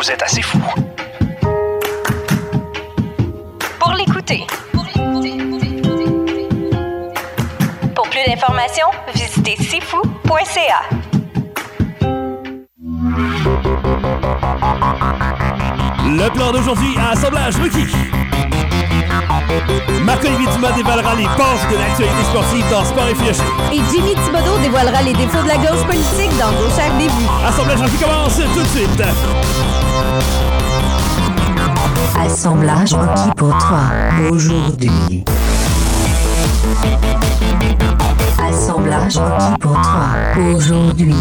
vous êtes assez fou pour l'écouter. Pour plus d'informations, visitez cfou.ca. Le plan d'aujourd'hui à Assemblage Requis. Marc-Olivier Dumas dévoilera les bases de l'actualité sportive dans Sport et Filoché. Et Jimmy Thibodeau dévoilera les défauts de la gauche politique dans Gauchère Début. Assemblage Requis commence tout de suite. Assemblage requis pour toi aujourd'hui. Assemblage requis pour toi aujourd'hui.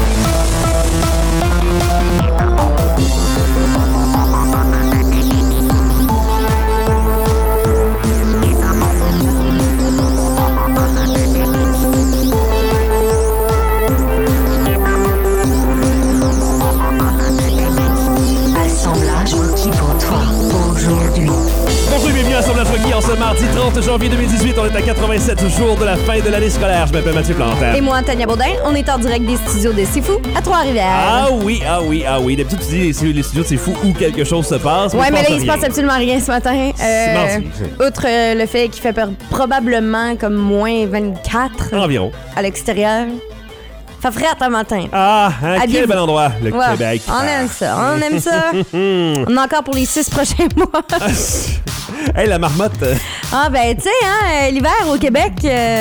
Assemblage Requis en ce mardi 30 janvier 2018. On est à 87 jours de la fin de l'année scolaire. Je m'appelle Mathieu Plante. Et moi, Tania Baudin. On est en direct des studios de C'est Fou à Trois-Rivières. Ah oui. D'habitude, tu dis les studios de C'est Fou où quelque chose se passe. Ouais, mais là, il se passe absolument rien ce matin. Outre le fait qu'il fait probablement comme moins 24 environ à l'extérieur. Fait frais à matin. Ah, quel bel endroit, le Québec. On aime ça. On a encore pour les 6 prochains mois. Hey, la marmotte. Ah, ben, tu sais, l'hiver au Québec,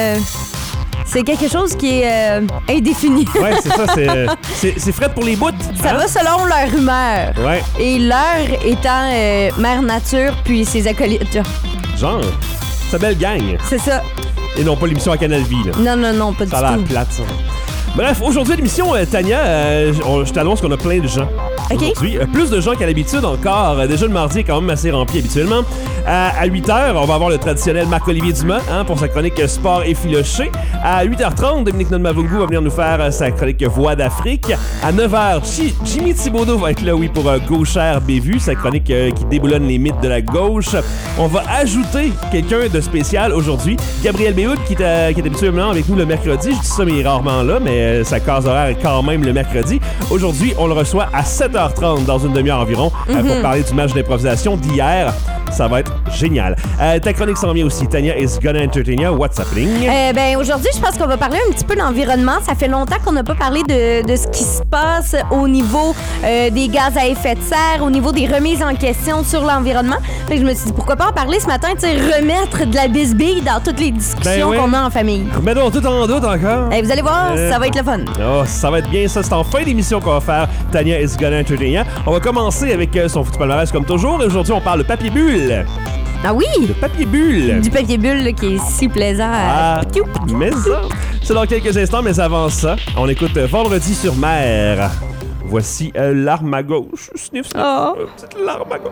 c'est quelque chose qui est indéfini. Ouais, c'est ça, c'est frais pour les bouts. Ça va selon leur humeur. Ouais. Et leur étant Mère Nature puis ses acolytes. Genre, sa belle gang. C'est ça. Et non pas l'émission à Canal Vie, là. Non, pas du tout. Ça a l'air plate, ça. Bref, aujourd'hui, l'émission, Tania, je t'annonce qu'on a plein de gens. Okay. Aujourd'hui, plus de gens qu'à l'habitude encore. Déjà, le mardi est quand même assez rempli habituellement. À 8h, on va avoir le traditionnel Marc-Olivier Dumas pour sa chronique Sport et Filoché. À 8h30, Dominique Nonmavungu va venir nous faire sa chronique Voix d'Afrique. À 9h, Jimmy Thibodeau va être là, pour Gauchère Bévue, sa chronique qui déboulonne les mythes de la gauche. On va ajouter quelqu'un de spécial aujourd'hui. Gabriel Béhoud, qui est habituellement avec nous le mercredi. Je dis ça, mais il est rarement là, mais sa case horaire est quand même le mercredi. Aujourd'hui, on le reçoit à 7h30 dans une demi-heure environ pour parler du match d'improvisation d'hier. Ça va être génial. Ta chronique s'en vient aussi. Tania is gonna entertain you. What's happening? Ben, aujourd'hui, je pense qu'on va parler un petit peu d'environnement. Ça fait longtemps qu'on n'a pas parlé de ce qui se passe au niveau des gaz à effet de serre, au niveau des remises en question sur l'environnement. Fait que je me suis dit, pourquoi pas en parler ce matin, tu sais, remettre de la bisbille dans toutes les discussions qu'on a en famille. Mettons tout en doute encore. Vous allez voir, ça va être le fun. Oh, ça va être bien ça. C'est en fin d'émission qu'on va faire Tania is gonna entertain you. On va commencer avec son foutu palmarès comme toujours. Et aujourd'hui, on parle de papier bulle. Ah oui! Le papier bulle. Du papier bulle là, qui est si plaisant. Mais ça, c'est dans quelques instants, mais avant ça, on écoute Vendredi sur mer. Voici l'arme à gauche. Sniff, sniff. Oh. Petite larme à gauche.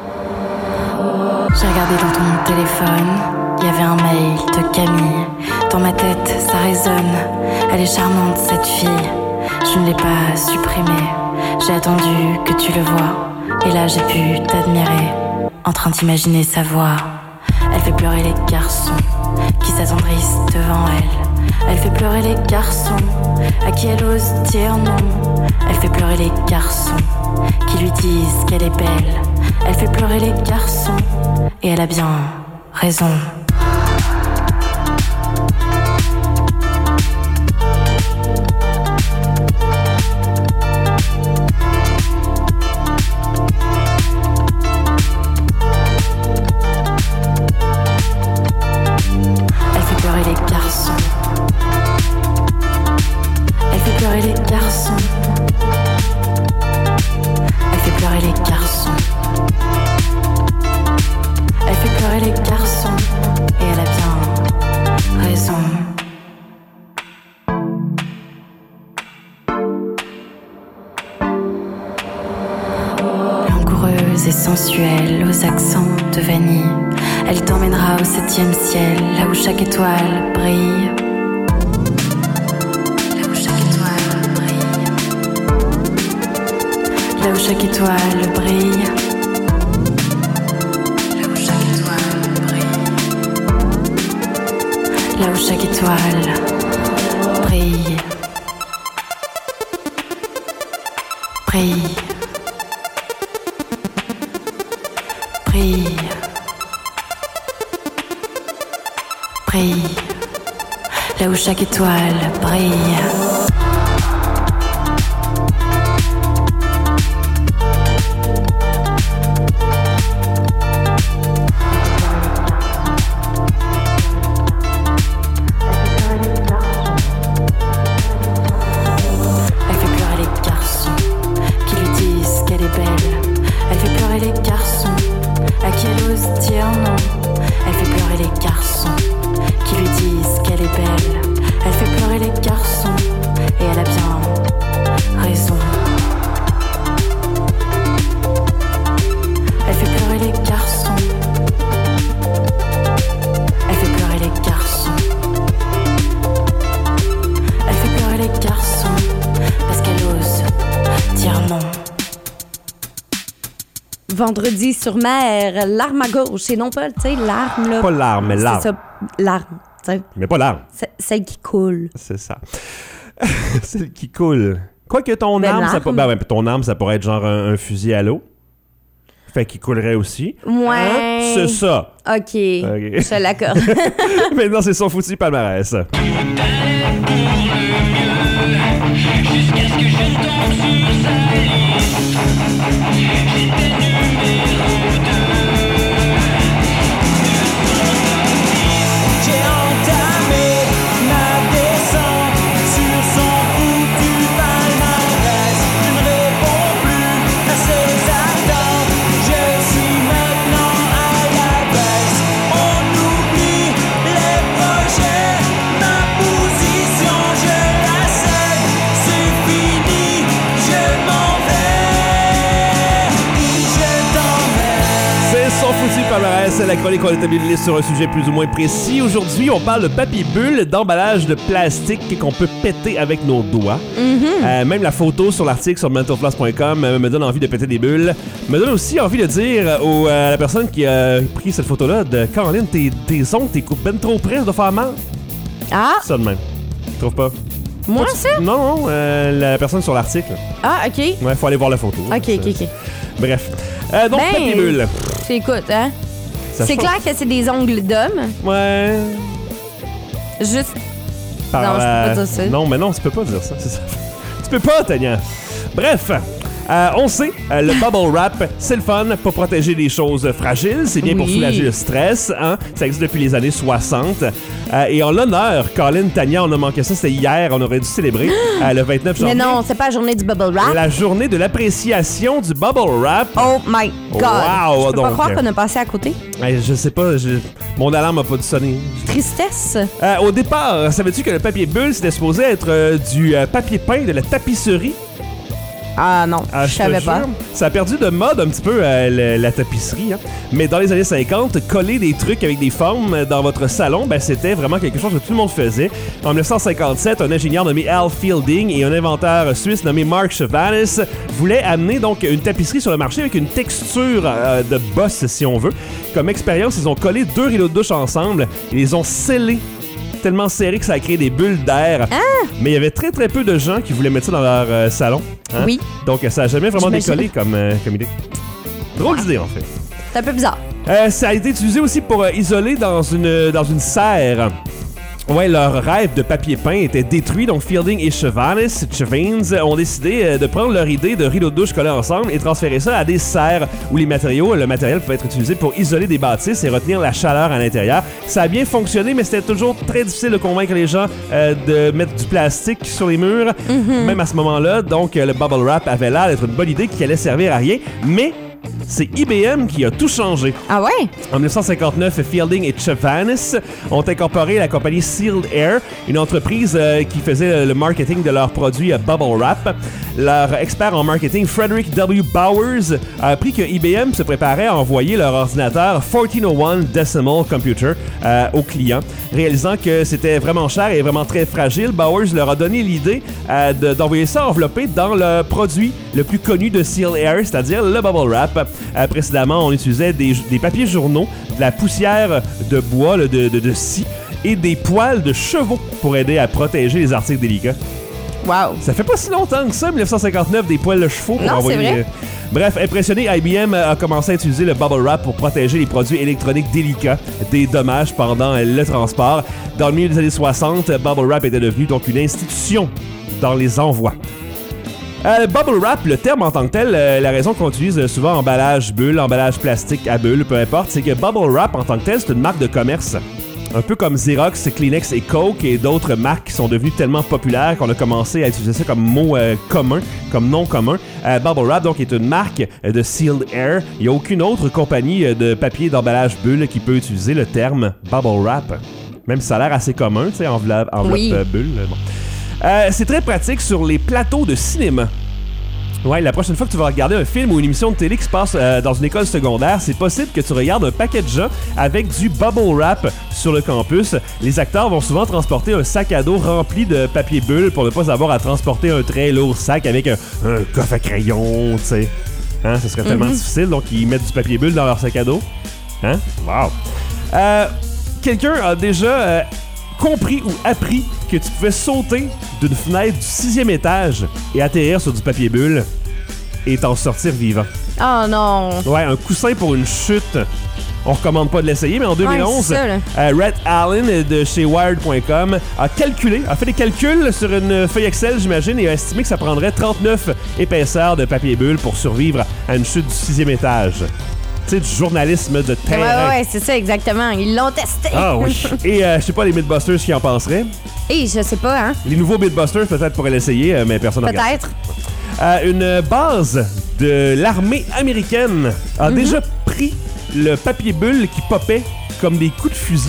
J'ai regardé dans ton téléphone, il y avait un mail de Camille. Dans ma tête, ça résonne. Elle est charmante, cette fille. Je ne l'ai pas supprimée. J'ai attendu que tu le vois. Et là, j'ai pu t'admirer. En train d'imaginer sa voix. Elle fait pleurer les garçons qui s'attendrissent devant elle. Elle fait pleurer les garçons à qui elle ose dire non. Elle fait pleurer les garçons qui lui disent qu'elle est belle. Elle fait pleurer les garçons et elle a bien raison. Et sensuelle, aux accents de vanille. Elle t'emmènera au 7e ciel, là où chaque étoile brille. Là où chaque étoile brille. Là où chaque étoile brille. Là où chaque étoile brille. Là où chaque étoile brille. Brille. brille. Brille. Là où chaque étoile brille. Vendredi sur mer, l'arme à gauche. Et non pas, tu sais, l'arme, là. Pas l'arme, mais l'arme. C'est ça, l'arme, tu sais. Mais pas l'arme. Celle qui coule. C'est ça. Celle qui coule. Quoique ton arme, ça ton arme, ça pourrait être genre un fusil à l'eau. Fait qu'il coulerait aussi. Ouais. Hein? C'est ça. OK. Je te l'accorde. Maintenant, c'est son foutu palmarès. Jusqu'à ce que je tombe sur sa liste. J'étais numéro 2. J'ai entamé ma descente sur son foutu palmarès. Je ne réponds plus à ses attentes. Je suis maintenant à la baisse. On oublie les projets, ma position, je la cède. C'est fini, je m'en vais. Je t'emmène. C'est son foutu palmarès, la chronique on établit une liste sur un sujet plus ou moins précis. Aujourd'hui, on parle de papier bulle, d'emballage de plastique qu'on peut péter avec nos doigts. Même la photo sur l'article sur mentalfloss.com me donne envie de péter des bulles. Me donne aussi envie de dire à la personne qui a pris cette photo-là de Caroline, tes ongles, tes coupes ben trop près, ça doit faire mal. Ah! Ça de même. Tu trouves pas? Moi, ça? Non, la personne sur l'article. Ah, OK. Ouais, faut aller voir la photo. OK. Bref. Donc, papier bulle. Écoute, hein? Ça C'est change. clair que c'est des ongles d'homme. Ouais. Juste. Par, Non, je peux pas dire ça. Non, mais non, tu peux pas dire ça. C'est ça. Tu peux pas, Tania. Bref. On sait, le bubble wrap, c'est le fun pour protéger les choses fragiles. C'est bien pour Oui. soulager le stress. Hein? Ça existe depuis les années 60. Et en l'honneur, Colin, Tania, on a manqué ça. C'était hier. On aurait dû célébrer le 29 janvier. Mais non, c'est pas la journée du bubble wrap. La journée de l'appréciation du bubble wrap. Oh my God. Wow, Je peux pas donc, croire qu'on a passé à côté. Je sais pas, mon alarme a pas dû sonner. Tristesse. Au départ, savais-tu que le papier bulle, c'était supposé être du papier peint de la tapisserie? Ah non, Ah, je savais te pas. jure. Ça a perdu de mode un petit peu la tapisserie. Hein? Mais dans les années 50, coller des trucs avec des formes dans votre salon, ben, c'était vraiment quelque chose que tout le monde faisait. En 1957, un ingénieur nommé Al Fielding et un inventeur suisse nommé Mark Chavanis voulaient amener donc une tapisserie sur le marché avec une texture de bosse, si on veut. Comme expérience, ils ont collé 2 rideaux de douche ensemble et les ont scellés tellement serrés que ça a créé des bulles d'air. Ah! Mais il y avait très très peu de gens qui voulaient mettre ça dans leur salon. Hein? Oui. Donc ça a jamais vraiment J'imagine. décollé comme idée. Drôle d'idée en fait. C'est un peu bizarre. Ça a été utilisé aussi pour isoler dans une serre. Ouais, leur rêve de papier peint était détruit, donc Fielding et Chavanis ont décidé de prendre leur idée de rideaux de douche collés ensemble et transférer ça à des serres où le matériel pouvait être utilisé pour isoler des bâtisses et retenir la chaleur à l'intérieur. Ça a bien fonctionné, mais c'était toujours très difficile de convaincre les gens de mettre du plastique sur les murs, même à ce moment-là. Donc, le bubble wrap avait l'air d'être une bonne idée qui allait servir à rien, mais c'est IBM qui a tout changé. Ah ouais? En 1959, Fielding et Chavanis ont incorporé la compagnie Sealed Air, une entreprise qui faisait le marketing de leurs produits Bubble Wrap. Leur expert en marketing, Frederick W. Bowers, a appris que IBM se préparait à envoyer leur ordinateur 1401 Decimal Computer aux clients. Réalisant que c'était vraiment cher et vraiment très fragile, Bowers leur a donné l'idée d'envoyer ça enveloppé dans le produit le plus connu de Sealed Air, c'est-à-dire le Bubble Wrap. Précédemment, on utilisait des papiers journaux, de la poussière de bois, de scie et des poils de chevaux pour aider à protéger les articles délicats. Wow. Ça fait pas si longtemps que ça, 1959, des poils de chevaux pour Non, envoyer... c'est vrai. Bref, impressionné, IBM a commencé à utiliser le bubble wrap pour protéger les produits électroniques délicats des dommages pendant le transport. Dans le milieu des années 60, bubble wrap était devenu donc une institution dans les envois. Bubble wrap, le terme en tant que tel, la raison qu'on utilise souvent emballage bulle, emballage plastique à bulle, peu importe, c'est que bubble wrap en tant que tel, c'est une marque de commerce. Un peu comme Xerox, Kleenex et Coke et d'autres marques qui sont devenues tellement populaires qu'on a commencé à utiliser ça comme mot commun, comme nom commun. Bubble Wrap, donc, est une marque de Sealed Air. Il n'y a aucune autre compagnie de papier d'emballage bulle qui peut utiliser le terme Bubble Wrap. Même si ça a l'air assez commun, tu sais, enveloppe Oui. bulle. Bon. C'est très pratique sur les plateaux de cinéma. Ouais, la prochaine fois que tu vas regarder un film ou une émission de télé qui se passe dans une école secondaire, c'est possible que tu regardes un paquet de gens avec du bubble wrap sur le campus. Les acteurs vont souvent transporter un sac à dos rempli de papier bulle pour ne pas avoir à transporter un très lourd sac avec un coffre à crayon, tu sais. Hein, ce serait tellement difficile, donc ils mettent du papier bulle dans leur sac à dos. Hein? Wow! Quelqu'un a déjà compris ou appris que tu pouvais sauter d'une fenêtre du 6e étage et atterrir sur du papier bulle et t'en sortir vivant. Oh non. Ouais, un coussin pour une chute. On recommande pas de l'essayer, mais en 2011, c'est ça, là. Rhett Allen de chez Wired.com a fait des calculs sur une feuille Excel, j'imagine, et a estimé que ça prendrait 39 épaisseurs de papier bulle pour survivre à une chute du 6e étage. Tu sais, du journalisme de terrain. Ouais, c'est ça, exactement. Ils l'ont testé. Ah oui. Et je sais pas les Mythbusters qui en penseraient. Et je sais pas, hein. Les nouveaux Mythbusters peut-être pourraient l'essayer, mais personne ne regarde. Peut-être. Une base de l'armée américaine a déjà pris le papier bulle qui popait comme des coups de fusil.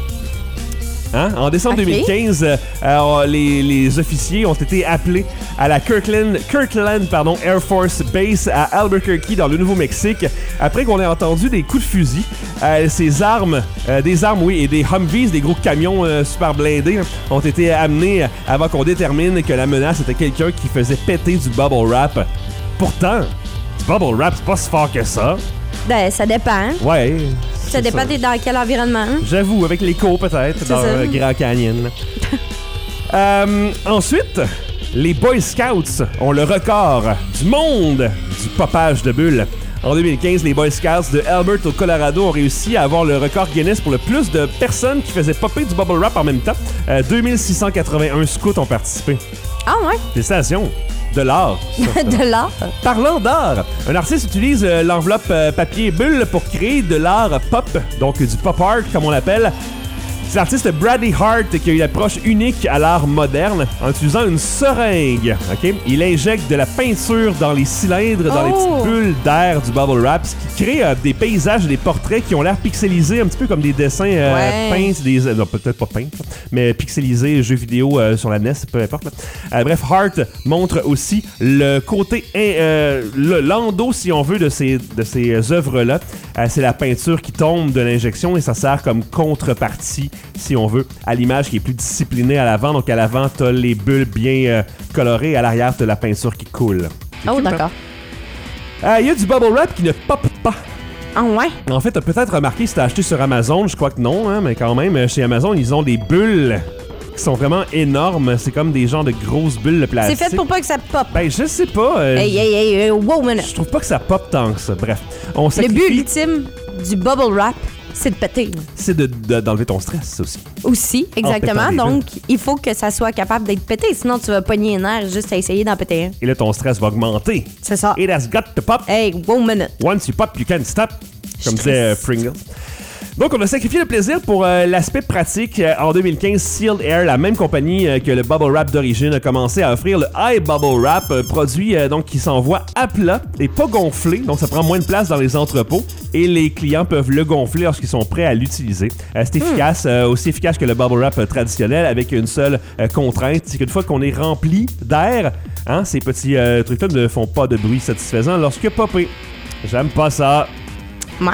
Hein? En décembre 2015, les officiers ont été appelés à la Kirtland Air Force Base à Albuquerque, dans le Nouveau-Mexique, après qu'on ait entendu des coups de fusil. Des armes, et des Humvees, des gros camions super blindés, ont été amenés avant qu'on détermine que la menace était quelqu'un qui faisait péter du bubble wrap. Pourtant, du bubble wrap, c'est pas si fort que ça. Ben, ça dépend. Ouais. Ça dépend t'es dans quel environnement. J'avoue, avec l'écho peut-être, dans le Grand Canyon. Ensuite, les Boy Scouts ont le record du monde du popage de bulles. En 2015, les Boy Scouts de Elbert au Colorado ont réussi à avoir le record Guinness pour le plus de personnes qui faisaient popper du bubble wrap en même temps. 2681 scouts ont participé. Ah ouais? Félicitations! De l'art. De l'art? Parlant d'art, un artiste utilise l'enveloppe papier bulle pour créer de l'art pop, donc du pop art comme on l'appelle. C'est l'artiste Bradley Hart qui a eu l'approche unique à l'art moderne en utilisant une seringue. Okay? Il injecte de la peinture dans les cylindres, dans les petites bulles d'air du bubble wrap, ce qui crée des paysages et des portraits qui ont l'air pixelisés, un petit peu comme des dessins peints, non, peut-être pas peints, mais pixelisés, jeux vidéo sur la NES, peu importe. Bref, Hart montre aussi le côté, l'endos, si on veut, de ces œuvres-là. C'est la peinture qui tombe de l'injection et ça sert comme contrepartie, si on veut, à l'image qui est plus disciplinée à l'avant. Donc à l'avant, t'as les bulles bien colorées, à l'arrière, t'as la peinture qui coule. Oh, d'accord. Il y a du bubble wrap qui ne pop pas. Ah ouais? En fait, t'as peut-être remarqué si t'as acheté sur Amazon, je crois que non, hein, mais quand même, chez Amazon, ils ont des bulles qui sont vraiment énormes. C'est comme des genres de grosses bulles de plastique. C'est fait pour pas que ça pop. Ben, je sais pas. Hey, wow, minute. Je trouve pas que ça pop tant que ça. Bref, on Le sacrifie... but ultime du bubble wrap, c'est de péter. C'est d'enlever ton stress aussi. Aussi, exactement. pétant des Donc, il faut que ça soit capable d'être pété. Sinon, tu vas pogner les nerfs juste à essayer d'en péter un. Et là, ton stress va augmenter. C'est ça. It has got to pop. Hey, wow, minute. Once you pop, you can't stop. Comme Stress. disait Pringles. Donc, on a sacrifié le plaisir pour l'aspect pratique. En 2015, Sealed Air, la même compagnie que le Bubble Wrap d'origine, a commencé à offrir le iBubble Wrap, produit donc qui s'envoie à plat et pas gonflé. Donc, ça prend moins de place dans les entrepôts et les clients peuvent le gonfler lorsqu'ils sont prêts à l'utiliser. C'est efficace, aussi efficace que le Bubble Wrap traditionnel, avec une seule contrainte, c'est qu'une fois qu'on est rempli d'air, hein, ces petits trucs-là ne font pas de bruit satisfaisant lorsque popé. J'aime pas ça. Ouais.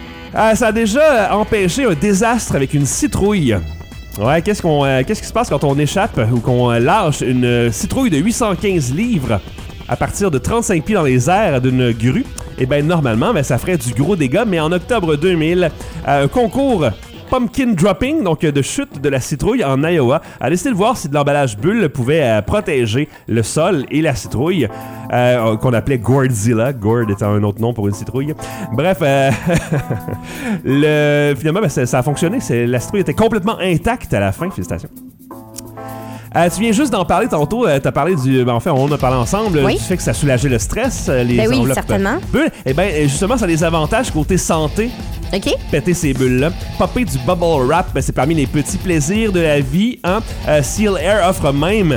Ça a déjà empêché un désastre avec une citrouille. Ouais, qu'est-ce qui se passe quand on échappe ou qu'on lâche une citrouille de 815 livres à partir de 35 pieds dans les airs d'une grue? Eh bien, normalement, ça ferait du gros dégât, mais en octobre 2000, un concours Pumpkin Dropping, donc de chute de la citrouille en Iowa, a décidé de voir si de l'emballage bulle pouvait protéger le sol et la citrouille, qu'on appelait Gourdzilla, gourd étant un autre nom pour une citrouille. Bref, finalement, ça a fonctionné. La citrouille était complètement intacte à la fin. Félicitations. Tu viens juste d'en parler tantôt. T'as parlé on a parlé ensemble du fait que ça soulageait le stress, les enveloppes certainement. bulles. Eh bien, justement, ça a des avantages côté santé. OK. Péter ces bulles-là. Popper du bubble wrap, c'est parmi les petits plaisirs de la vie. Hein? Seal Air offre même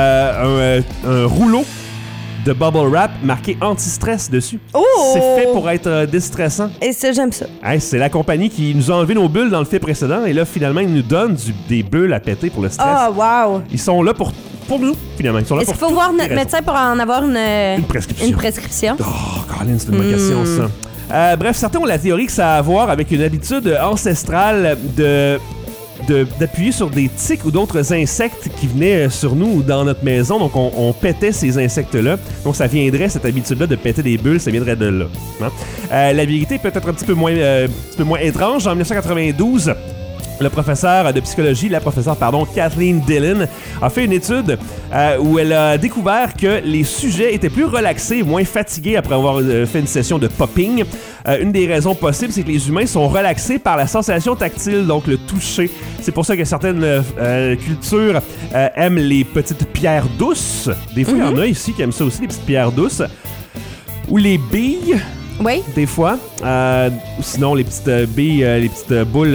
un rouleau de bubble wrap marqué anti-stress dessus. Oh! C'est fait pour être déstressant. Et ça, j'aime ça. Hey, c'est la compagnie qui nous a enlevé nos bulles dans le fait précédent et là, finalement, ils nous donnent des bulles à péter pour le stress. Oh, wow! Ils sont là pour nous, finalement. Ils sont là Est-ce qu'il faut voir notre médecin pour en avoir une prescription? Oh, Colin, c'est une bonne question, ça. Bref, certains ont la théorie que ça a à voir avec une habitude ancestrale d'appuyer sur des tiques ou d'autres insectes qui venaient sur nous ou dans notre maison. Donc, on pétait ces insectes-là. Donc, ça viendrait, cette habitude-là de péter des bulles, ça viendrait de là. Hein? La vérité est peut-être un petit peu moins étrange. En 1992, la professeure Kathleen Dillon a fait une étude où elle a découvert que les sujets étaient plus relaxés, moins fatigués après avoir fait une session de popping. Une des raisons possibles, c'est que les humains sont relaxés par la sensation tactile, donc le toucher. C'est pour ça que certaines cultures aiment les petites pierres douces. Des fois, il y en a ici qui aiment ça aussi, les petites pierres douces. Ou les billes. Oui. Des fois. Ou sinon, les petites billes, les petites boules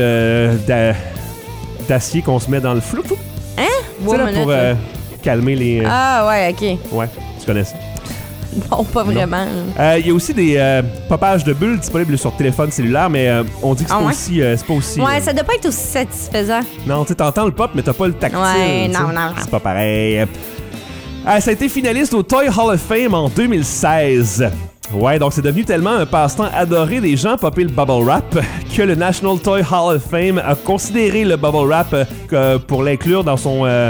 d'acier qu'on se met dans le flou. Hein? C'est là pour calmer les... Ah, ouais, OK. Ouais, tu connais ça. Non, pas vraiment. Il y a aussi des popages de bulles disponibles sur téléphone cellulaire, mais on dit que c'est pas aussi... Ouais, ça doit pas être aussi satisfaisant. Non, tu sais, t'entends le pop, mais t'as pas le tactile. Ouais, non. C'est pas pareil. Ça a été finaliste au Toy Hall of Fame en 2016. Ouais, donc c'est devenu tellement un passe-temps adoré des gens popper le bubble wrap que le National Toy Hall of Fame a considéré le bubble wrap pour l'inclure dans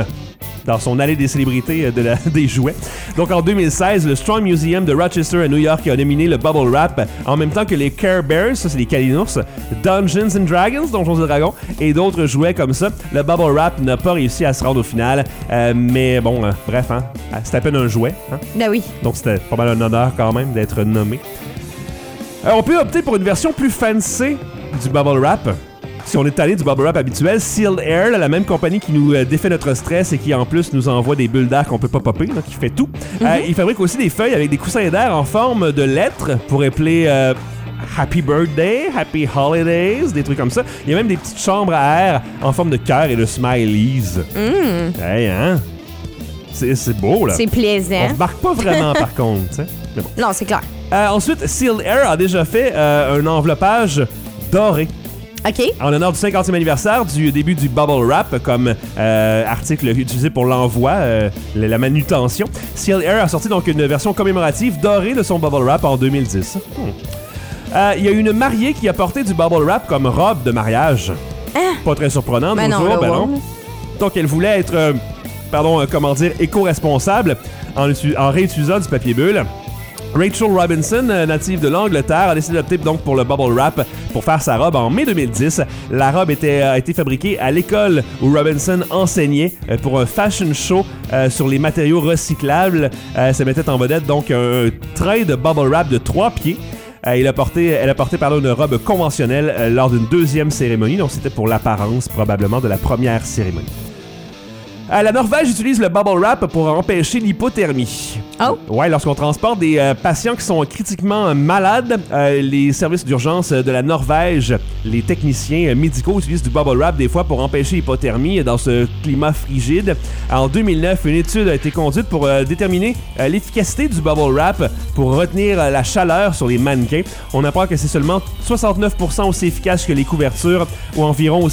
son allée des célébrités des jouets. Donc en 2016, le Strong Museum de Rochester à New York a nominé le bubble wrap en même temps que les Care Bears, ça c'est les Kalinours, Dungeons and Dragons, Donjons et Dragons, et d'autres jouets comme ça. Le bubble wrap n'a pas réussi à se rendre au final, mais bon, bref, hein, c'est à peine un jouet. Hein? Ben oui. Donc c'était pas mal un honneur quand même d'être nommé. On peut opter pour une version plus fancy du bubble wrap. Si on est allé du bubble wrap habituel, Sealed Air, la même compagnie qui nous défait notre stress et qui en plus nous envoie des bulles d'air qu'on peut pas popper, là, qui fait tout. Il fabrique aussi des feuilles avec des coussins d'air en forme de lettres pour appeler Happy Birthday, Happy Holidays, des trucs comme ça. Il y a même des petites chambres à air en forme de cœur et de smileys. Hey, hein? C'est beau, là. C'est plaisant. On remarque pas vraiment, par contre, tu sais. Mais bon. Non, c'est clair. Ensuite, Sealed Air a déjà fait un enveloppage doré. OK. En l'honneur du 50e anniversaire du début du bubble wrap comme article utilisé pour l'envoi, la manutention, Sealed Air a sorti donc une version commémorative dorée de son bubble wrap en 2010. Il y a une mariée qui a porté du bubble wrap comme robe de mariage. Pas très surprenant, ben toujours, non. Donc elle voulait être, éco-responsable en réutilisant du papier bulle. Rachel Robinson, native de l'Angleterre, a décidé d'opter donc pour le bubble wrap pour faire sa robe en mai 2010. La robe a été fabriquée à l'école où Robinson enseignait pour un fashion show sur les matériaux recyclables. Ça mettait en vedette donc un trait de bubble wrap de 3 pieds. Elle a porté une robe conventionnelle lors d'une deuxième cérémonie, donc c'était pour l'apparence probablement de la première cérémonie. La Norvège utilise le bubble wrap pour empêcher l'hypothermie. Oh! Ouais, lorsqu'on transporte des patients qui sont critiquement malades, les services d'urgence de la Norvège, les techniciens médicaux utilisent du bubble wrap des fois pour empêcher l'hypothermie dans ce climat frigide. En 2009, une étude a été conduite pour déterminer l'efficacité du bubble wrap pour retenir la chaleur sur les mannequins. On apprend que c'est seulement 69% aussi efficace que les couvertures ou environ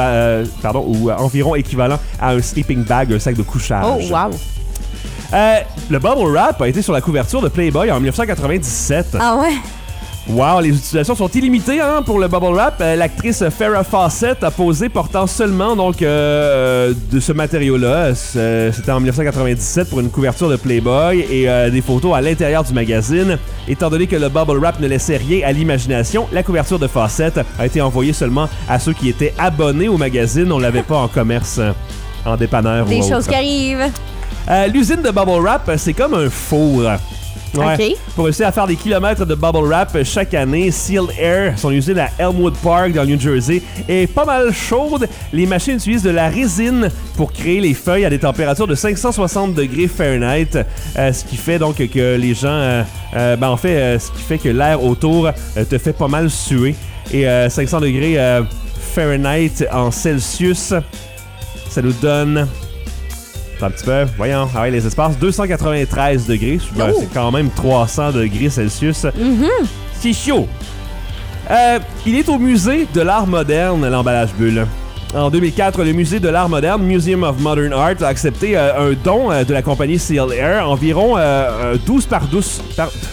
équivalent à un sleeping bag, un sac de couchage. Oh, wow! Le bubble wrap a été sur la couverture de Playboy en 1997. Ah ouais? Wow, les utilisations sont illimitées hein, pour le bubble wrap. L'actrice Farrah Fawcett a posé portant seulement donc de ce matériau-là. C'était en 1997 pour une couverture de Playboy et des photos à l'intérieur du magazine. Étant donné que le bubble wrap ne laissait rien à l'imagination, la couverture de Fawcett a été envoyée seulement à ceux qui étaient abonnés au magazine. On l'avait pas en commerce, en dépanneur Des ou choses autre. qui arrivent. L'usine de bubble wrap, c'est comme un four. Ouais. OK. Pour réussir à faire des kilomètres de bubble wrap chaque année, Sealed Air, son usine à Elmwood Park dans le New Jersey, est pas mal chaude. Les machines utilisent de la résine pour créer les feuilles à des températures de 560 degrés Fahrenheit, ce qui fait donc que les gens... ce qui fait que l'air autour te fait pas mal suer. Et 500 degrés Fahrenheit en Celsius, ça nous donne... Un petit peu, voyons, ah ouais, les espaces, 293 degrés, c'est quand même 300 degrés Celsius. C'est chaud. Il est au musée de l'art moderne, l'emballage bulle. En 2004, le musée de l'art moderne, Museum of Modern Art, a accepté un don de la compagnie Sealed Air, environ 12 par 12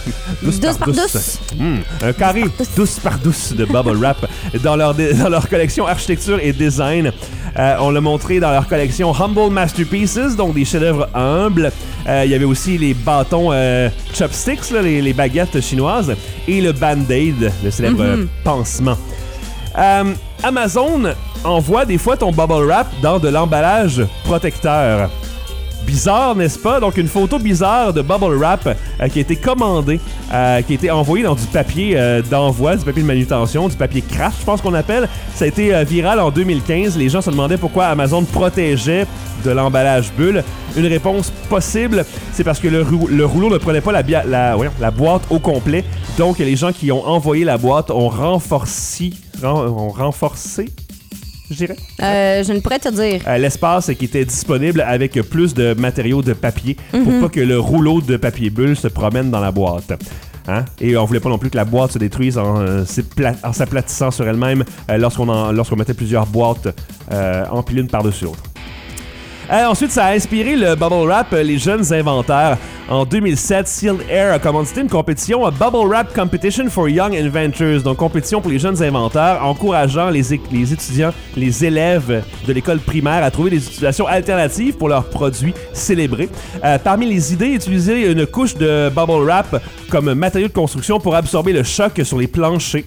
un carré 12 par 12 de bubble wrap dans leur collection architecture et design. On l'a montré dans leur collection Humble Masterpieces, donc des chefs-d'œuvre humbles. Il y avait aussi les bâtons chopsticks, là, les baguettes chinoises, et le Band-Aid, le célèbre pansement. Amazon envoie des fois ton bubble wrap dans de l'emballage protecteur. Bizarre, n'est-ce pas? Donc, une photo bizarre de bubble wrap qui a été commandée, qui a été envoyée dans du papier d'envoi, du papier de manutention, du papier craft, je pense qu'on appelle. Ça a été viral en 2015. Les gens se demandaient pourquoi Amazon protégeait de l'emballage bulle. Une réponse possible, c'est parce que le rouleau ne prenait pas la boîte au complet. Donc, les gens qui ont envoyé la boîte ont renforcé, je dirais. Je ne pourrais te dire. L'espace qui était disponible avec plus de matériaux de papier pour pas que le rouleau de papier bulle se promène dans la boîte. Hein? Et on voulait pas non plus que la boîte se détruise en s'aplatissant sur elle-même lorsqu'on mettait plusieurs boîtes empilées une par-dessus l'autre. Ensuite, ça a inspiré le bubble wrap, les jeunes inventeurs. En 2007, Sealed Air a commandité une compétition, Bubble Wrap Competition for Young Inventors, donc compétition pour les jeunes inventeurs, encourageant les étudiants, les élèves de l'école primaire à trouver des utilisations alternatives pour leurs produits célébrés. Parmi les idées, utiliser une couche de bubble wrap comme matériau de construction pour absorber le choc sur les planchers.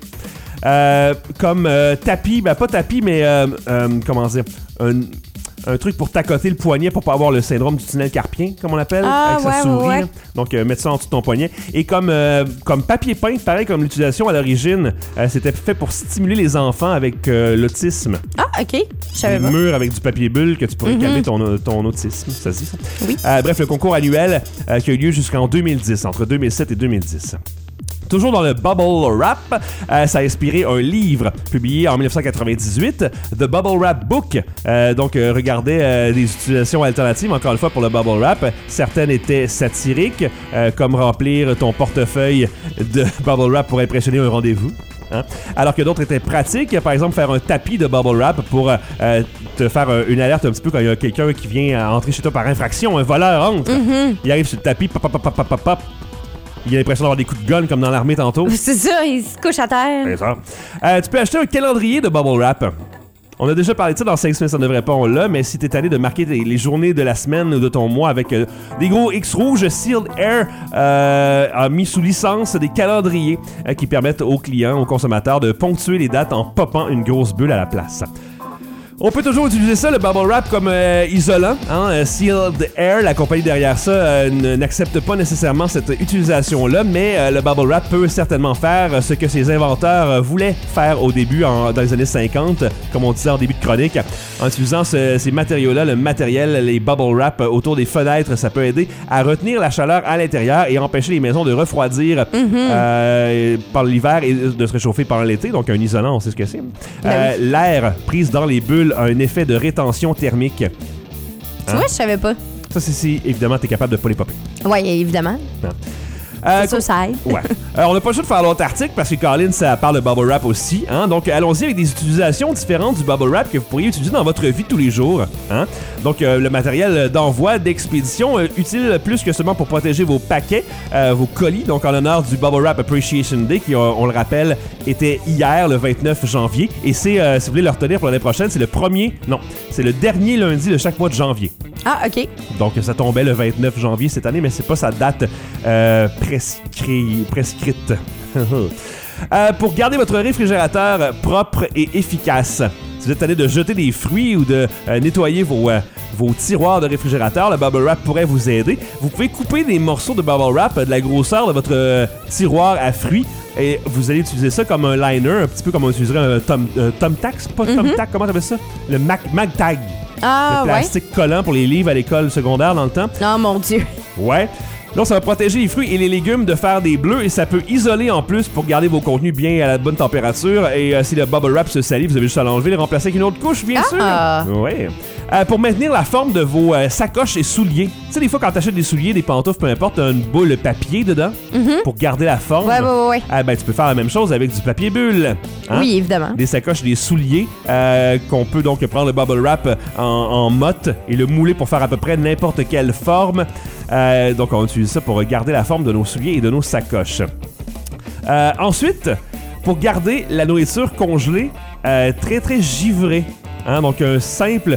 Comme tapis, pas tapis, mais comment dire, un truc pour t'accoter le poignet pour pas avoir le syndrome du tunnel carpien, comme on l'appelle, avec sa souris. Ouais. Donc, mettre ça en dessous de ton poignet. Et comme papier peint, pareil comme l'utilisation à l'origine, c'était fait pour stimuler les enfants avec l'autisme. Ah, OK. Je savais pas. Des murs avec du papier bulle que tu pourrais calmer ton autisme. Ça se dit, ça? Oui. Bref, le concours annuel qui a eu lieu jusqu'en 2010, entre 2007 et 2010. Toujours dans le bubble wrap, ça a inspiré un livre publié en 1998, The Bubble Wrap Book. Regardait des utilisations alternatives, encore une fois, pour le bubble wrap. Certaines étaient satiriques, comme remplir ton portefeuille de bubble wrap pour impressionner un rendez-vous. Hein? Alors que d'autres étaient pratiques, par exemple faire un tapis de bubble wrap pour te faire une alerte un petit peu quand il y a quelqu'un qui vient entrer chez toi par infraction, un voleur entre. Il arrive sur le tapis, pop. Il a l'impression d'avoir des coups de gun comme dans l'armée tantôt. C'est ça, il se couche à terre. C'est ça. Tu peux acheter un calendrier de bubble wrap. On a déjà parlé de ça dans 5 semaines, ça ne devrait pas, on l'a, mais si t'es allé de marquer les journées de la semaine ou de ton mois avec des gros X rouges, Sealed Air a mis sous licence des calendriers qui permettent aux clients, aux consommateurs de ponctuer les dates en popant une grosse bulle à la place. On peut toujours utiliser ça, le bubble wrap, comme isolant. Hein? Sealed Air, la compagnie derrière ça, n'accepte pas nécessairement cette utilisation-là, mais le bubble wrap peut certainement faire ce que ses inventeurs voulaient faire au début, dans les années 50, comme on disait en début de chronique. En utilisant ces matériaux-là, le matériel, les bubble wrap autour des fenêtres, ça peut aider à retenir la chaleur à l'intérieur et empêcher les maisons de refroidir par l'hiver et de se réchauffer pendant l'été. Donc un isolant, on sait ce que c'est. L'air prise dans les bulles a un effet de rétention thermique. Tu vois, je savais pas. Ça, c'est si, évidemment, t'es capable de pas les popper. Oui, évidemment. C'est ça, ça aide. Ouais. On n'a pas le choix de faire l'autre article parce que Colin, ça parle de bubble wrap aussi. Hein? Donc, allons-y avec des utilisations différentes du bubble wrap que vous pourriez utiliser dans votre vie de tous les jours. Hein? Donc, le matériel d'envoi, d'expédition, utile plus que seulement pour protéger vos paquets, vos colis. Donc, en l'honneur du Bubble Wrap Appreciation Day, qui, on le rappelle, était hier, le 29 janvier. Et c'est, si vous voulez le retenir pour l'année prochaine, c'est le dernier lundi de chaque mois de janvier. Ah, OK. Donc, ça tombait le 29 janvier cette année, mais c'est pas sa date prescrite. Pour garder votre réfrigérateur propre et efficace, si vous êtes allé de jeter des fruits ou de nettoyer vos tiroirs de réfrigérateur, le bubble wrap pourrait vous aider. Vous pouvez couper des morceaux de bubble wrap de la grosseur de votre tiroir à fruits et vous allez utiliser ça comme un liner, un petit peu comme on utiliserait un Thumbtack, pas Thumbtack, comment t'appelles ça? Le MagTag. Ah, le plastique collant pour les livres à l'école secondaire dans le temps. Oh mon Dieu. Ouais. Donc, ça va protéger les fruits et les légumes de faire des bleus et ça peut isoler en plus pour garder vos contenus bien à la bonne température. Et si le bubble wrap se salit, vous avez juste à l'enlever et le remplacer avec une autre couche, bien sûr. Ouais. Pour maintenir la forme de vos sacoches et souliers. Tu sais, des fois, quand t'achètes des souliers, des pantoufles, peu importe, t'as une boule papier dedans pour garder la forme. Ouais. Ben, tu peux faire la même chose avec du papier bulle. Hein? Oui, évidemment. Des sacoches, des souliers qu'on peut donc prendre le bubble wrap en motte et le mouler pour faire à peu près n'importe quelle forme. Donc, on utilise ça pour garder la forme de nos souliers et de nos sacoches. Ensuite, pour garder la nourriture congelée, très très givrée. Hein, donc un simple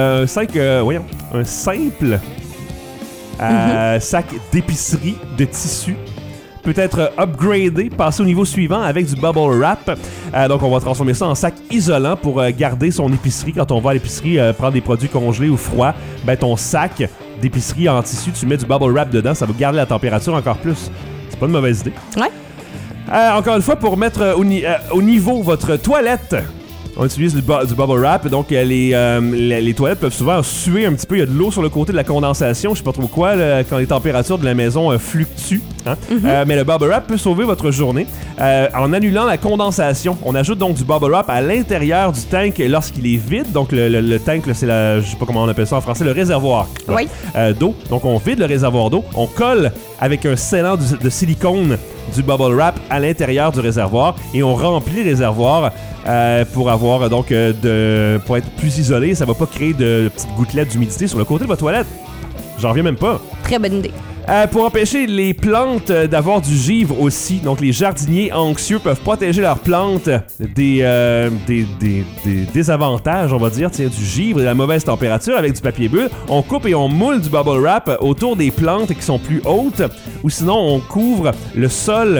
sac d'épicerie de tissu peut être upgradé, passé au niveau suivant avec du bubble wrap. Donc on va transformer ça en sac isolant pour garder son épicerie. Quand on va à l'épicerie prendre des produits congelés ou froids, ben ton sac d'épicerie en tissu, tu mets du bubble wrap dedans, ça va garder la température encore plus. C'est pas une mauvaise idée. Ouais. Encore une fois, pour mettre au niveau votre toilette, on utilise du bubble wrap, donc les toilettes peuvent souvent suer un petit peu. Il y a de l'eau sur le côté de la condensation, je sais pas trop quoi, quand les températures de la maison fluctuent. Hein? Mais le bubble wrap peut sauver votre journée en annulant la condensation. On ajoute donc du bubble wrap à l'intérieur du tank lorsqu'il est vide. Donc le tank, c'est je sais pas comment on appelle ça en français, le réservoir d'eau. Donc on vide le réservoir d'eau, on colle avec un scellant de silicone du bubble wrap à l'intérieur du réservoir et on remplit le réservoir pour avoir pour être plus isolé. Ça va pas créer de petites gouttelettes d'humidité sur le côté de votre toilette. J'en reviens même pas. Très bonne idée. Pour empêcher les plantes d'avoir du givre aussi. Donc, les jardiniers anxieux peuvent protéger leurs plantes des désavantages, on va dire, du givre et de la mauvaise température avec du papier bulle. On coupe et on moule du bubble wrap autour des plantes qui sont plus hautes ou sinon, on couvre le sol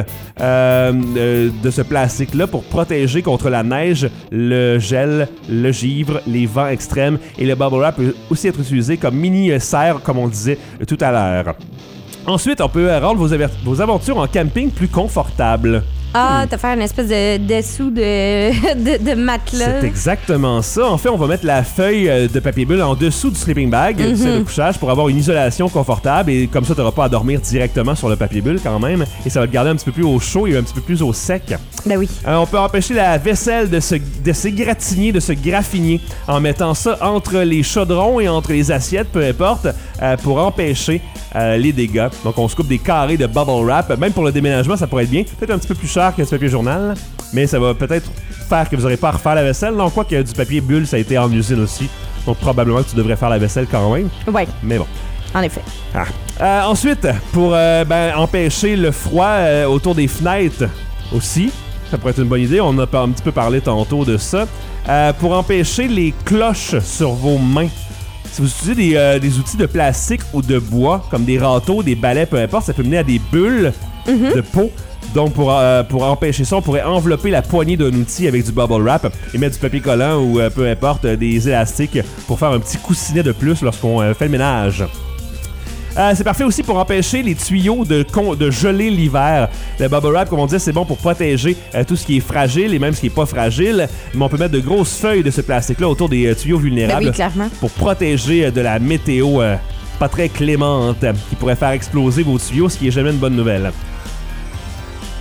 de ce plastique-là pour protéger contre la neige, le gel, le givre, les vents extrêmes. Et le bubble wrap peut aussi être utilisé comme mini-serre, comme on disait tout à l'heure. Ensuite, on peut rendre vos aventures en camping plus confortables. Ah, t'as fait une espèce de dessous de matelas. C'est exactement ça. En fait, on va mettre la feuille de papier bulle en dessous du sleeping bag, c'est le couchage, pour avoir une isolation confortable. Et comme ça, t'auras pas à dormir directement sur le papier bulle quand même. Et ça va te garder un petit peu plus au chaud et un petit peu plus au sec. Ben oui. On peut empêcher la vaisselle de s'égratigner, de se graffiner en mettant ça entre les chaudrons et entre les assiettes, peu importe, pour empêcher les dégâts. Donc, on se coupe des carrés de bubble wrap. Même pour le déménagement, ça pourrait être bien. Peut-être un petit peu plus cher que du papier journal, mais ça va peut-être faire que vous n'aurez pas à refaire la vaisselle. Non, quoi que du papier bulle, ça a été en usine aussi. Donc, probablement que tu devrais faire la vaisselle quand même. Ouais. Mais bon. En effet. Ensuite, pour empêcher le froid autour des fenêtres aussi, ça pourrait être une bonne idée. On a un petit peu parlé tantôt de ça. Pour empêcher les cloches sur vos mains. Si vous utilisez des outils de plastique ou de bois, comme des râteaux, des balais, peu importe, ça peut mener à des bulles de peau. Donc, pour empêcher ça, on pourrait envelopper la poignée d'un outil avec du bubble wrap et mettre du papier collant ou peu importe, des élastiques pour faire un petit coussinet de plus lorsqu'on fait le ménage. C'est parfait aussi pour empêcher les tuyaux de geler l'hiver. Le bubble wrap, comme on dit, c'est bon pour protéger tout ce qui est fragile et même ce qui est pas fragile. Mais on peut mettre de grosses feuilles de ce plastique-là autour des tuyaux vulnérables. Ben oui, clairement. Pour protéger de la météo pas très clémente qui pourrait faire exploser vos tuyaux, ce qui est jamais une bonne nouvelle.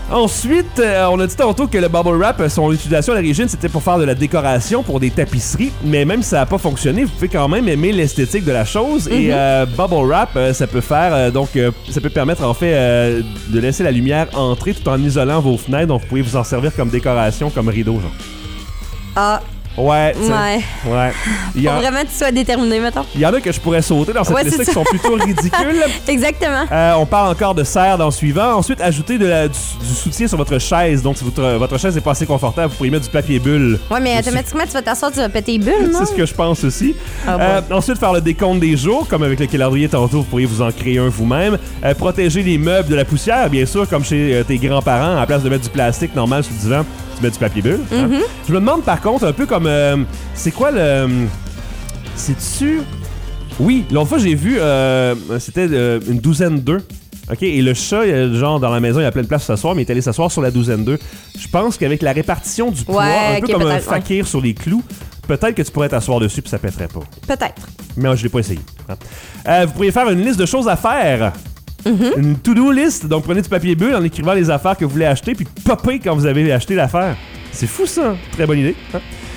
Ensuite, on a dit tantôt que le bubble wrap, son utilisation à l'origine, c'était pour faire de la décoration pour des tapisseries, mais même si ça n'a pas fonctionné, vous pouvez quand même aimer l'esthétique de la chose. Et bubble wrap, ça peut faire, ça peut permettre en fait de laisser la lumière entrer tout en isolant vos fenêtres, donc vous pouvez vous en servir comme décoration, comme rideau, genre. Ah. Ouais. Ouais. Faut vraiment que tu sois déterminé, mettons. Il y en a que je pourrais sauter dans cette liste qui sont plutôt ridicules. Exactement. On parle encore de serre dans le suivant. Ensuite, ajoutez du soutien sur votre chaise. Donc, si votre chaise n'est pas assez confortable, vous pourriez mettre du papier bulle. Ouais, mais automatiquement, tu vas t'asseoir, tu vas péter les bulles, non? C'est ce que je pense aussi. Bon. Ensuite, faire le décompte des jours, comme avec le calendrier tantôt, vous pourriez vous en créer un vous-même. Protéger les meubles de la poussière, bien sûr, comme chez tes grands-parents. À la place de mettre du plastique normal sur le divan, tu mets du papier bulle. Hein? Je me demande par contre, un peu comme... c'est quoi le... C'est-tu... Oui, l'autre fois j'ai vu, c'était une douzaine d'œufs. OK, et le chat, genre dans la maison, il a plein de place pour s'asseoir, mais il est allé s'asseoir sur la douzaine d'œufs. Je pense qu'avec la répartition du poids, un peu comme un fakir sur les clous, peut-être que tu pourrais t'asseoir dessus puis ça pèterait pas. Peut-être. Mais moi, je l'ai pas essayé. Hein? Vous pourriez faire une liste de choses à faire. Une to-do list. Donc, prenez du papier bulle en écrivant les affaires que vous voulez acheter, puis popez quand vous avez acheté l'affaire. C'est fou, ça. Très bonne idée.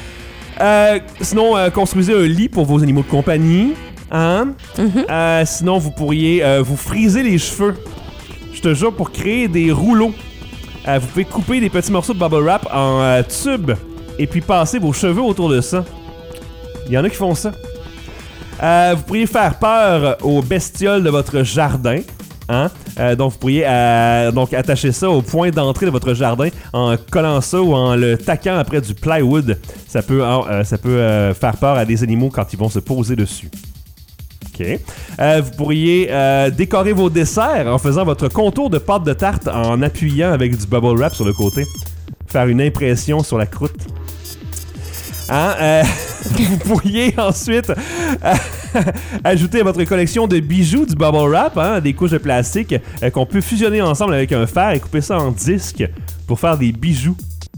Hein? Sinon, construisez un lit pour vos animaux de compagnie. Hein? Sinon, vous pourriez vous friser les cheveux. Je te jure, pour créer des rouleaux. Vous pouvez couper des petits morceaux de bubble wrap en tubes et puis passer vos cheveux autour de ça. Il y en a qui font ça. Vous pourriez faire peur aux bestioles de votre jardin. Hein? Donc, vous pourriez donc attacher ça au point d'entrée de votre jardin en collant ça ou en le taquant après du plywood. Ça peut faire peur à des animaux quand ils vont se poser dessus. OK. Vous pourriez décorer vos desserts en faisant votre contour de pâte de tarte en appuyant avec du bubble wrap sur le côté. Faire une impression sur la croûte. Hein? Vous pourriez ensuite ajouter à votre collection de bijoux du bubble wrap, hein, des couches de plastique qu'on peut fusionner ensemble avec un fer et couper ça en disques pour faire des bijoux.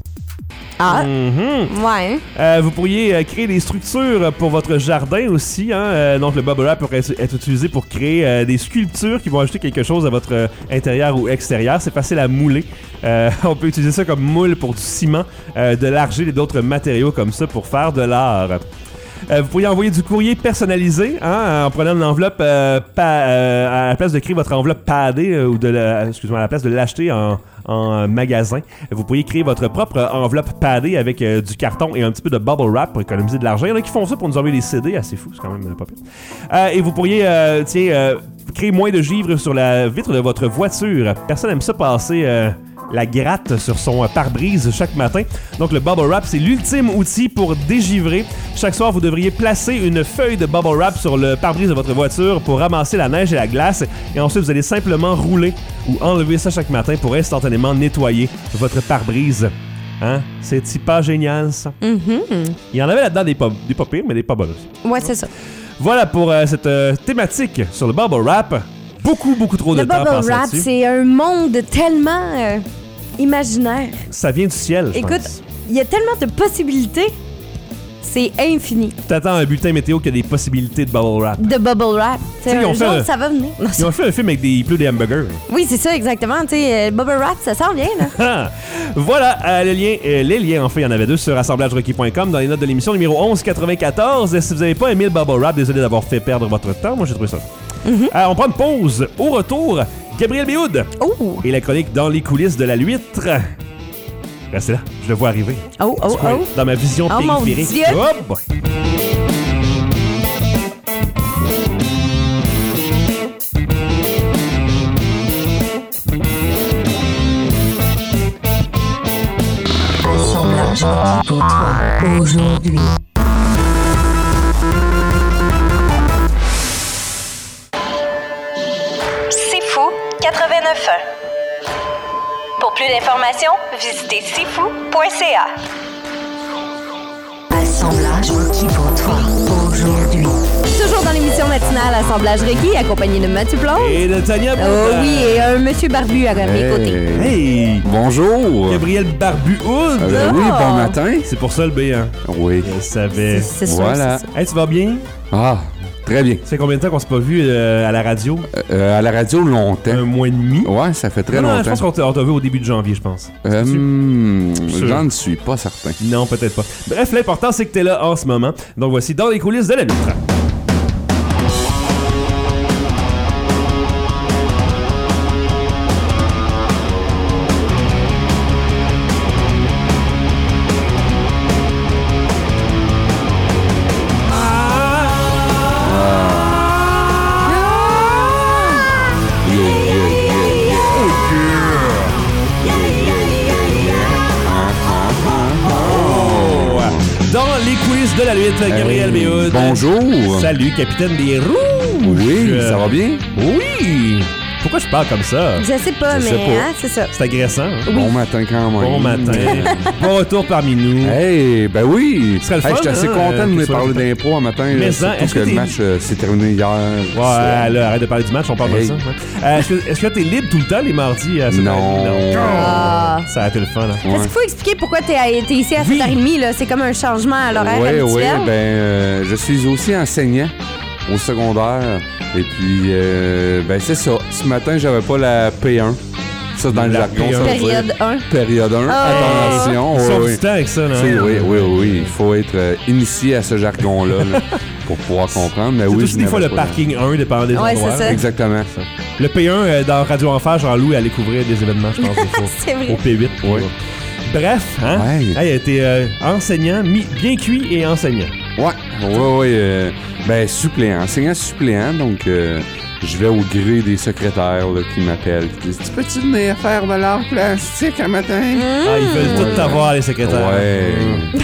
Ah, ouais. Vous pourriez créer des structures pour votre jardin aussi. Hein? Donc, le bubble wrap pourrait être utilisé pour créer des sculptures qui vont ajouter quelque chose à votre intérieur ou extérieur. C'est facile à mouler. On peut utiliser ça comme moule pour du ciment, de l'argile et d'autres matériaux comme ça pour faire de l'art. Vous pourriez envoyer du courrier personnalisé, hein, en prenant une enveloppe à la place de créer votre enveloppe paddée ou à la place de l'acheter en magasin. Vous pourriez créer votre propre enveloppe paddée avec du carton et un petit peu de bubble wrap pour économiser de l'argent. Il y en a qui font ça pour nous envoyer des CD, assez fou, c'est quand même pas pire. Et vous pourriez créer moins de givre sur la vitre de votre voiture. Personne n'aime ça passer la gratte sur son pare-brise chaque matin. Donc le bubble wrap, c'est l'ultime outil pour dégivrer. Chaque soir, vous devriez placer une feuille de bubble wrap sur le pare-brise de votre voiture pour ramasser la neige et la glace. Et ensuite, vous allez simplement rouler ou enlever ça chaque matin pour instantanément nettoyer votre pare-brise. Hein? C'est pas génial, ça. Il y en avait là-dedans des pas pires, mais des pas bonnes aussi. Ouais, c'est ça. Voilà pour cette thématique sur le bubble wrap. Beaucoup trop de temps passé là-dessus. Le bubble wrap, c'est un monde tellement imaginaire. Ça vient du ciel, je Écoute, pense. il y a tellement de possibilités. C'est infini. T'attends un bulletin météo qui a des possibilités de bubble wrap. De bubble wrap. C'est un jour, ça va venir. Non, ils ont fait un film avec des des hamburgers. Oui, c'est ça, exactement. Tu sais, bubble wrap, ça s'en vient, là. Voilà, les liens, en fait, il y en avait deux sur assemblagerequis.com dans les notes de l'émission numéro 1194. Si vous n'avez pas aimé le bubble wrap, désolé d'avoir fait perdre votre temps. Moi, j'ai trouvé ça. On prend une pause. Au retour, Gabriel Béhoud. Oh! Et la chronique dans les coulisses de la l'huître. Restez là, je le vois arriver. Oh! Dans ma vision périphérique. Mon Dieu. Oh boy. Assemblage requis pour toi aujourd'hui. C'est fou 89.1. Pour plus d'informations, visitez sifou.ca. Assemblage requis pour toi aujourd'hui. Toujours dans l'émission matinale Assemblage requis, accompagné de Mathieu Plante. Et de Tania Boutin. Oh oui, et un monsieur barbu à mes côtés. Hey! Bonjour! Gabriel Barbu-Houd! Oui, bon matin. C'est pour ça le B, hein? Oui. Je savais. C'est sûr, Voilà. c'est ça. Hey, tu vas bien? Ah, Très bien. Ça fait combien de temps qu'on s'est pas vu à la radio? À la radio, longtemps. Un mois et demi? Ouais, ça fait très Non, longtemps. je pense qu'on t'a vu au début de janvier, je pense. J'en ne suis pas certain. Non, peut-être pas. Bref, l'important, c'est que t'es là en ce moment. Donc voici Dans les coulisses de la lutte. Dans les coulisses de la lutte, Gabriel Béhoud. Bonjour. Salut, capitaine des Rouges. Oui, ça va bien? Oui. Pourquoi je parle comme ça? Je sais pas, Je mais sais pas. hein, c'est ça. C'est agressant. Hein? Bon matin quand même. Bon matin. Bon retour parmi nous. Hey, ben oui. Ce serait le fun, J'étais assez hein, content de que nous tu sois parler là. d'impro un matin. Mais Surtout est-ce que que le t'es- match s'est terminé hier. Ouais, là, arrête de parler du match, on parle Hey. de ça. Ouais. Est-ce que t'es libre tout le temps les mardis à 7h30? Non. Ah. Ça a été le fun, là. Ouais. Est-ce qu'il faut expliquer pourquoi t'es ici à 7h30? Là? C'est comme un changement à l'horaire Oui, habituel. ben je suis aussi enseignant au secondaire. Et puis, ben c'est ça. Ce matin, j'avais pas la P1. Ça, dans le La jargon, P1. ça veut dire Période 1. Période 1. Ah. Attention. Ils oui, sont oui. du temps avec ça, là. Tu sais, oui. Il faut être initié à ce jargon-là là, pour pouvoir comprendre. Mais C'est oui, aussi je des fois le n'avais pas parking 1, dépendant des Ouais, endroits. c'est ça. Exactement. Le P1 dans Radio Enfer, Jean-Loup allait couvrir des événements, je pense, des fois. C'est vrai. Au P8. Ouais. Bref, hein? Ouais. Hey, il a été enseignant, bien cuit et enseignant. Ouais. Ben, suppléant. Enseignant suppléant, donc je vais au gré des secrétaires là, qui m'appellent. Qui disent, tu peux-tu venir faire de l'art plastique un matin? Ah, ils veulent tout t'avoir, les secrétaires. Ouais.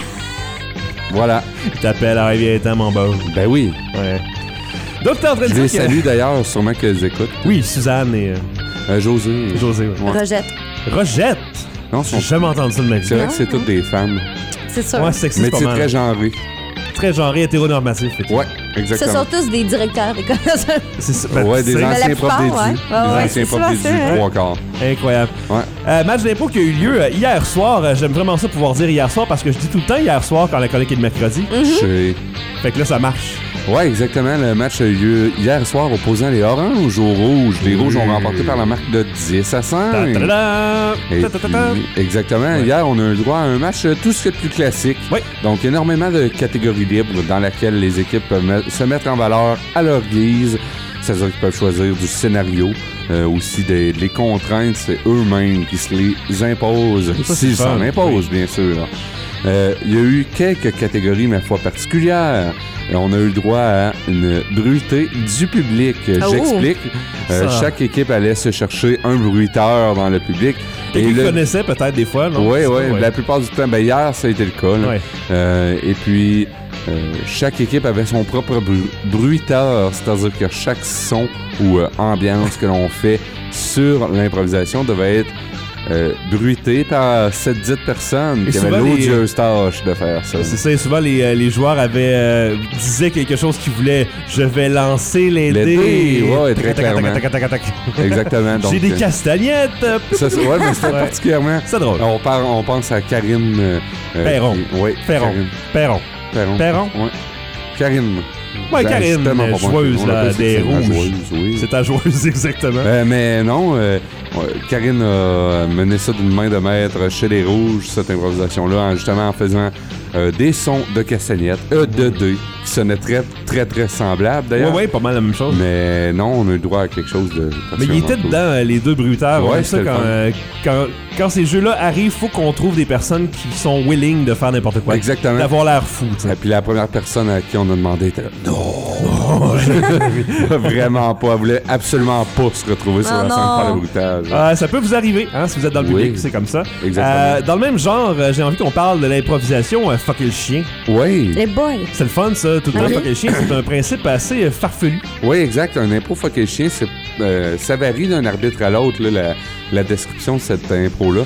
Voilà. Ils t'appellent, ah, viens-t'en, mon beau. Ben oui. Ouais. Donc, t'es en train de Je dire les que- salue d'ailleurs, sûrement qu'elles écoutent. Oui, Suzanne et José. José. Ouais. Ouais. Rejette. Rojette. Non, J'ai jamais entendu ça de ma vie. c'est vrai que c'est toutes des femmes. C'est sûr. Ouais, sexy, Mais c'est pas c'est mal. très genré. Très genré, hétéronormatif. Ouais, Ce exactement. sont tous des directeurs d'école. C'est ça. Ouais, des c'est anciens la profs plupart, d'édu. ouais. Ouais, Des ouais, anciens c'est profs souvent d'édu, ça, hein. 3 quarts. incroyable. Ouais. Match d'impôt qui a eu lieu hier soir. J'aime vraiment ça pouvoir dire hier soir parce que je dis tout le temps hier soir quand la chronique est le mercredi. Je- Fait que là, ça marche. Ouais, exactement. Le match a eu lieu hier soir opposant les Oranges aux Rouges. Les Rouges ont remporté par la marque de 10-5. Ta-ta-da-da! Et Ta-ta-ta-ta! puis, exactement. Ouais. Hier, on a eu le droit à un match tout ce qui est de plus classique. Oui. Donc, énormément de catégories libres dans lesquelles les équipes peuvent se mettre en valeur à leur guise. C'est-à-dire qu'ils peuvent choisir du scénario, aussi des contraintes. C'est eux-mêmes qui se les imposent, Ça, c'est s'ils fun. s'en imposent, bien sûr. Il y a eu quelques catégories, ma foi, particulières. Et on a eu le droit à une bruitée du public. Oh. J'explique. Ça. Chaque équipe allait se chercher un bruiteur dans le public. Quelqu'un Et qui le- connaissait peut-être des fois, non? Oui, C'est oui. pas- La plupart du temps, ben hier, ça a été le cas. là. Ouais. Et puis, chaque équipe avait son propre bruiteur, c'est-à-dire que chaque son ou ambiance que l'on fait sur l'improvisation devait être bruité par cette dite personne Et qui avait souvent, l'odieuse tâche de faire ça. C'est ça, et souvent les joueurs disaient quelque chose qu'ils voulaient. Je vais lancer les Les dés. dés, ouais, très Tac, tac, clairement. tac, tac, tac, tac, tac. Exactement. Donc, J'ai des castagnettes. ça, ouais, mais c'était Ouais. particulièrement... C'est drôle. On pense à Karine... Perron. Oui, Perron. Perron. Perron. Ouais. Karine. Ouais, Ben, Karine, justement, pas moi. joueuse On là, l'appelle des c'est la Rouges. joueuse, oui. C'est ta joueuse, exactement. Mais non, Karine a mené ça d'une main de maître chez les Rouges, cette improvisation-là, justement en faisant des sons de castagnettes, de dés, qui sonnaient très, très, très semblables d'ailleurs. Ouais, pas mal la même chose. Mais non, on a eu le droit à quelque chose de... Mais il était dedans, les deux bruiteurs. Ouais, Ouais, ça, c'était le quand ces jeux-là arrivent, faut qu'on trouve des personnes qui sont willing de faire n'importe quoi. Exactement. D'avoir l'air fou, tu sais. Et puis la première personne à qui on a demandé était là, non, vraiment pas. Elle voulait absolument pas se retrouver sur Oh la scène non. pour faire le bruitage. Ça peut vous arriver, hein, si vous êtes dans le Oui. public, c'est comme ça. Exactement. Dans le même genre, j'ai envie qu'on parle de l'improvisation fucker le chien. Oui. Les boys. C'est le fun, ça. Tout le temps, Oui. fucker le chien, c'est un principe assez farfelu. Oui, exact. Un impro fucké chien, ça varie d'un arbitre à l'autre, là, la description de cette impro-là.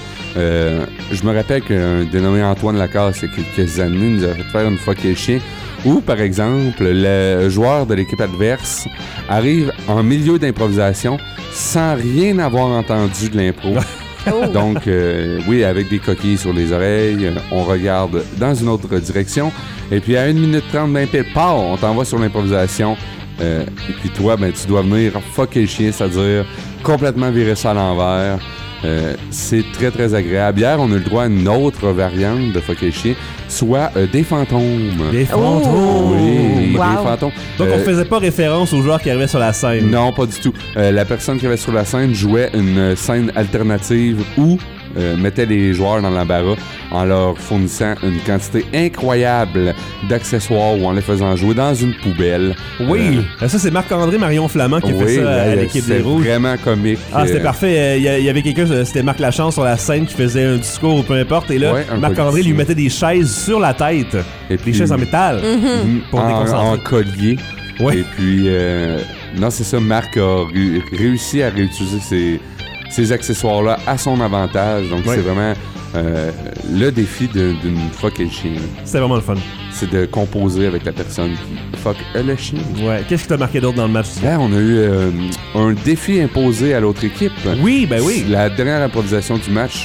Je me rappelle qu'un dénommé Antoine Lacasse, il y a quelques années, nous a fait faire une fucké chien où, par exemple, le joueur de l'équipe adverse arrive en milieu d'improvisation sans rien avoir entendu de l'impro. Donc, oui, avec des coquilles sur les oreilles, on regarde dans une autre direction. Et puis, à 1 minute 30, ben pile, on t'envoie sur l'improvisation. Et puis toi, ben, tu dois venir fucker le chien, c'est-à-dire complètement virer ça à l'envers. C'est très, très agréable. Hier, on a eu le droit à une autre variante de fucker le chien, soit des fantômes. Des fantômes! Oui, Wow. des fantômes. Donc, on faisait pas référence aux joueurs qui arrivaient sur la scène. Non, pas du tout. La personne qui avait sur la scène jouait une scène alternative où mettait les joueurs dans l'embarras en leur fournissant une quantité incroyable d'accessoires ou en les faisant jouer dans une poubelle. Oui! Ça, c'est Marc-André Marion Flamand qui a fait ça à l'équipe des Rouges. C'est vraiment comique. Ah, c'était parfait. Il y avait quelqu'un, c'était Marc Lachance sur la scène qui faisait un discours ou peu importe. Et là, Ouais, un Marc-André policier. lui mettait des chaises sur la tête. Et Des puis- chaises en métal. Pour en déconcentrer. collier. Ouais. Et puis, non, c'est ça, Marc a réussi à réutiliser ces accessoires-là à son avantage. Donc, Ouais. c'est vraiment le défi d'une fuck et le chien. C'était vraiment le fun. C'est de composer avec la personne qui fuck le chien. Ouais. Qu'est-ce qui t'a marqué d'autre dans le match? Là, on a eu un défi imposé à l'autre équipe. Oui, ben oui. La dernière improvisation du match,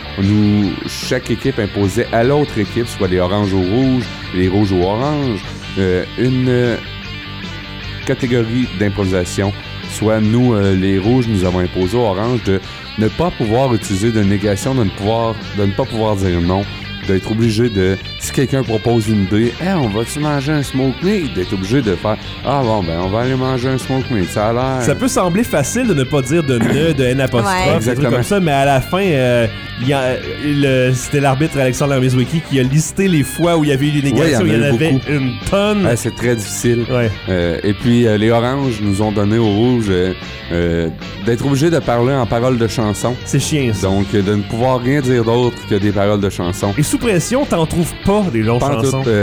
chaque équipe imposait à l'autre équipe, soit les oranges au rouge, les rouges au orange, une catégorie d'improvisation. Soit nous, les rouges, nous avons imposé aux oranges de ne pas pouvoir utiliser de négation, de ne pas pouvoir dire non, d'être obligé de, si quelqu'un propose une idée, « Hey, on va-tu manger un smoke meat? » D'être obligé de faire « Ah bon, ben on va aller manger un smoke meat, ça a l'air... » Ça peut sembler facile de ne pas dire de ne, de N apostrophe, Ouais. des trucs Exactement. comme ça, mais à la fin, c'était l'arbitre Alexandre Armezwicki qui a listé les fois où il y avait eu des négations. Ouais, il y en avait beaucoup. une tonne. Ouais, c'est très difficile. Ouais. Et puis, les oranges nous ont donné aux rouges d'être obligés de parler en paroles de chansons. C'est chiant, ça. Donc, de ne pouvoir rien dire d'autre que des paroles de chansons. Et sous pression, t'en trouves pas des longues Pas en chansons. tout,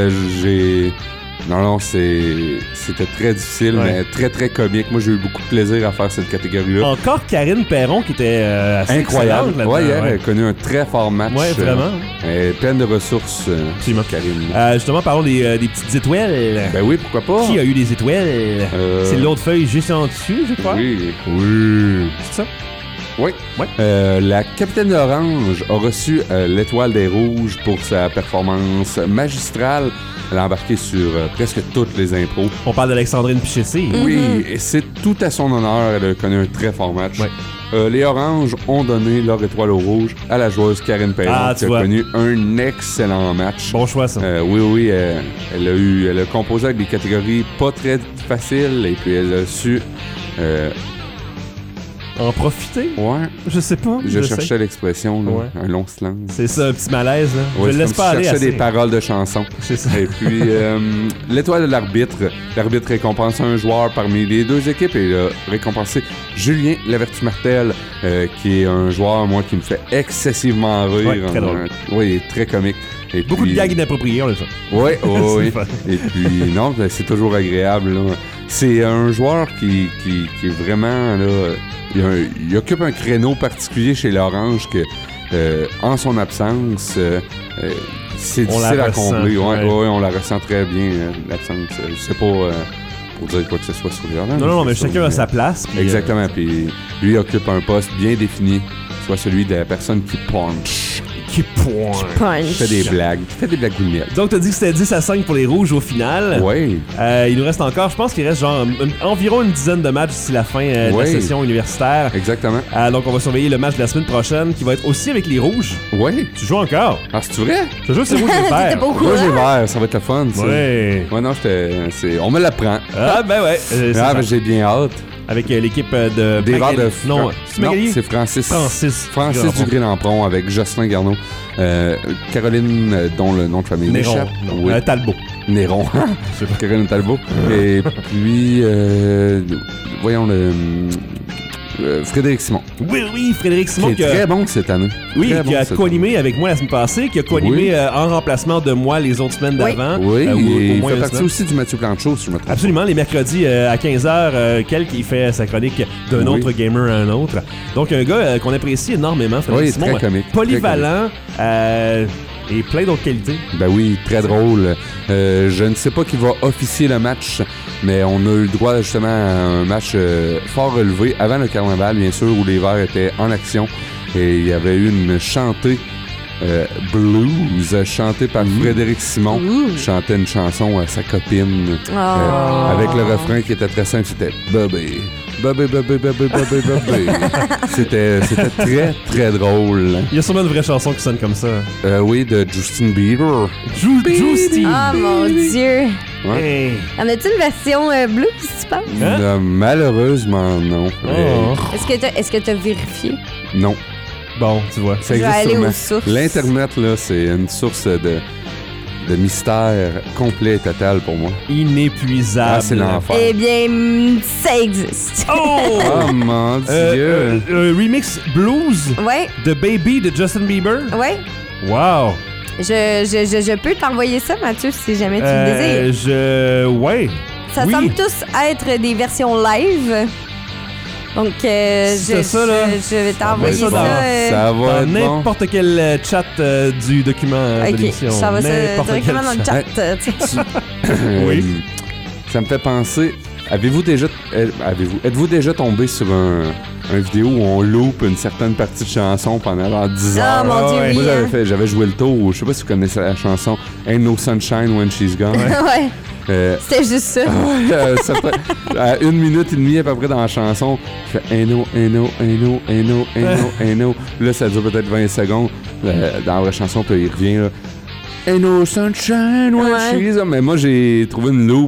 Non, c'était très difficile, Ouais. mais très, très comique. Moi, j'ai eu beaucoup de plaisir à faire cette catégorie-là. Encore Karine Perron qui était assez Incroyable. excellente là-dedans, Ouais, hier, ouais. elle a connu un très fort match. Ouais, vraiment. Elle est pleine de ressources, Absolument. Karine. Justement, parlons des petites étoiles. Ben oui, pourquoi pas? Qui a eu des étoiles? C'est l'autre feuille juste en dessus, je crois. Oui. Oui. C'est ça? Oui. Ouais. La capitaine Orange a reçu l'étoile des Rouges pour sa performance magistrale. Elle a embarqué sur presque toutes les impros. On parle d'Alexandrine Pichetsy. Oui, et c'est tout à son honneur. Elle a connu un très fort match. Ouais. Les Oranges ont donné leur étoile aux Rouges à la joueuse Karine Perron, Ah, qui tu a vois. connu un excellent match. Bon choix, ça. Oui, elle a composé avec des catégories pas très faciles, et puis elle a su... En profiter? ouais, Je sais pas. je sais. cherchais l'expression, là, Ouais. un long slang. C'est ça, un petit malaise. Là. Ouais, je le c'est laisse comme pas si aller je cherchais assez. des paroles de chansons. C'est ça. Et puis, l'étoile de l'arbitre. L'arbitre récompense un joueur parmi les deux équipes et il a récompensé Julien Lavertu-Martel, qui est un joueur, moi, qui me fait excessivement rire. Ouais, très drôle. Oui, il est très comique. Et Beaucoup puis, de gags inappropriés, on le sait. Oui, C'est oui. fun. Et puis, non, ben, c'est toujours agréable. Là. C'est un joueur qui est vraiment... Là, il occupe un créneau particulier chez l'Orange que, en son absence, c'est On la difficile à ressent, combler. ouais. Ouais, on la ressent très bien, l'absence. Je sais pas pour dire quoi que ce soit sur les Oranges. Non, mais c'est chacun ça, a sa place. puis, Exactement. Puis lui il occupe un poste bien défini, soit celui de la personne qui punch, Qui pointe. Punch. qui fait des blagues gourmettes. Donc, t'as dit que c'était 10-5 pour les Rouges au final. Oui. Il nous reste encore, je pense qu'il reste genre environ une dizaine de matchs d'ici la fin de la Ouais. session universitaire. Exactement. Donc, on va surveiller le match de la semaine prochaine qui va être aussi avec les Rouges. Oui. Tu joues encore. Ah, c'est vrai? Je joue, c'est rouge et T'étais vert. pas au Moi, j'ai courant? vert, ça va être le fun, ça. Ouais. Ouais, non, on me l'apprend. Ah, ben ouais. C'est Ah, ça. ben, j'ai bien hâte. Avec l'équipe de. Des verres de... Non, c'est Magali? c'est Francis. Francis. Francis Dugré-Lampron avec Jocelyn Garneau. Caroline, dont le nom de famille Néron. m'échappe. Non, Oui. Talbot. Néron. Caroline Talbot. Et puis, voyons Frédéric Simon. Oui, Frédéric Simon Qui est très bon cette année. Oui, Très qui bon a cette co-animé avec moi la semaine passée, qui a co-animé Oui. en remplacement de moi les autres semaines Oui. d'avant. Oui, ou et au il moins fait une partie semaine. aussi du Mathieu Planchot, si je me trompe. Absolument, les mercredis à 15h, il fait sa chronique d'un Oui. autre gamer à un autre. Donc, un gars qu'on apprécie énormément, Frédéric Oui, Simon. très comique. Polyvalent et plein d'autres qualités. Ben oui, très drôle. Je ne sais pas qui va officier le match, mais on a eu le droit justement à un match fort relevé avant le carnaval, bien sûr, où les Verts étaient en action. Et il y avait eu une chantée blues, chanté par Frédéric Simon. Chantait une chanson à sa copine avec le refrain qui était très simple, c'était « Bobby, Bobby, Bobby, Bobby, Bobby, Bobby ». C'était très, très drôle. Il y a sûrement une vraie chanson qui sonne comme ça. Oui, de Justin Bieber. Justin! Ah, mon Dieu! Ouais. Hey. En as-tu une version blues, tu penses? Hein? Malheureusement, non. Oh. Est-ce que t'as vérifié? Non. Bon, tu vois. Ça Je vais existe aller sûrement. aux sources. L'Internet, là, c'est une source de mystère complet et total pour moi. Inépuisable. Ah, c'est l'enfer. Eh bien, ça existe. Oh! Oh mon Dieu! Remix Blues Ouais, de Baby de Justin Bieber. ouais. Wow! Je peux t'envoyer ça, Mathieu, si jamais tu le désires. Ouais. Ça oui. semble tous être des versions live. Donc, C'est ça, là. je vais t'envoyer ça ça. dans- Ça va Dans être bon. n'importe quel chat du document de Ok, l'émission. ça va N'importe quel directement dans le chat. tiens. Oui. Ça me fait penser. Êtes-vous déjà tombé sur un vidéo où on loupe une certaine partie de chanson pendant genre 10 heures? Ah, mon Dieu, ouais. oui. Moi, j'avais joué le tour. Je sais pas si vous connaissez la chanson Ain't No Sunshine When She's Gone. Ouais, c'était juste ça. Ça fait, à 1 minute et demie à peu près dans la chanson, je fais Ain't No, Ain't No, Ain't No, Ain't No, Ain't No, Ain't No. Là, ça dure peut-être 20 secondes. Dans la vraie chanson, puis il revient là. Ain't no sunshine when Ouais. she's on. Mais moi, j'ai trouvé une loupe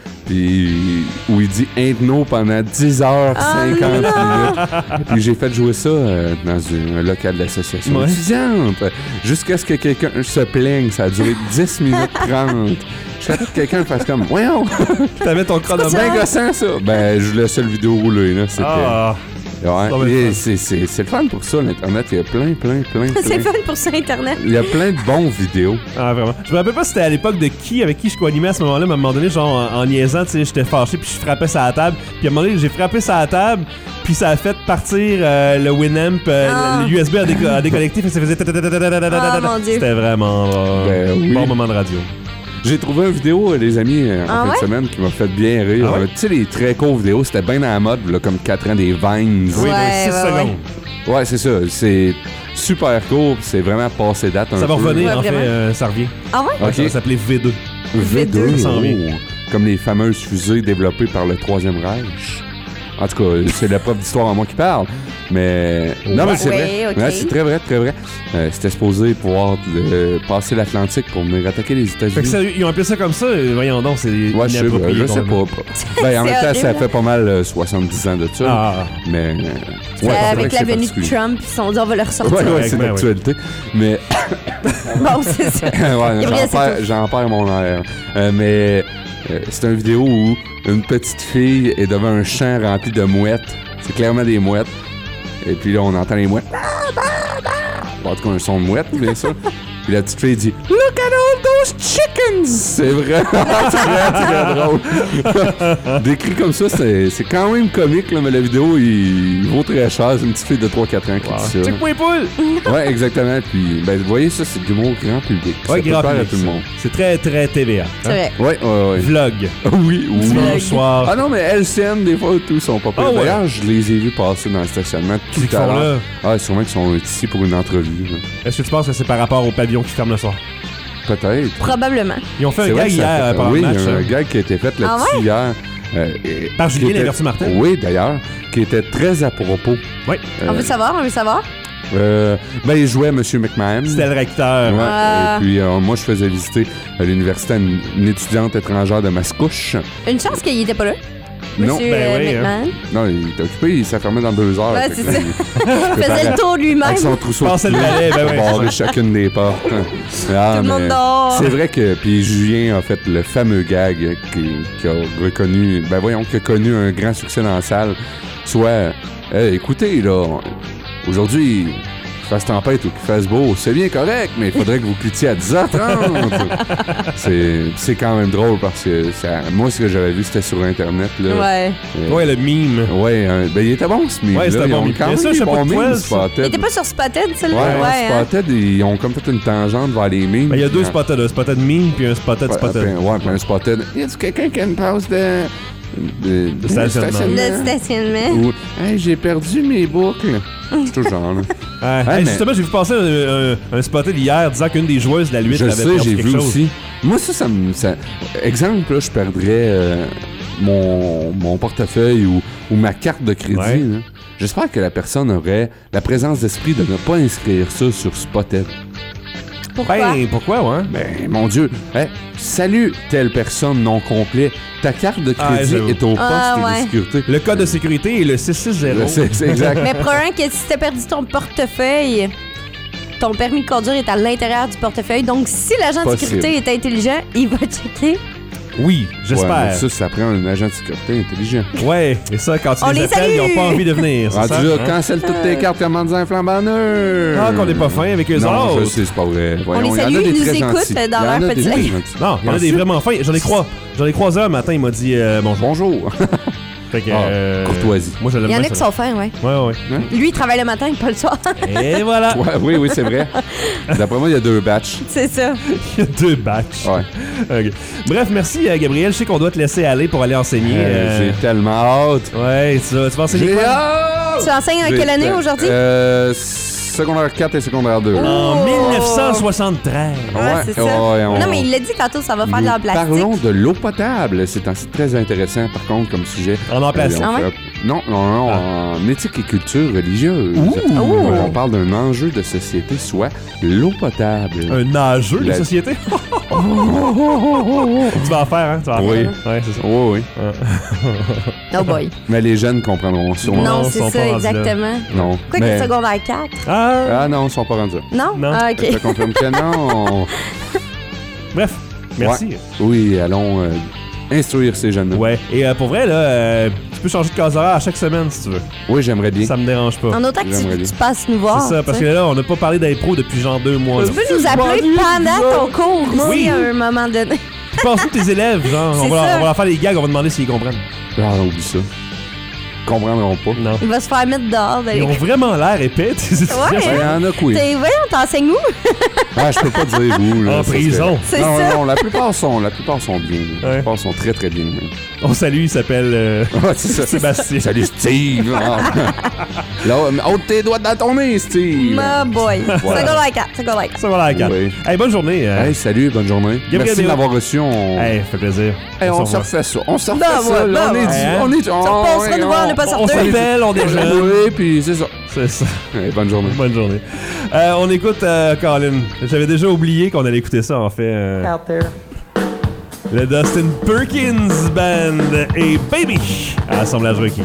où il dit Ain't no pendant 10 heures 50 minutes. Puis j'ai fait jouer ça dans un local d'association Ouais. étudiante. Jusqu'à ce que quelqu'un se plaigne. Ça a duré 10 minutes 30. Jusqu'à ce que quelqu'un fasse comme Voyons! T'avais ton C'est chronomètre. bien gossant, ça! Ben, je laissais le vidéo rouler, là. C'était. Ah. Ouais. Ça va être Et fun. c'est le fun pour ça, l'Internet. Il y a plein. C'est fun pour ça, Internet. Il y a plein de bons vidéos. Ah, vraiment. Je me rappelle pas si c'était à l'époque de avec qui je co-animais à ce moment-là, mais à un moment donné, genre, en niaisant, tu sais, j'étais fâché, puis je frappais ça à la table. Puis à un moment donné, j'ai frappé ça à la table, puis ça a fait partir le Winamp, l'USB a déconnecté, fait que ça faisait Ah, mon Dieu. C'était vraiment Ben oui. bon moment de radio. J'ai trouvé une vidéo, les amis, en Ah fin ouais? de semaine qui m'a fait bien rire. Ah ouais? Tu sais, les très courts vidéos, c'était bien dans la mode, là, comme 4 ans, des Vines. Oui, Ouais, 6 ouais, secondes. Ouais, c'est ça. C'est super court, puis c'est vraiment passé date un Ça va peu. revenir, Ouais, en fait, vraiment. ça revient. Ah ouais? Ok. Ça va s'appeler V2. V2. Ça s'en vient. Oh. Comme les fameuses fusées développées par le Troisième Reich. En tout cas, c'est la prof d'histoire en moi qui parle. Mais. Non, mais c'est Ouais, vrai. ok. Ouais, c'est très vrai, très vrai. C'était supposé pouvoir passer l'Atlantique pour venir attaquer les Fait que États-Unis. ça, ils ont appelé ça comme ça, voyons donc, c'est Ouais, je sais pas. complètement. Ben, en même temps, horrible, ça hein? fait pas mal 70 ans de ça. Ah, Mais. c'est vrai Avec que la c'est venue de particulier. Trump, ils se sont dit on va le ressortir. Ouais, c'est Ben oui. l'actualité. Mais. Bon, c'est ça. Ouais, Gabriel, c'est j'en perds mon air. Mais c'est une vidéo où une petite fille est devant un champ rempli de mouettes. C'est clairement des mouettes. Et puis là, on entend les mouettes. Bon, en tout cas, un son de mouette, bien sûr. Puis la petite fille dit Look at all those chickens! C'est vraiment très drôle. Décrit comme ça, c'est quand même comique, là, mais la vidéo, il vaut très cher. C'est une petite fille de 3-4 ans qui dit ça. check-moi les poules! Ouais, exactement. Puis, ben, vous voyez, ça, c'est de l'humour grand public. Ouais, ça peut grand plaire à public, tout le ça. monde. C'est très, très TVA. C'est vrai. Ouais. Vlog. Oui. Dimanche soir. Ah non, mais LCN, des fois, tous sont pas pires. Ah ouais. D'ailleurs, je les ai vus passer dans le stationnement tout Qu'est-ce qu'ils à font l'heure. là? Ah, sûrement qu'ils sont ici pour une entrevue. là. Est-ce que tu penses que c'est par rapport au pavillon qui ferme le soir? Peut-être. Probablement. Ils ont fait C'est un vrai gag que ça hier fait- pendant oui, le match. il y a un hein. gag qui a été fait là-dessus Ah ouais? hier. Par qui Julien était- Lavertu-Martin. Oui, d'ailleurs, qui était très à propos. Oui. On veut savoir. Ben, il jouait M. McMahon. C'était le recteur. Ouais, Ah. et puis moi, je faisais visiter à l'université à une étudiante étrangère de Mascouche. Une chance qu'il était pas là. Non, Monsieur ben oui, McMahon. non, il était occupé, il s'affirmait dans 2 heures. Ouais, Fait c'est que ça. il Il faisait le tour lui-même. avec son trousseau Passait le de clés, balai, ben ouais. barrer chacune des portes. Ah, Tout le monde mais dort. C'est vrai que puis Julien a fait le fameux gag qui a reconnu, qui a connu un grand succès dans la salle. Soit, écoutez là, aujourd'hui, qu'il fasse tempête ou qu'il fasse beau, c'est bien correct, mais il faudrait que vous quittiez à 10h30. c'est quand même drôle parce que moi, ce que j'avais vu, c'était sur Internet. Là. Ouais. Ouais, le mime. Ouais, il était bon ce meme. Ouais, c'était Ils bon ont meme. quand Bien même sûr, des chapeau bons de memes, poil, ça. Spotted. Il était pas sur Spotted, Ouais, celle-là? hein? Spotted, ils ont comme fait une tangente vers les memes. Ben, il y a deux Puis, Spotted, un Spotted meme puis un Spotted Ouais, Spotted. puis un Spotted. Y a-tu quelqu'un qui a une passe De stationnement. Le stationnement. Ou hey, j'ai perdu mes boucles. C'est tout genre, là. Ouais, mais- justement, j'ai vu passer un spotted hier disant qu'une des joueuses de la 8 Je avait sais, perdu j'ai quelque vu chose. aussi. Moi, exemple, là, je perdrais mon portefeuille ou ma carte de crédit. Ouais. Là. J'espère que la personne aurait la présence d'esprit de ne pas inscrire ça sur Spotted. Pourquoi? Ben, pourquoi, ouais? Ben, mon Dieu. Hey, salut, telle personne non complet. Ta carte de crédit j'avoue. est au poste Ah, de ouais. sécurité. Le code de sécurité est le 660. C'est exact. Mais probablement que si t'as perdu ton portefeuille, ton permis de conduire est à l'intérieur du portefeuille. Donc, si l'agent de Possible. sécurité est intelligent, il va checker. Oui, Ouais, j'espère. mais ça prend un agent de sécurité intelligent. Ouais, et ça, quand tu On les les appelles, ils salue! n'ont pas envie de venir. c'est ça? Rendu là, Hein? cancelle toutes tes cartes, commande un flambant neuf. Ah, qu'on n'est pas fin avec eux Non, je autres. sais, c'est pas vrai. Voyons, les il y en salue, a des ils nous très écoutent gentils. dans Il y en leur a des petit très live. gentils. Non, il y en a des Penses-tu? vraiment fins. J'en ai croisé un matin, il m'a dit bonjour. Bonjour. Fait que, courtoisie. Moi, je l'aime Il y en bien, a qui ça. sont fins, ouais. Ouais. Lui, il travaille le matin et pas le soir. Et voilà. Ouais, oui, c'est vrai. D'après moi, il y a 2 batchs. C'est ça. Il y a 2 batchs. Ouais. Ok. Bref, merci Gabriel. Je sais qu'on doit te laisser aller pour aller enseigner. J'ai tellement hâte. Ouais, tu vas enseigner J'ai quoi? hâte. Tu enseignes en quelle année aujourd'hui? Secondaire 4 et secondaire 2. En 1973. Ouais, c'est ça. on- Non, mais il l'a dit tantôt, ça va faire de Nous l'art plastique. parlons de l'eau potable. C'est très intéressant, par contre, comme sujet. En art plastique. On Ah ouais? fait- Non, en éthique et culture religieuse. Ouh. On parle d'un enjeu de société, soit l'eau potable. Un nageur de La- société? Tu vas en faire, hein? Tu vas en Oui. faire. Ouais, c'est ça. Oui, oui. Oh boy. Mais les jeunes comprendront sûrement. Non, Non, ils c'est sont ça, pas rendus là. exactement. Non. Quoi Mais- que secondaire 4? Ah! Ah non, ils sont pas rendus là. Non? Non. Ah, Je te OK. confirme que non. Bref, merci. Ouais. Oui, allons instruire ces jeunes-là. Ouais. Et pour vrai, là, tu peux changer de case horaire à chaque semaine si tu veux. Oui, j'aimerais bien. Ça me dérange pas. En autant que J'aimerais bien. tu passes nous voir. C'est ça, parce que tu sais. là, on n'a pas parlé d'impro depuis genre 2 mois. là. Tu peux nous appeler pendant ton cours Oui. aussi à un moment donné. Tu penses où tes élèves, genre, C'est on va ça. leur faire des gags, on va demander s'ils comprennent. Ah, oublie ça. Ils comprendront pas. Non. Il va se faire mettre dehors. Ils ont vraiment l'air épais, tes étudiants. Ouais. Il y en a quoi? Voyons, t'enseignes où? Ah, je peux pas dire où. Là, En ça prison. serait- C'est Non, ça. non, la plupart sont bien. La Ouais. plupart sont très, très bien. même. On salue, il s'appelle Ah, c'est ça. Sébastien. Salut, Steve. Ah. Là, ôte tes doigts dans ton nez, Steve. My boy. Voilà. Secondaire 4. Secondaire 4. Ça va la 4. Oui. Hey, bonne journée. Hey, salut, bonne journée. Gabriel Merci de Béraud. m'avoir reçu. Hey, ça fait plaisir. Hey, on se se revoit. refait ça. On se refait Ben ça. ouais, là, ben on est ouais. dit. Hein? On est dit. On se nous voir, on est pas On sorteux. s'appelle, on est jeunes. Oui, puis c'est ça. C'est ça. Hey, bonne journée. Bonne journée. On écoute Colin. J'avais déjà oublié qu'on allait écouter ça, en fait. Le Dustin Perkins Band et Baby à Assemblage requis.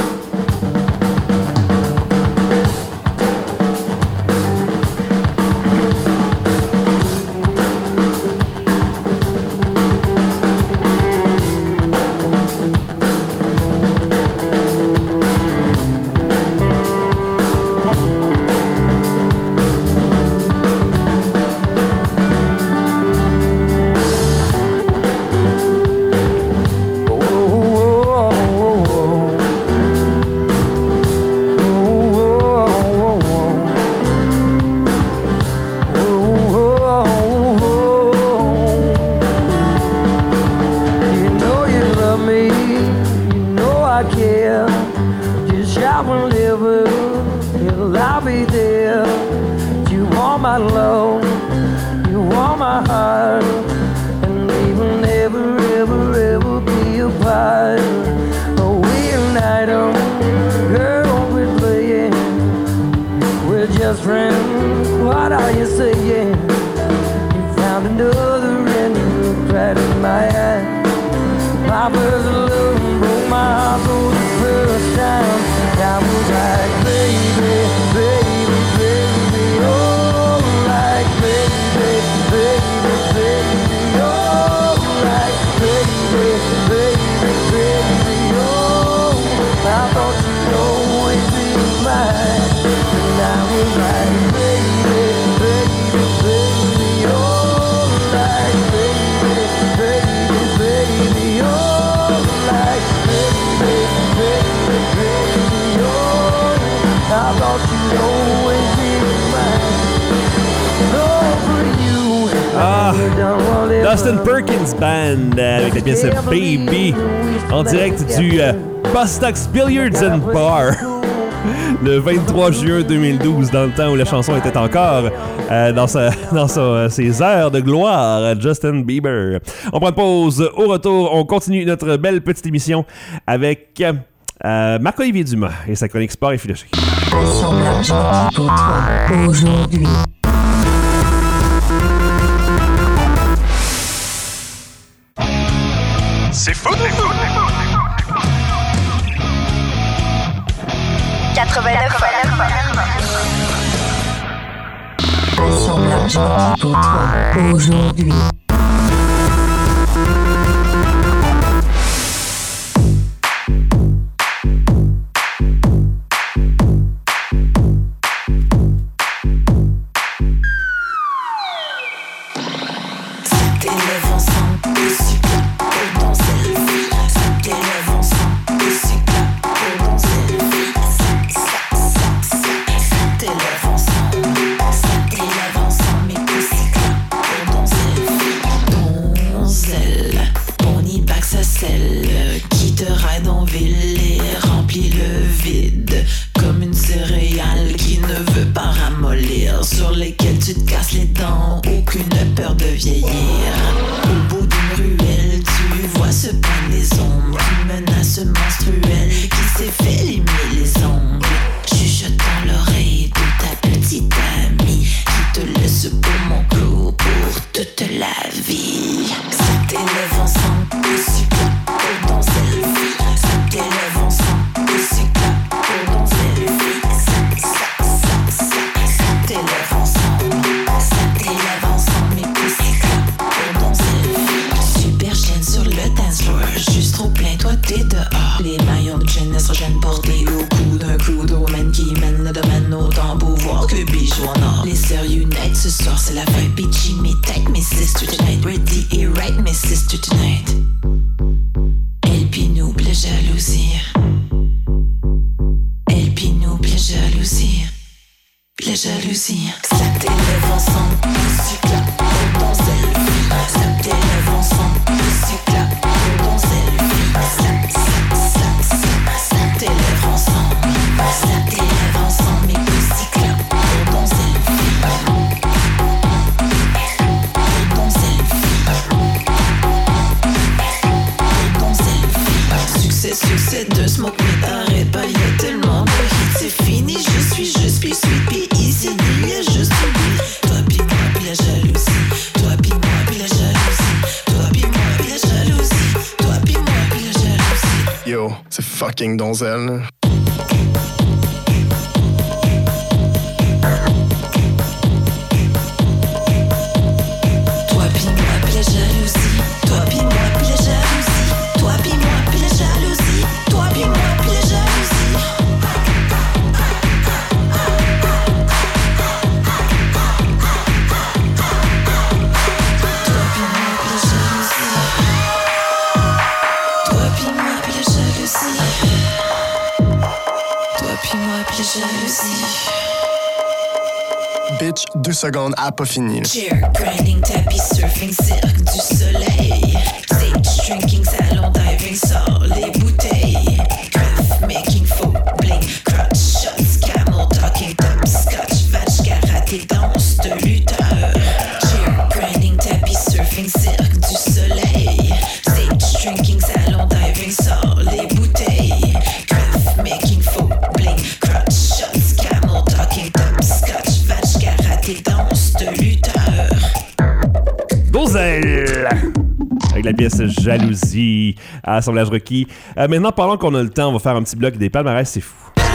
You know you love me, you know I care. Just shout whenever, I'll be there. You want my love, you want my heart, and we will never, ever, ever be apart. Oh, we're an item, girl, we're playing. We're just friends, what are you saying? You found another and you looked right in my eye. My first love broke my heart for the first time. I was like, baby, baby, baby, oh, like baby, baby, baby, oh, like baby, baby, baby, oh. I thought you'd always be mine, and I was like, baby, baby, baby, oh, like baby, baby, baby, oh, like baby, baby, baby, oh. I thought you'd always be mine. Oh, for you, Ah. I've done whatever Dustin Perkins Band avec la pièce Baby en direct du Bustock's Billiards and Bar le 23 juin 2012, dans le temps où la chanson était encore dans ses heures de gloire, Justin Bieber. On prend une pause. Au retour, on continue notre belle petite émission avec Marc-Olivier Dumas et sa chronique sport et philosophie. Assemblage pour toi aujourd'hui. C'est fou, c'est fou. 89. Assemblage pour toi aujourd'hui. Fucking donzelle. Bitch, 2 secondes, a pas fini. Chair, grinding, tapis, surfing, cirque du soleil. Stage, drinking, salon, diving, sort les bouteilles. Craft, making, faux, bling, crotch, shots, camel, talking, top, scotch, vache, karaté, danse de lutteur. Chair, grinding, tapis, surfing, cirque du soleil. Stage, drinking, salon, diving, sort les bouteilles. Craft, making, faux, bling, crotch, shots, camel, talking, top, scotch, vache, karaté, danse de lutteur. Gonzelle avec la pièce Jalousie à Assemblage requis. Maintenant, pendant qu'on a le temps, on va faire un petit bloc des palmarès, c'est fou.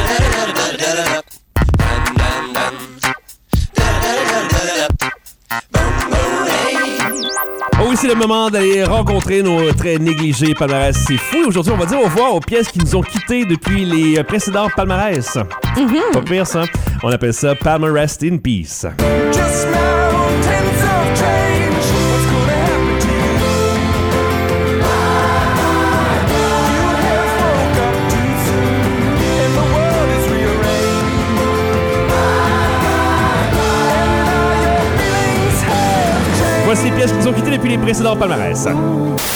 Oh oui, c'est le moment d'aller rencontrer nos très négligés palmarès, c'est fou. Aujourd'hui, on va dire au revoir aux pièces qui nous ont quittés depuis les précédents palmarès. Pas pire, ça. On appelle ça Palmarès in Peace. Just mountains of change. What's gonna happen to you? You have woke up too soon, and the world is rearranged. And now your feelings have changed. Voici les pièces qui ont quitté depuis les précédents palmarès. Ouais,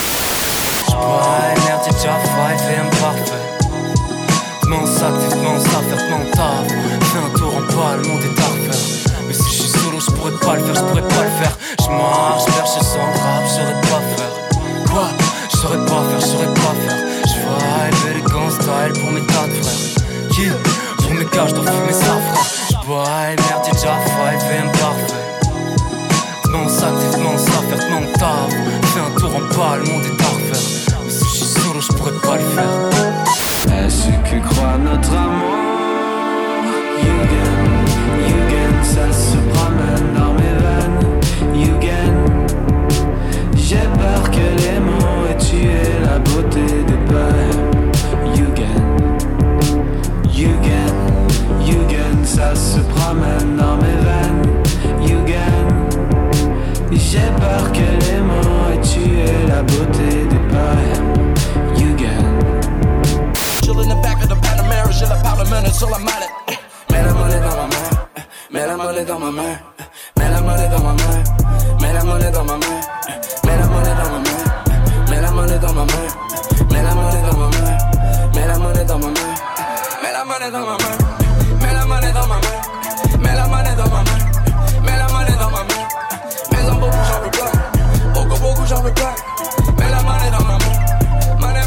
merde, j'ai déjà five et imparfait. Mon sac, mon ça, faire mon taf. Fais un tour en bas, le monde est à refaire. Mais si je suis solo, je pourrais pas le faire, Je marche, perché sans rap, je saurais pas faire. Quoi? Je saurais pas faire. Je vibe élégant style pour mes tas de frères. Qui? Pour mes gars, je dois fumer ça, frère. J'bois, merde, j'ai déjà five et imparfait. Mon sac, mon ça, faire mon taf. Fais un tour en bas, le monde est à refaire. Mais si je suis solo, je pourrais pas le faire. Est-ce que croit notre amour? Yugen, ça se promène dans mes veines. Yugen, j'ai peur que les mots aient tué la beauté des peurs. Yugen, ça se promène dans mes veines. Yugen, j'ai peur que les mots aient tué la beauté des peurs. Yugen. Chill in the back of the Panamera, j'ai la parlementaire sur la mallette. Mets la monnaie dans ma main, mets la monnaie dans ma main, mets la monnaie dans ma main, mets la monnaie dans ma main, mets la monnaie dans ma main, mets la monnaie dans ma main, mets la monnaie dans ma main, mets la monnaie dans ma main, mets la monnaie dans ma main, mets la monnaie dans ma main, mets la monnaie dans ma main, mets la monnaie dans ma main, mais en beaucoup j'en veux plein, beaucoup j'en veux plein, mets la monnaie dans ma main, monnaie.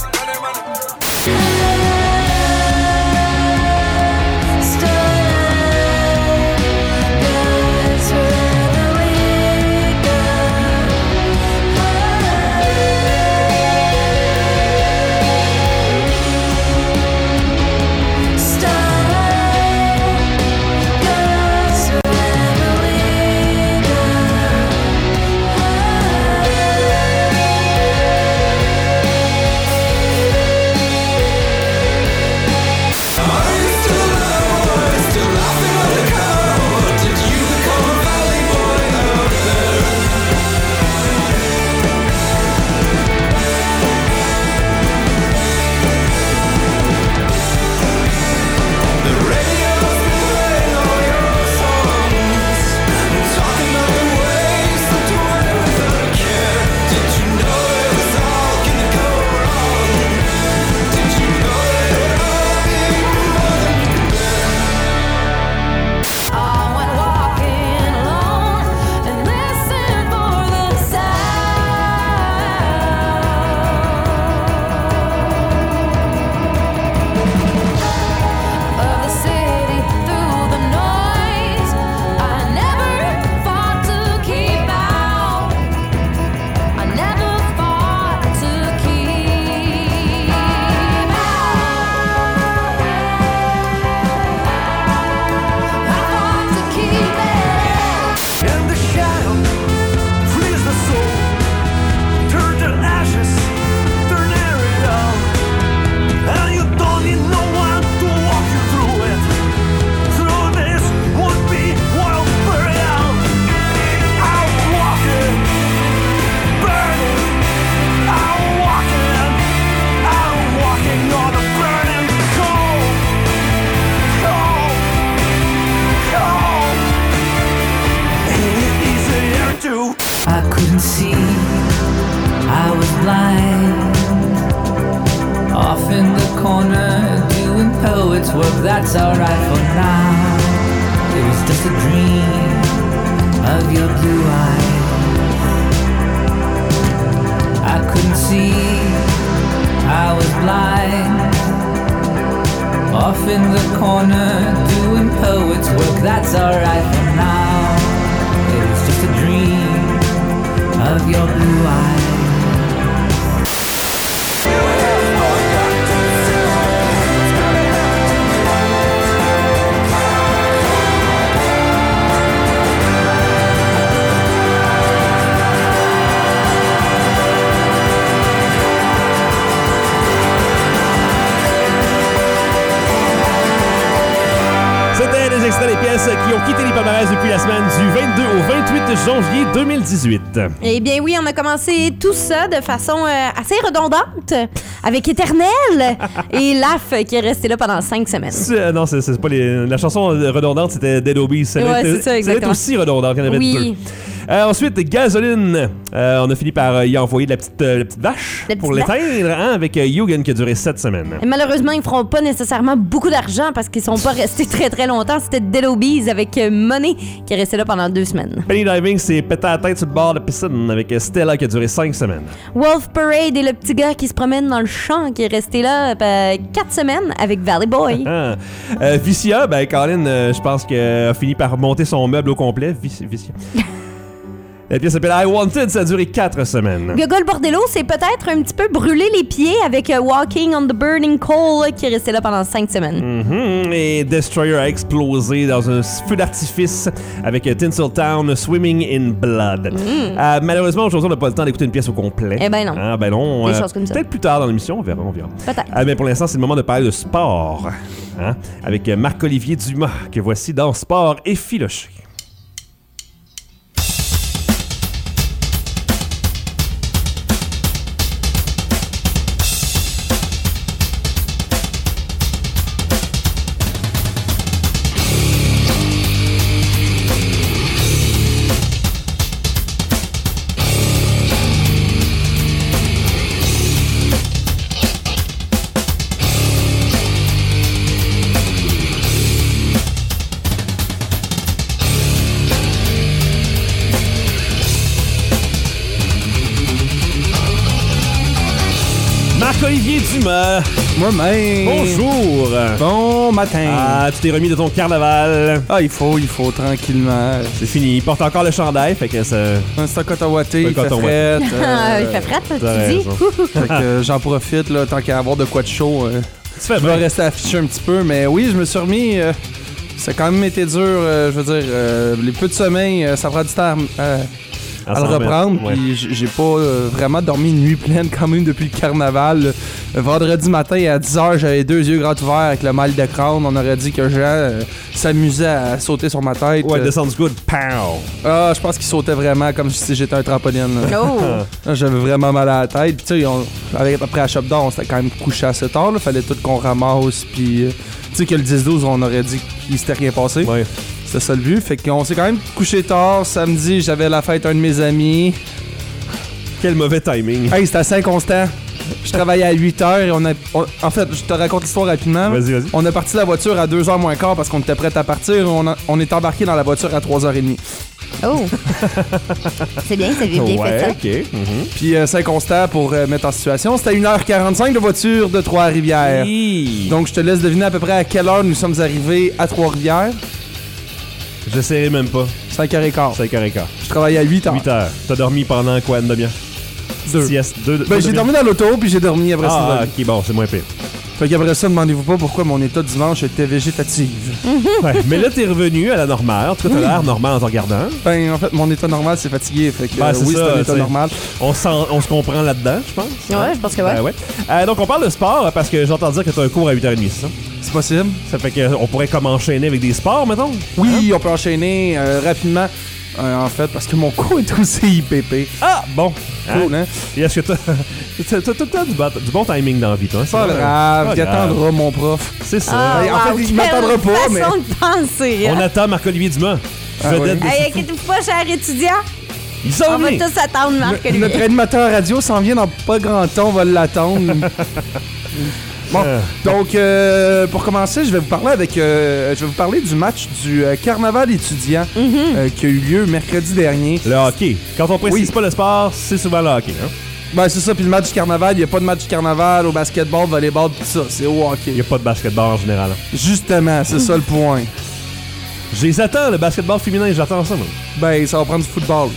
I couldn't see, I was blind. Off in the corner, doing poets' work, that's alright for now. It was just a dream of your blue eyes. I couldn't see, I was blind. Off in the corner, doing poets' work, that's alright for now. It was just a dream of your blue eyes. C'était des extraits des pièces qui ont quitté les palmarès depuis la semaine du 22 au 28 janvier 2018. Eh bien oui, on a commencé tout ça de façon assez redondante avec Éternel et Laf qui est resté là pendant 5 semaines. Non, c'est pas la chanson redondante, c'était Dead Obies. Ouais, c'est ça, exactement. Ça va être aussi redondante, il y en avait deux. Ensuite, Gasoline. On a fini par y envoyer de la petite vache pour l'éteindre, hein, avec Yugen qui a duré 7 semaines. Et malheureusement, ils feront pas nécessairement beaucoup d'argent parce qu'ils sont pas restés très très longtemps. C'était Dead Obies avec Money qui est resté là pendant 2 semaines. Penny Diving, c'est péter la tête sur le bord de la piscine avec Stella qui a duré 5 semaines. Wolf Parade est le petit gars qui se promène dans le champ qui est resté là 4 semaines avec Valley Boy. Vicia, ben Colin, je pense qu'elle a fini par monter son meuble au complet. Vicia. La pièce s'appelle I Wanted, ça a duré 4 semaines. Gogol Bordello, c'est peut-être un petit peu brûlé les pieds avec Walking on the Burning Coal qui est resté là pendant 5 semaines. Et Destroyer a explosé dans un feu d'artifice avec Tinseltown Swimming in Blood. Malheureusement, aujourd'hui, on n'a pas le temps d'écouter une pièce au complet. Eh ben non. Ah ben non. Des choses comme ça. Peut-être plus tard dans l'émission, on verra. Peut-être. Mais pour l'instant, c'est le moment de parler de sport. Hein? Avec Marc-Olivier Dumas, que voici dans Sport effiloché. Marc-Olivier Dumas. Moi-même. Bonjour. Bon matin. Ah, tu t'es remis de ton carnaval. Ah, il faut, tranquillement. C'est fini. Il porte encore le chandail, fait que ça... C'est un coton watté, il fait coton fret. Il fait fret, tu dis. Fait que j'en profite, là, tant qu'à avoir de quoi de chaud. Tu fais je vais rester affiché un petit peu, mais oui, je me suis remis... ça a quand même été dur, je veux dire, les peu de sommeil, ça prend du temps à le reprendre. Ouais. Puis j'ai pas vraiment dormi une nuit pleine quand même depuis le carnaval. Vendredi matin à 10h, j'avais 2 yeux grands ouverts avec le mal de crâne. On aurait dit que Jean s'amusait à sauter sur ma tête. Ouais, that sounds good. Pow! Ah, je pense qu'il sautait vraiment comme si j'étais un trampoline. Oh. J'avais vraiment mal à la tête. Puis tu sais, après la shop d'or, on s'était quand même couché assez tard. Là. Fallait tout qu'on ramasse. Puis tu sais que le 10-12, on aurait dit qu'il s'était rien passé. Ouais. C'était ça le but. Fait qu'on s'est quand même couché tard. Samedi, j'avais la fête d'un de mes amis. Quel mauvais timing. Hey, c'était à Saint-Constant. Je travaillais à 8h et en fait, je te raconte l'histoire rapidement. Vas-y. On a parti la voiture à 2h moins quart parce qu'on était prêt à partir. On est embarqué dans la voiture à 3h30. Oh! C'est bien, c'est bien fait ça. OK. Puis Saint-Constant, pour mettre en situation, c'était 1h45 de voiture de Trois-Rivières. Donc, je te laisse deviner à peu près à quelle heure nous sommes arrivés à Trois-Rivières. Je sais même pas. 5h15. 5h15. Je travaillais à 8h. 8h. T'as dormi pendant quoi, une demi-heure? 2. Sieste. 2. J'ai dormi dans l'auto, puis j'ai dormi après ça. Ah, ok, bon, c'est moins pire. Fait qu'après ça, demandez-vous pas pourquoi mon état de dimanche était végétatif. Ouais, mais là, t'es revenu à la normale. En tout cas, t'as l'air normal en te regardant. Ben, en fait, mon état normal, c'est fatigué. Fait que c'est oui, ça, c'est un état normal. On se comprend là-dedans, je pense. Ouais, je pense que ouais. Donc, on parle de sport parce que j'entends dire que t'as un cours à 8h30, c'est ça? C'est possible. Ça fait qu'on pourrait comme enchaîner avec des sports, mettons? Oui, on peut enchaîner rapidement. En fait, parce que mon cours est aussi IPP. Ah, bon. Cool, hein? Et est-ce que t'as du bon timing dans la vie, toi? Pas grave, il attendra mon prof. C'est ça. En fait, il m'attendra pas, mais... façon de penser, hein? On attend Marc-Olivier Dumas. Hey, inquiétez-vous pas, cher étudiant. On va tous attendre, Marc-Olivier. Notre animateur radio s'en vient dans pas grand temps, on va l'attendre. Bon, donc pour commencer, je vais vous parler du match du carnaval étudiant qui a eu lieu mercredi dernier. Le hockey. Quand on précise pas le sport, c'est souvent le hockey, hein? Ben c'est ça, puis le match du carnaval, il n'y a pas de match du carnaval au basketball, volleyball, tout ça, c'est au hockey. Il n'y a pas de basketball en général. Justement, c'est ça le point. J'attends le basketball féminin, j'attends ça, moi. Ben ça va prendre du football.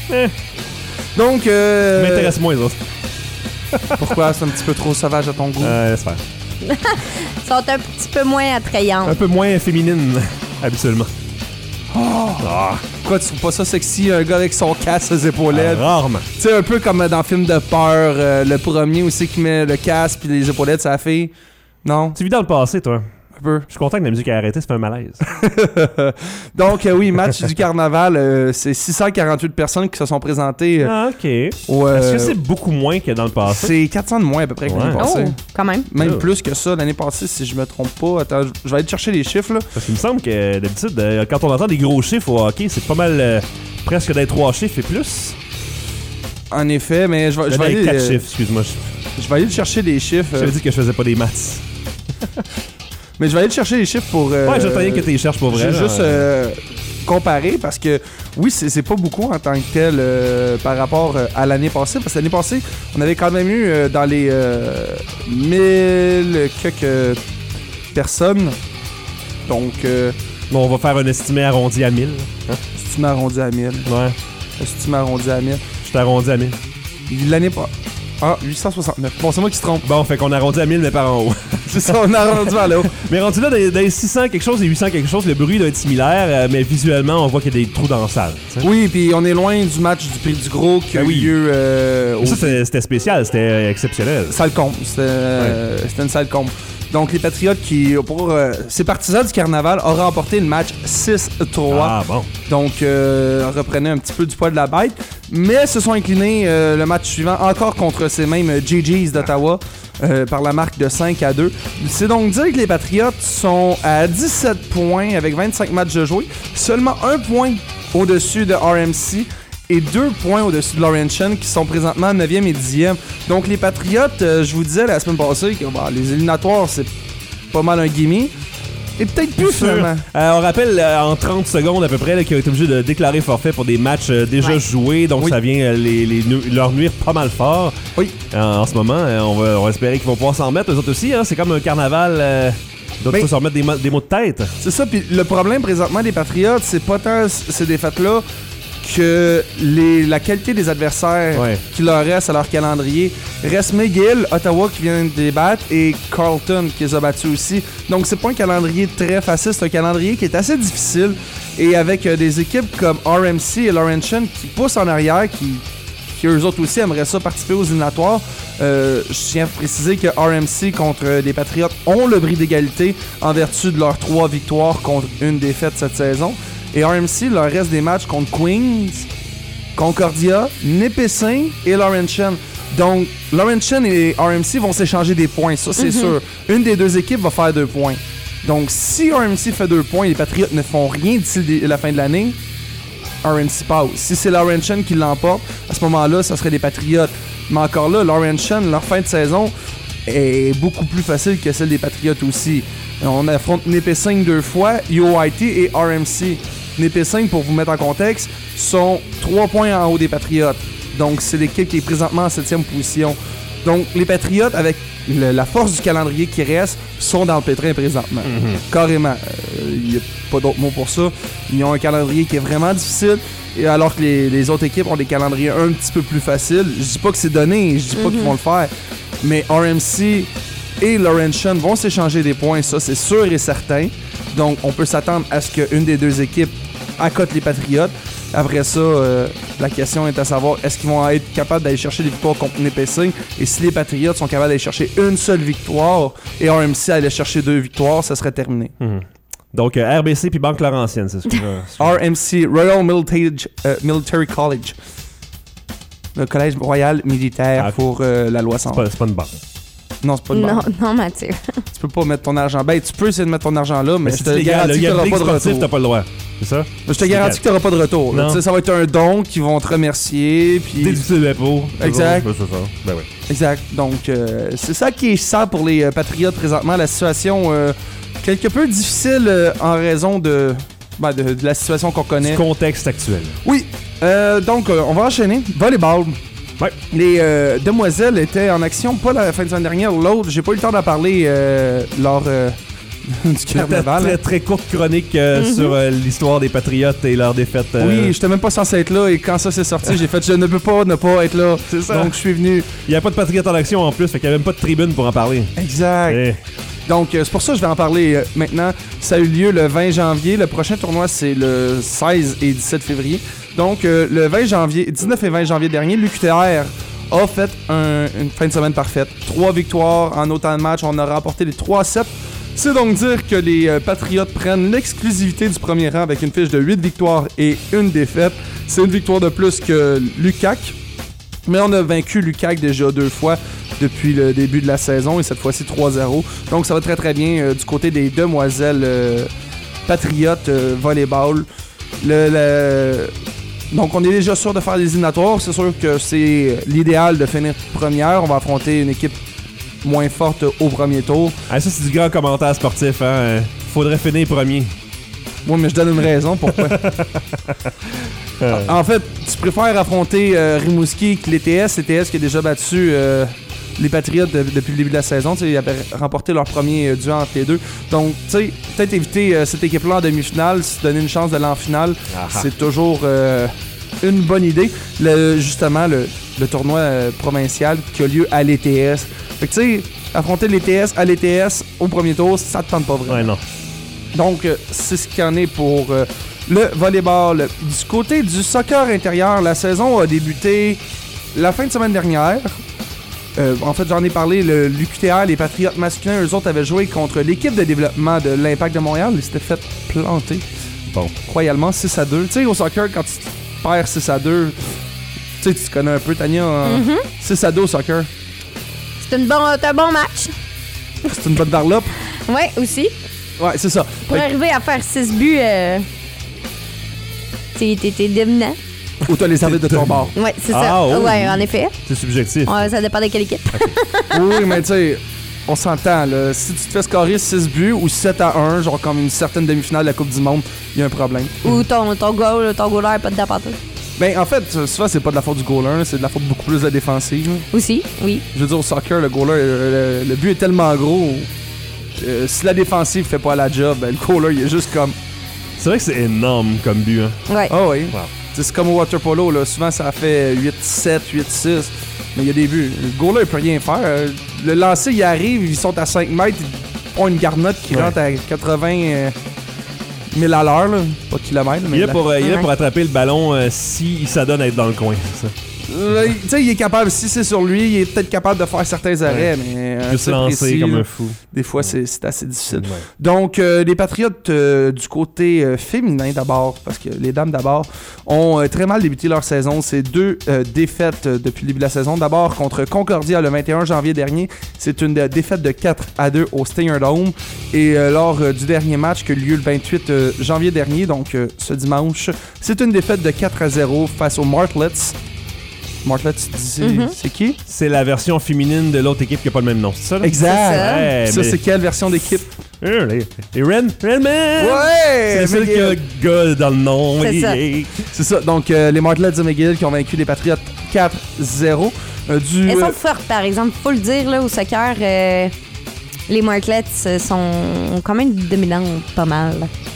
Donc m'intéresse moins, les autres. Pourquoi? C'est un petit peu trop sauvage à ton goût? J'espère. Ils sont un petit peu moins attrayants. Un peu moins féminine, habituellement. Pourquoi tu trouves pas ça sexy, un gars avec son casque, ses épaulettes? Rarement. Tu sais, un peu comme dans le film de peur, le premier aussi qui met le casque puis les épaulettes, ça fait... Non? Tu vis dans le passé, toi. Un peu. Je suis content que la musique ait arrêté, ça fait un malaise. Donc, oui, match du carnaval, c'est 648 personnes qui se sont présentées. OK. Est-ce que c'est beaucoup moins que dans le passé? C'est 400 de moins à peu près que l'année passée. Oh, quand même. Même plus que ça l'année passée, si je me trompe pas. Attends, je vais aller chercher les chiffres, là. Parce qu'il me semble que d'habitude, quand on entend des gros chiffres au hockey, c'est pas mal presque dans les 3 chiffres et plus. En effet, mais je vais Dans les aller... 4 chiffres, excuse-moi. Je vais aller chercher des chiffres. J'avais dit que je faisais pas des maths. Mais je vais aller chercher les chiffres pour... Ouais, j'attends rien que tu les cherches pour vrai. Je vais là. juste comparer parce que, oui, c'est pas beaucoup en tant que tel par rapport à l'année passée. Parce que l'année passée, on avait quand même eu dans les 1000 quelques personnes. Donc... bon, on va faire un estimé arrondi à 1000. Hein? Estimé arrondi à 1000. Ouais. Estimé arrondi à 1000. Je t'ai arrondi à 1000. L'année passée... Ah, 869. Bon, c'est moi qui se trompe. Bon, fait qu'on a arrondi à 1000, mais par en haut. C'est ça, on a arrondi vers le haut. Mais rendu là, dans les 600 quelque chose et 800 quelque chose, le bruit doit être similaire, mais visuellement, on voit qu'il y a des trous dans la salle. T'sais. Oui, puis on est loin du match du Prix du Gros qui a eu lieu... Ça, c'était spécial, c'était exceptionnel. Salle comble. C'était une salle comble. Donc, les Patriotes qui, pour ces partisans du Carnaval, ont remporté le match 6-3. Ah, bon. Donc, reprenaient un petit peu du poids de la bête. Mais se sont inclinés le match suivant encore contre ces mêmes GGs d'Ottawa par la marque de 5-2. C'est donc dire que les Patriotes sont à 17 points avec 25 matchs de jouer. Seulement 1 point au-dessus de RMC. Et 2 points au-dessus de Laurentian qui sont présentement 9e et 10e. Donc les Patriotes, je vous disais la semaine passée que les éliminatoires, c'est pas mal un gimme. Et peut-être plus finalement. On rappelle en 30 secondes à peu près qu'ils ont été obligés de déclarer forfait pour des matchs déjà joués. Donc ça vient leur nuire pas mal fort. Oui. En ce moment, on va espérer qu'ils vont pouvoir s'en remettre. Eux autres aussi, hein, c'est comme un carnaval... Donc, il faut se remettre des mots de tête. C'est ça, puis le problème présentement des Patriotes, c'est pas tant ces défaites-là que la qualité des adversaires qui leur restent à leur calendrier. Reste McGill, Ottawa qui vient de les battre et Carleton qui les a battus aussi. Donc c'est pas un calendrier très facile, c'est un calendrier qui est assez difficile et avec des équipes comme RMC et Laurentian qui poussent en arrière, qui eux autres aussi aimeraient ça participer aux éliminatoires. Je tiens à préciser que RMC contre les Patriotes ont le bris d'égalité en vertu de leurs 3 victoires contre une défaite cette saison. Et RMC, leur reste des matchs contre Queens, Concordia, Nipissing et Laurentian. Donc, Laurentian et RMC vont s'échanger des points, ça c'est sûr. Une des deux équipes va faire 2 points. Donc, si RMC fait 2 points et les Patriotes ne font rien d'ici la fin de l'année, RMC passe. Si c'est Laurentian qui l'emporte, à ce moment-là, ça serait les Patriotes. Mais encore là, Laurentian, leur fin de saison est beaucoup plus facile que celle des Patriotes aussi. On affronte Nipissing 2 fois, UIT et RMC. Nipissing, pour vous mettre en contexte, sont 3 points en haut des Patriotes. Donc, c'est l'équipe qui est présentement en 7e position. Donc, les Patriotes, avec la force du calendrier qui reste, sont dans le pétrin présentement. Carrément. Il n'y a pas d'autre mot pour ça. Ils ont un calendrier qui est vraiment difficile, et alors que les autres équipes ont des calendriers un petit peu plus faciles. Je dis pas que c'est donné, je dis pas qu'ils vont le faire. Mais RMC et Laurentian vont s'échanger des points, ça c'est sûr et certain. Donc, on peut s'attendre à ce qu'une des deux équipes accote les Patriotes. Après ça, la question est à savoir, est-ce qu'ils vont être capables d'aller chercher des victoires contre Nipissing? Et si les Patriotes sont capables d'aller chercher une seule victoire et RMC allait chercher 2 victoires, ça serait terminé. Donc, RBC puis Banque Laurentienne, c'est ce que RMC, Royal Military College. Le collège royal militaire pour la loi 100. C'est pas une banque. Non, c'est pas une banque. Non, Mathieu. Tu peux pas mettre ton argent. Ben, tu peux essayer de mettre ton argent là, mais je te garantis que tu n'auras pas de retour. T'as pas le droit. C'est ça? Je te garantis que tu n'auras pas de retour. Ça va être un don qui vont te remercier. Puis... Déductible d'impôt. Exact. Ben oui. Exact. Donc, c'est ça qui est ça pour les Patriotes présentement. La situation quelque peu difficile en raison de la situation qu'on connaît. Du contexte actuel. Oui. Donc, on va enchaîner. Volleyball. Ouais. Les demoiselles étaient en action, pas la fin de semaine dernière, l'autre. J'ai pas eu le temps d'en parler lors du carnaval. Très, très courte chronique sur l'histoire des Patriotes et leur défaite. Oui, j'étais même pas censé être là et quand ça s'est sorti, j'ai fait je ne peux pas ne pas être là. C'est ça. Donc je suis venu. Il n'y a pas de Patriotes en action en plus, fait qu'il n'y a même pas de tribune pour en parler. Exact. Donc c'est pour ça que je vais en parler maintenant. Ça a eu lieu le 20 janvier. Le prochain tournoi, c'est le 16 et 17 février. Donc le 20 janvier, 19 et 20 janvier dernier, l'UQTR a fait une fin de semaine parfaite. 3 victoires en autant de matchs. On a remporté les 3-7. C'est donc dire que les Patriotes prennent l'exclusivité du premier rang avec une fiche de 8 victoires et une défaite. C'est une victoire de plus que l'UQAC. Mais on a vaincu l'UQAC déjà 2 fois depuis le début de la saison et cette fois-ci 3-0. Donc ça va très très bien du côté des demoiselles Patriotes volleyball. Donc, on est déjà sûr de faire les éliminatoires. C'est sûr que c'est l'idéal de finir première. On va affronter une équipe moins forte au premier tour. Ah, ça, c'est du grand commentaire sportif. Hein? Faudrait finir premier. Oui, mais je donne une raison pourquoi. En fait, tu préfères affronter Rimouski que l'ETS. L'ETS qui a déjà battu les Patriotes depuis le début de la saison. Ils avaient remporté leur premier duel entre les deux. Donc, tu sais, peut-être éviter cette équipe-là en demi-finale, se donner une chance d'aller en finale, c'est toujours une bonne idée. Justement, le tournoi provincial qui a lieu à l'ETS. Fait que, tu sais, affronter l'ETS à l'ETS au premier tour, ça te tente pas vraiment. Ouais, non. Donc, c'est ce qu'il y en est pour le volleyball. Du côté du soccer intérieur, la saison a débuté la fin de semaine dernière. En fait, j'en ai parlé, le l'UQTR, les Patriotes masculins, eux autres avaient joué contre l'équipe de développement de l'Impact de Montréal. Ils s'étaient fait planter. Bon. Royalement, 6-2. Tu sais, au soccer, quand tu perds 6-2, tu sais, tu connais un peu, Tania. 6-2 au soccer. C'est un bon match. C'est une bonne varlope. Ouais, aussi. Ouais, c'est ça. Pour arriver à faire 6 buts, t'es dominant. Ou t'as les arbitres de ton bord. Ouais, c'est ça. Oh, ouais, en effet. C'est subjectif. Ouais, ça dépend de quelle équipe. Oui, mais tu sais, on s'entend, là. Si tu te fais scorer 6 buts ou 7-1, genre comme une certaine demi-finale de la Coupe du Monde, il y a un problème. Ou ton goaler est pas de d'apanteur. Ben, en fait, souvent, c'est pas de la faute du goaler, c'est de la faute beaucoup plus de la défensive. Aussi, oui. Je veux dire, au soccer, le goaler, le but est tellement gros. Si la défensive fait pas la job, ben, le goaler, il est juste comme... C'est vrai que c'est énorme comme but, hein? Ouais. Ah oui. Wow. C'est comme au water polo, là. Souvent, ça fait 8-7, 8-6. Mais il y a des buts. Le goaler, il peut rien faire. Le lancer, il arrive, ils sont à 5 mètres, ils ont une garnotte qui rentre à 80 000 à l'heure, là. Pas de kilomètres. Mais il est là pour attraper le ballon s'il s'adonne à être dans le coin, c'est ça? Tu sais, il est capable, si c'est sur lui, il est peut-être capable de faire certains arrêts, mais... Juste lancer précis, comme un fou. Des fois, c'est assez difficile. Ouais. Donc, les Patriotes du côté féminin d'abord, parce que les dames d'abord, ont très mal débuté leur saison. C'est 2 défaites depuis le début de la saison. D'abord, contre Concordia le 21 janvier dernier. C'est une défaite de 4-2 au Stinger Dome. Et lors du dernier match qui a eu lieu le 28 janvier dernier, donc ce dimanche, c'est une défaite de 4-0 face aux Martlets. Martlets, c'est qui? C'est la version féminine de l'autre équipe qui n'a pas le même nom, c'est ça? Là? Exact. Ouais, ça, c'est quelle version d'équipe? Les Redmen! Ouais! C'est celle qui a gars dans le nom. C'est ça. C'est ça. Donc, les Martlets de McGill qui ont vaincu les Patriotes 4-0. Elles sont fortes, par exemple. Faut le dire, là, au soccer, les Martlets sont quand même dominantes pas mal.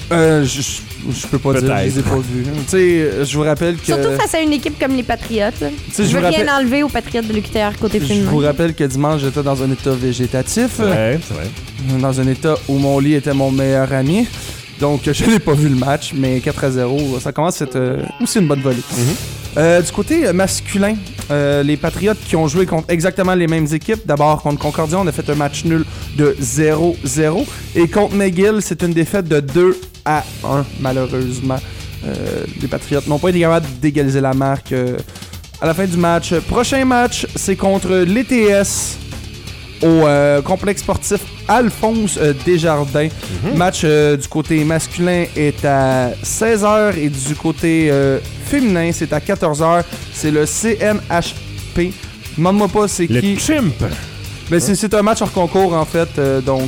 Je peux pas dire, je les ai pas vus. Tu sais, je vous rappelle que... Surtout face à une équipe comme les Patriotes. Je veux rien enlever aux Patriotes de l'UQTR côté féminin. Je vous rappelle que dimanche, j'étais dans un état végétatif. Ouais, c'est vrai. Dans un état où mon lit était mon meilleur ami. Donc, je n'ai pas vu le match, mais 4-0, ça commence à être aussi une bonne volée. Du côté masculin, les Patriotes qui ont joué contre exactement les mêmes équipes. D'abord, contre Concordia, on a fait un match nul de 0-0. Et contre McGill, c'est une défaite de 2-1, malheureusement. Les Patriotes n'ont pas été capables d'égaliser la marque à la fin du match. Prochain match, c'est contre l'ETS au complexe sportif Alphonse Desjardins. Match du côté masculin est à 16h et du côté féminin, c'est à 14h. C'est le CNHP. Demande-moi pas c'est qui. Le Chimp! Ben, c'est un match hors concours, en fait. Donc,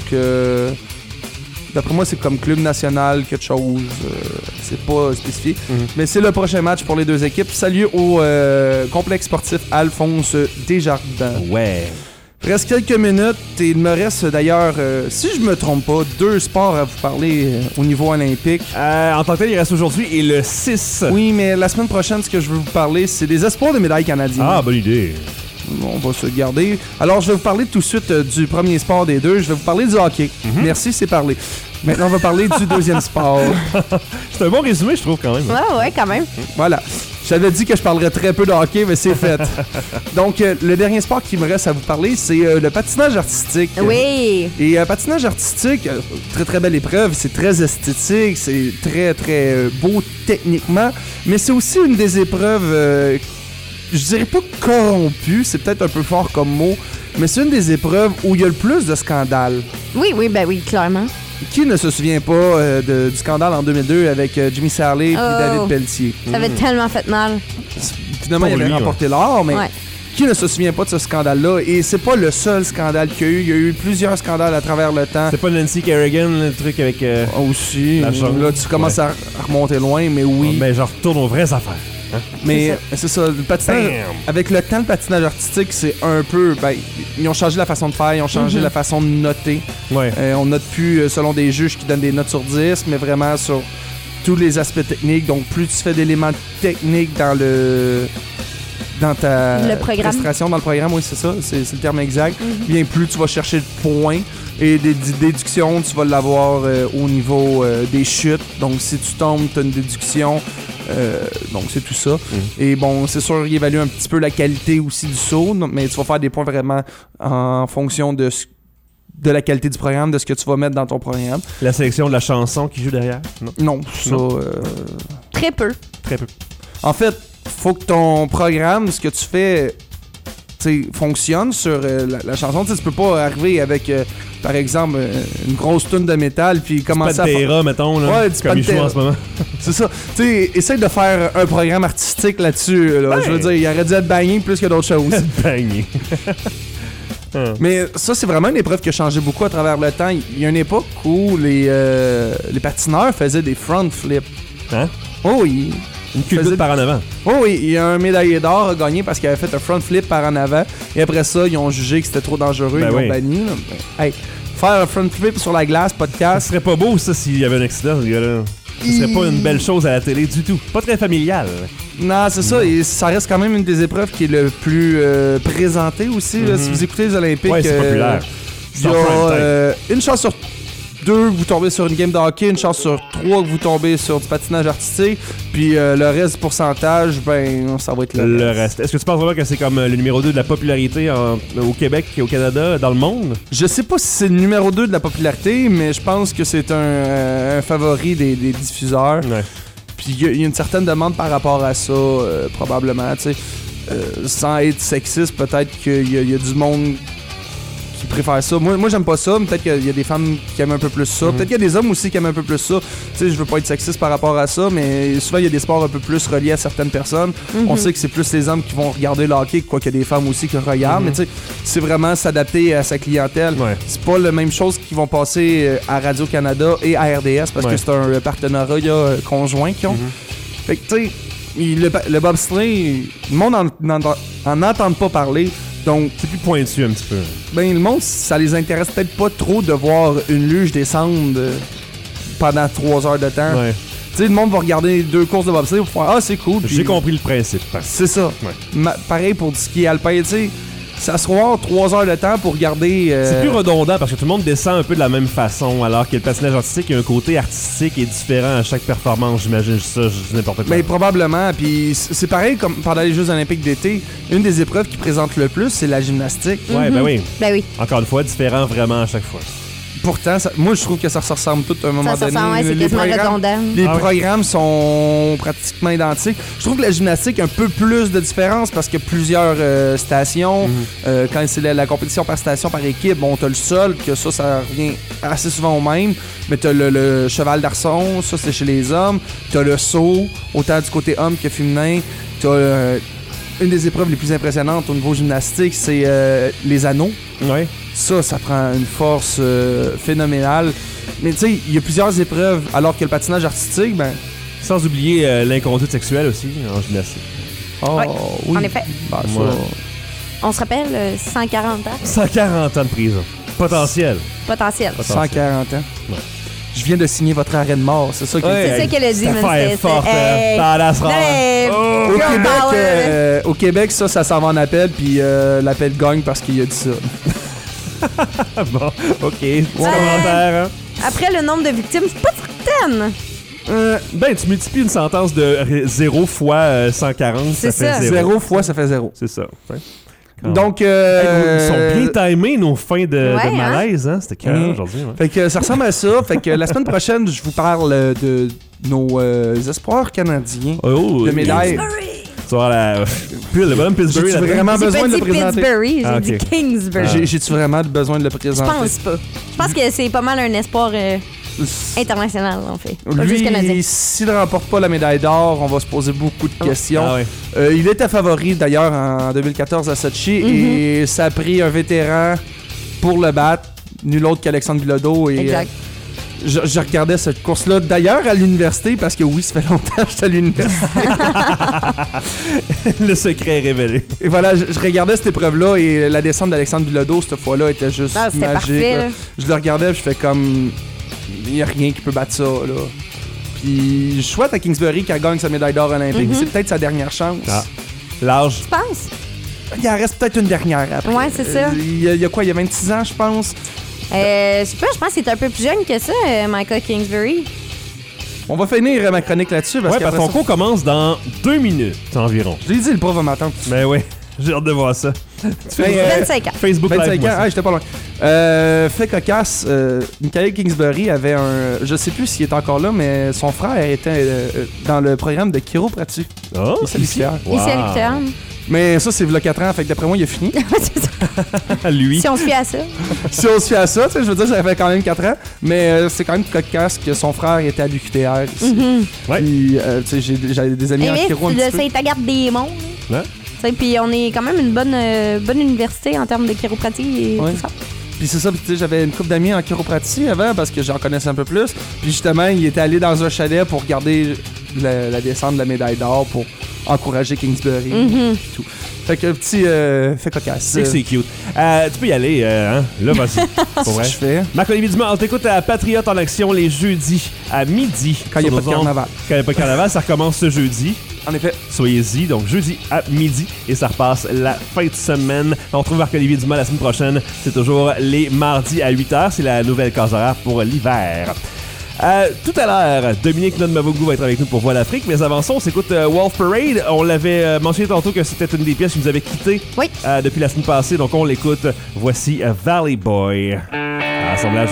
d'après moi, c'est comme club national, quelque chose. C'est pas spécifié. Mais c'est le prochain match pour les deux équipes. Ça a lieu au complexe sportif Alphonse Desjardins. Ouais. Il reste quelques minutes et il me reste d'ailleurs, si je me trompe pas, 2 sports à vous parler au niveau olympique. En tant que tel, il reste aujourd'hui et le 6. Oui, mais la semaine prochaine, ce que je veux vous parler, c'est des espoirs de médailles canadiennes. Ah, bonne idée. On va se le garder. Alors, je vais vous parler tout de suite du premier sport des deux. Je vais vous parler du hockey. Merci, c'est parlé. Maintenant, on va parler du deuxième sport. C'est un bon résumé, je trouve, quand même. Ouais, quand même. Voilà. J'avais dit que je parlerais très peu de hockey, mais c'est fait. Donc, le dernier sport qui me reste à vous parler, c'est le patinage artistique. Oui. Et patinage artistique, très très belle épreuve, c'est très esthétique, c'est très très beau techniquement, mais c'est aussi une des épreuves, je dirais pas corrompue, c'est peut-être un peu fort comme mot, mais c'est une des épreuves où il y a le plus de scandales. Oui, ben oui, clairement. Qui ne se souvient pas du scandale en 2002 avec Jimmy Sarley et David Pelletier? Ça avait tellement fait mal. Finalement, il avait remporté l'or, mais Ouais. qui ne se souvient pas de ce scandale-là? Et c'est pas le seul scandale qu'il y a eu. Il y a eu plusieurs scandales à travers le temps. C'est pas Nancy Kerrigan, le truc avec... Aussi. la chambre. Là, tu commences à remonter loin, mais oui. Mais je retourne aux vraies affaires. Hein? Mais c'est ça, le patinage, avec le temps, le patinage artistique, c'est un peu... Ben, ils ont changé la façon de faire, ils ont changé la façon de noter. Ouais. On note plus selon des juges qui donnent des notes sur 10, mais vraiment sur tous les aspects techniques. Donc, plus tu fais d'éléments techniques dans ta Le programme. prestation, dans le programme, oui, c'est ça, c'est le terme exact, bien plus tu vas chercher de points. Et des déductions, tu vas l'avoir au niveau des chutes. Donc, si tu tombes, tu as une déduction. Donc, c'est tout ça. Et bon, c'est sûr, il évalue un petit peu la qualité aussi du saut, mais tu vas faire des points vraiment en fonction de la qualité du programme, de ce que tu vas mettre dans ton programme. La sélection de la chanson qui joue derrière? Non, ça... Très peu. Très peu. En fait, faut que ton programme, ce que tu fais, fonctionne sur la chanson. T'sais, tu peux pas arriver avec, par exemple, une grosse toune de métal puis commencer à faire... mettons, là, ouais, comme il joue en ce moment. C'est ça. Tu sais, essaye de faire un programme artistique là-dessus. Là. Ben. Je veux dire, il aurait dû être bagné plus que d'autres choses. Bagné. Mais ça, c'est vraiment une épreuve qui a changé beaucoup à travers le temps. Il y a une époque où les patineurs faisaient des front flips. Hein? Oh oui. Une culbute par en avant. Oh oui, il y a un médaillé d'or a gagné parce qu'il avait fait un front flip par en avant. Et après ça, ils ont jugé que c'était trop dangereux. Ils l'ont banni. Hey, faire un front flip sur la glace, podcast. Ce serait pas beau, ça, s'il y avait un accident, ce gars-là. Ce serait pas une belle chose à la télé du tout. Pas très familial. Non, c'est ça. Et ça reste quand même une des épreuves qui est le plus présentée aussi. Là. Si vous écoutez les Olympiques, ouais, c'est populaire. Il y a une chance sur 2 vous tombez sur une game de hockey, une chance sur 3 que vous tombez sur du patinage artistique, puis le reste du pourcentage, ben ça va être le reste. Est-ce que tu penses vraiment que c'est comme le numéro 2 de la popularité au Québec et au Canada, dans le monde? Je sais pas si c'est le numéro 2 de la popularité, mais je pense que c'est un favori des diffuseurs. Ouais. Puis il y a une certaine demande par rapport à ça, probablement, tu sais. Sans être sexiste, peut-être qu'il y a du monde qui préfère ça. Moi j'aime pas ça, mais peut-être qu'il y a des femmes qui aiment un peu plus ça. Peut-être qu'il y a des hommes aussi qui aiment un peu plus ça. Tu sais, je veux pas être sexiste par rapport à ça, mais souvent il y a des sports un peu plus reliés à certaines personnes. On sait que c'est plus les hommes qui vont regarder le hockey, quoi qu'il y a des femmes aussi qui regardent, mais tu sais, c'est vraiment s'adapter à sa clientèle. Ouais. C'est pas la même chose qu'ils vont passer à Radio-Canada et à RDS parce que c'est un partenariat conjoint qu'ils ont. Fait que tu sais, le bobsleigh, le monde en entend pas parler. Donc, c'est plus pointu un petit peu. Ben, le monde, ça les intéresse peut-être pas trop de voir une luge descendre pendant 3 heures de temps. Ouais. Tu sais, le monde va regarder 2 courses de bobsleigh pour faire « Ah, c'est cool. » J'ai compris le principe. C'est ça. Ouais. Pareil pour du ski alpin, tu sais. S'asseoir 3 heures de temps pour regarder... C'est plus redondant parce que tout le monde descend un peu de la même façon, alors que le patinage artistique, il y a un côté artistique et différent à chaque performance, j'imagine ça, je dis n'importe quoi. Mais probablement, puis c'est pareil comme pendant les Jeux olympiques d'été, une des épreuves qui présente le plus, c'est la gymnastique. Ouais, ben oui. Ben oui. Encore une fois, différent vraiment à chaque fois. Pourtant, moi je trouve que ça se ressemble tout à un moment donné. Ouais, c'est quasiment redondant. Les programmes sont pratiquement identiques. Je trouve que la gymnastique a un peu plus de différence parce qu'il y a plusieurs stations. Quand c'est la compétition par station, par équipe, bon, t'as le sol, que ça revient assez souvent au même. Mais t'as le cheval d'arçon, ça c'est chez les hommes. T'as le saut, autant du côté homme que féminin. T'as une des épreuves les plus impressionnantes au niveau gymnastique, c'est les anneaux. Ouais. Ça prend une force phénoménale. Mais tu sais, il y a plusieurs épreuves, alors que le patinage artistique, ben... Sans oublier l'inconduite sexuelle aussi, en gymnastique. Oh, oui. En effet. Ben, ça... On se rappelle, 140 ans. 140 ans de prison. Potentiel. 140 ans. Ouais. Je viens de signer votre arrêt de mort, c'est ça qu'elle C'est ça qu'elle a dit, c'était forte. Au Québec, ça s'en va en appel, puis l'appel gagne parce qu'il a dit ça. Bon, ok. Commentaire, hein? Après, le nombre de victimes, c'est pas certaine. Ben, tu multiplies une sentence de 0 fois 140, ça fait 0. 0 fois, ça fait 0. C'est ça. Ouais. Donc, ils sont bien timés, nos fins de malaise, hein? C'était carré aujourd'hui. Ouais. Fait que ça ressemble à ça. Fait que la semaine prochaine, je vous parle de nos espoirs canadiens. Oh, de médailles. Tu vois, le bonhomme Pillsbury. J'ai vraiment besoin de le présenter. Pittsburgh, j'ai dit Kingsbury. J'ai-tu vraiment besoin de le présenter? Je pense pas. Je pense que c'est pas mal un espoir international, en fait. Pas juste canadien. Lui, s'il ne remporte pas la médaille d'or, on va se poser beaucoup de questions. Ah ouais. Il était favori, d'ailleurs, en 2014 à Sochi, et ça a pris un vétéran pour le battre, nul autre qu'Alexandre Bilodeau. Et, exact. Je regardais cette course-là, d'ailleurs, à l'université, parce que oui, ça fait longtemps que j'étais à l'université. Le secret est révélé. Et voilà, je regardais cette épreuve-là, et la descente d'Alexandre Bilodeau, cette fois-là, était juste magique. Parfait, je le regardais, et je fais comme... Il n'y a rien qui peut battre ça, là. Puis je souhaite à Kingsbury qu'elle gagne sa médaille d'or olympique. C'est peut-être sa dernière chance. Ah. L'âge? Tu penses? Il en reste peut-être une dernière après. Ouais, c'est ça. Il y a quoi? Il y a 26 ans, je pense. Je sais pas, je pense qu'il est un peu plus jeune que ça, Michael Kingsbury. On va finir ma chronique là-dessus. Parce que ton cours commence dans 2 minutes environ. Je l'ai dit, le prof va m'attendre. Ben oui, j'ai hâte de voir ça. Tu fais 25 ans. Facebook 25 Live. ans, j'étais pas loin. Fait cocasse, Michael Kingsbury avait un... Je sais plus s'il est encore là, mais son frère était dans le programme de chiropratie. Oh, ici. Wow. Ici à Victor. Mais ça, c'est il y a 4 ans, fait que d'après moi, il a fini. C'est ça. Lui. Si on se fie à ça. Si on se fie à ça, tu sais, je veux dire, ça fait quand même 4 ans. Mais c'est quand même cocasse que son frère était à l'UQTR ici. Ouais. Puis, tu sais, j'ai des amis en chiro un petit peu. C'est Saint-Agathe-des-Monts. Ouais. Puis on est quand même une bonne université en termes de chiropratie et tout ça. Puis c'est ça, tu sais, j'avais une couple d'amis en chiropratie avant parce que j'en connaissais un peu plus. Puis justement, il était allé dans un chalet pour regarder la descente de la médaille d'or pour encourager Kingsbury et tout. Fait que petit fait cocasse. C'est cute. Tu peux y aller, hein? Là, vas-y. Pour vrai. Je fais. Marc-Olivier Dumas, on t'écoute à Patriote en action les jeudis à midi. Quand il n'y a pas de carnaval. Quand il n'y a pas de carnaval, ça recommence ce jeudi. En effet. Soyez-y, donc jeudi à midi, et ça repasse la fin de semaine. On retrouve Marc-Olivier Dumas la semaine prochaine. C'est toujours les mardis à 8h. C'est la nouvelle case horaire pour l'hiver. Tout à l'heure, Dominique Nonmavogou va être avec nous pour Voix l'Afrique, mais avant ça, on s'écoute Wolf Parade. On l'avait mentionné tantôt que c'était une des pièces qui nous avait quittés depuis la semaine passée, donc on l'écoute. Voici Valley Boy. Assemblage.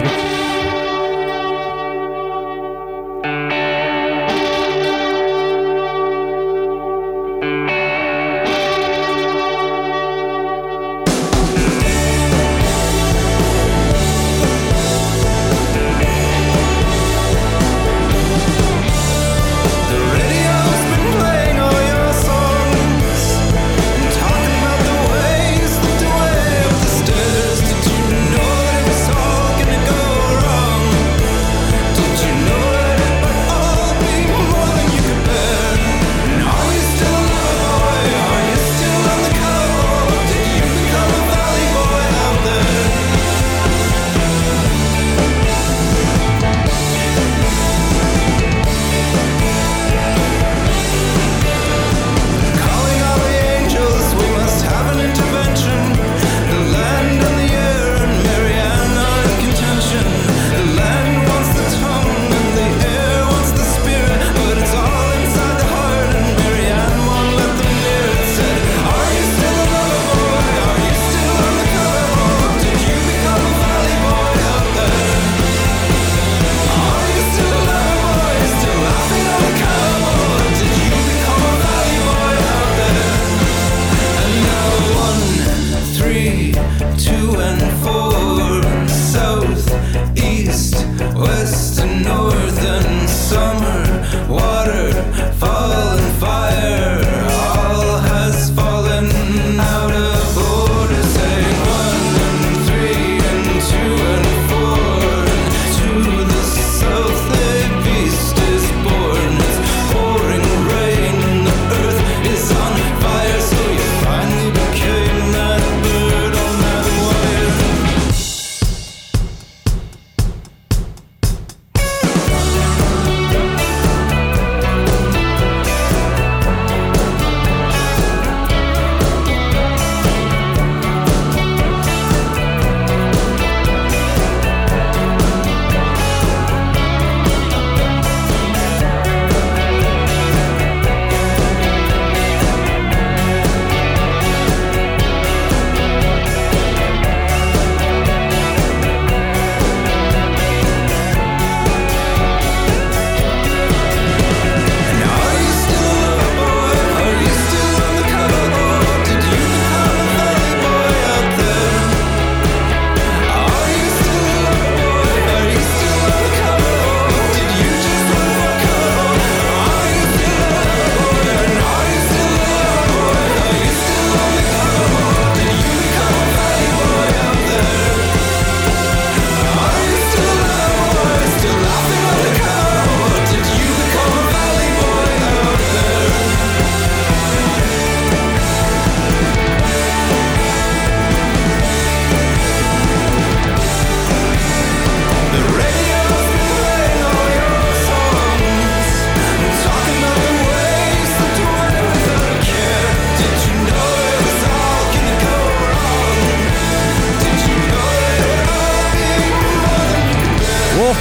Talking about the ways that you know that it was all gonna go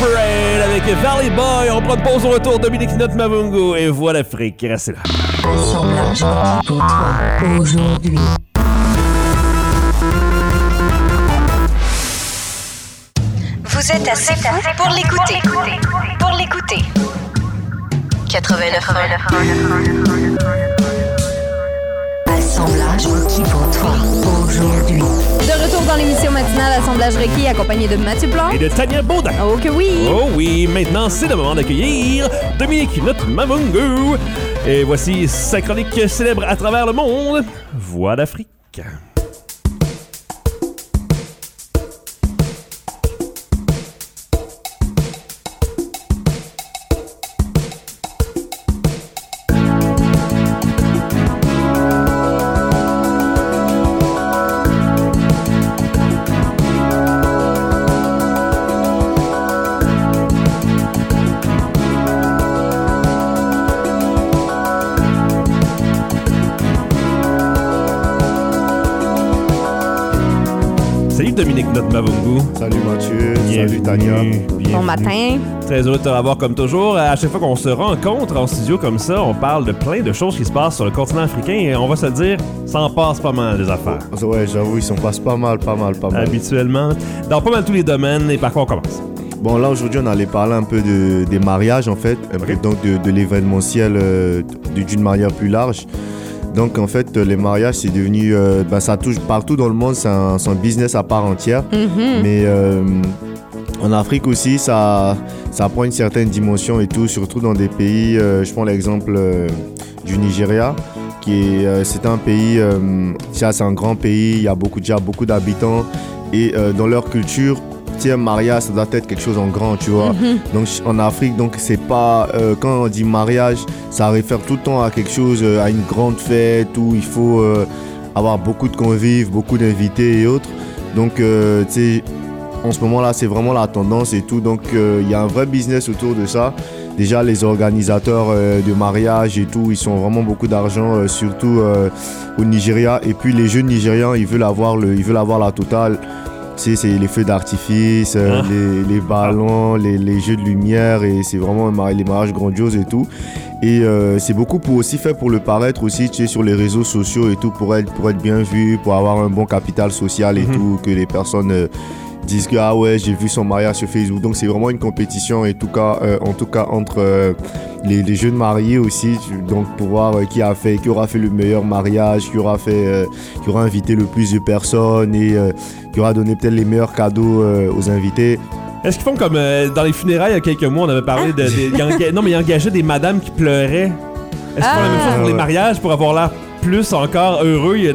Parade avec Valley Boy. On prend une pause au retour. Dominique Notre Mavungu et Voix d'Afrique. Restez là. Assemblage requis pour toi aujourd'hui. Vous êtes assez fou pour l'écouter. Pour l'écouter. 89. Assemblage requis pour toi aujourd'hui. De retour dans l'émission matinale Assemblage requis, accompagné de Mathieu Plante. Et de Tania Baudin. Oh que oui! Oh oui, maintenant c'est le moment d'accueillir Dominique Notre Mavungu. Et voici sa chronique célèbre à travers le monde. Voix d'Afrique. Salut Dominique Notre Mavungu. Salut Mathieu, Bienvenue. salut Tania. Bon matin. Très heureux de te revoir comme toujours. À chaque fois qu'on se rencontre en studio comme ça, on parle de plein de choses qui se passent sur le continent africain et on va se le dire, ça en passe pas mal des affaires. Ouais, j'avoue, ils s'en passent pas mal. Habituellement, dans pas mal tous les domaines. Et par quoi on commence? Bon, là aujourd'hui, on allait parler un peu des mariages en fait, donc de l'événementiel d'une manière plus large. Donc en fait, les mariages, c'est devenu, ça touche partout dans le monde, c'est un business à part entière. Mais en Afrique aussi, ça prend une certaine dimension et tout, surtout dans des pays, je prends l'exemple du Nigeria, c'est un pays, c'est un grand pays, il y a beaucoup d'habitants et dans leur culture, un mariage, ça doit être quelque chose en grand, tu vois. Donc en Afrique, donc c'est pas quand on dit mariage, ça réfère tout le temps à quelque chose, à une grande fête où il faut avoir beaucoup de convives, beaucoup d'invités et autres. Donc tu sais, en ce moment-là, c'est vraiment la tendance et tout. Donc il y a un vrai business autour de ça. Déjà, les organisateurs de mariage et tout, ils sont vraiment beaucoup d'argent, surtout au Nigeria. Et puis les jeunes Nigérians, ils veulent avoir la totale. C'est les feux d'artifice, les ballons, les jeux de lumière et c'est vraiment les mariages grandioses et tout. Et c'est beaucoup aussi fait pour le paraître aussi, tu sais, sur les réseaux sociaux et tout, pour être bien vu, pour avoir un bon capital social et tout, que les personnes disent que ah ouais, j'ai vu son mariage sur Facebook. Donc c'est vraiment une compétition et en tout cas entre les jeunes mariés aussi, donc pour voir qui aura fait le meilleur mariage, qui aura invité le plus de personnes et qui aura donné peut-être les meilleurs cadeaux aux invités. Est-ce qu'ils font comme dans les funérailles il y a quelques mois, on avait parlé ils engageaient des madames qui pleuraient. Est-ce qu'ils font la même chose pour les mariages pour avoir l'air plus encore heureux? Il y a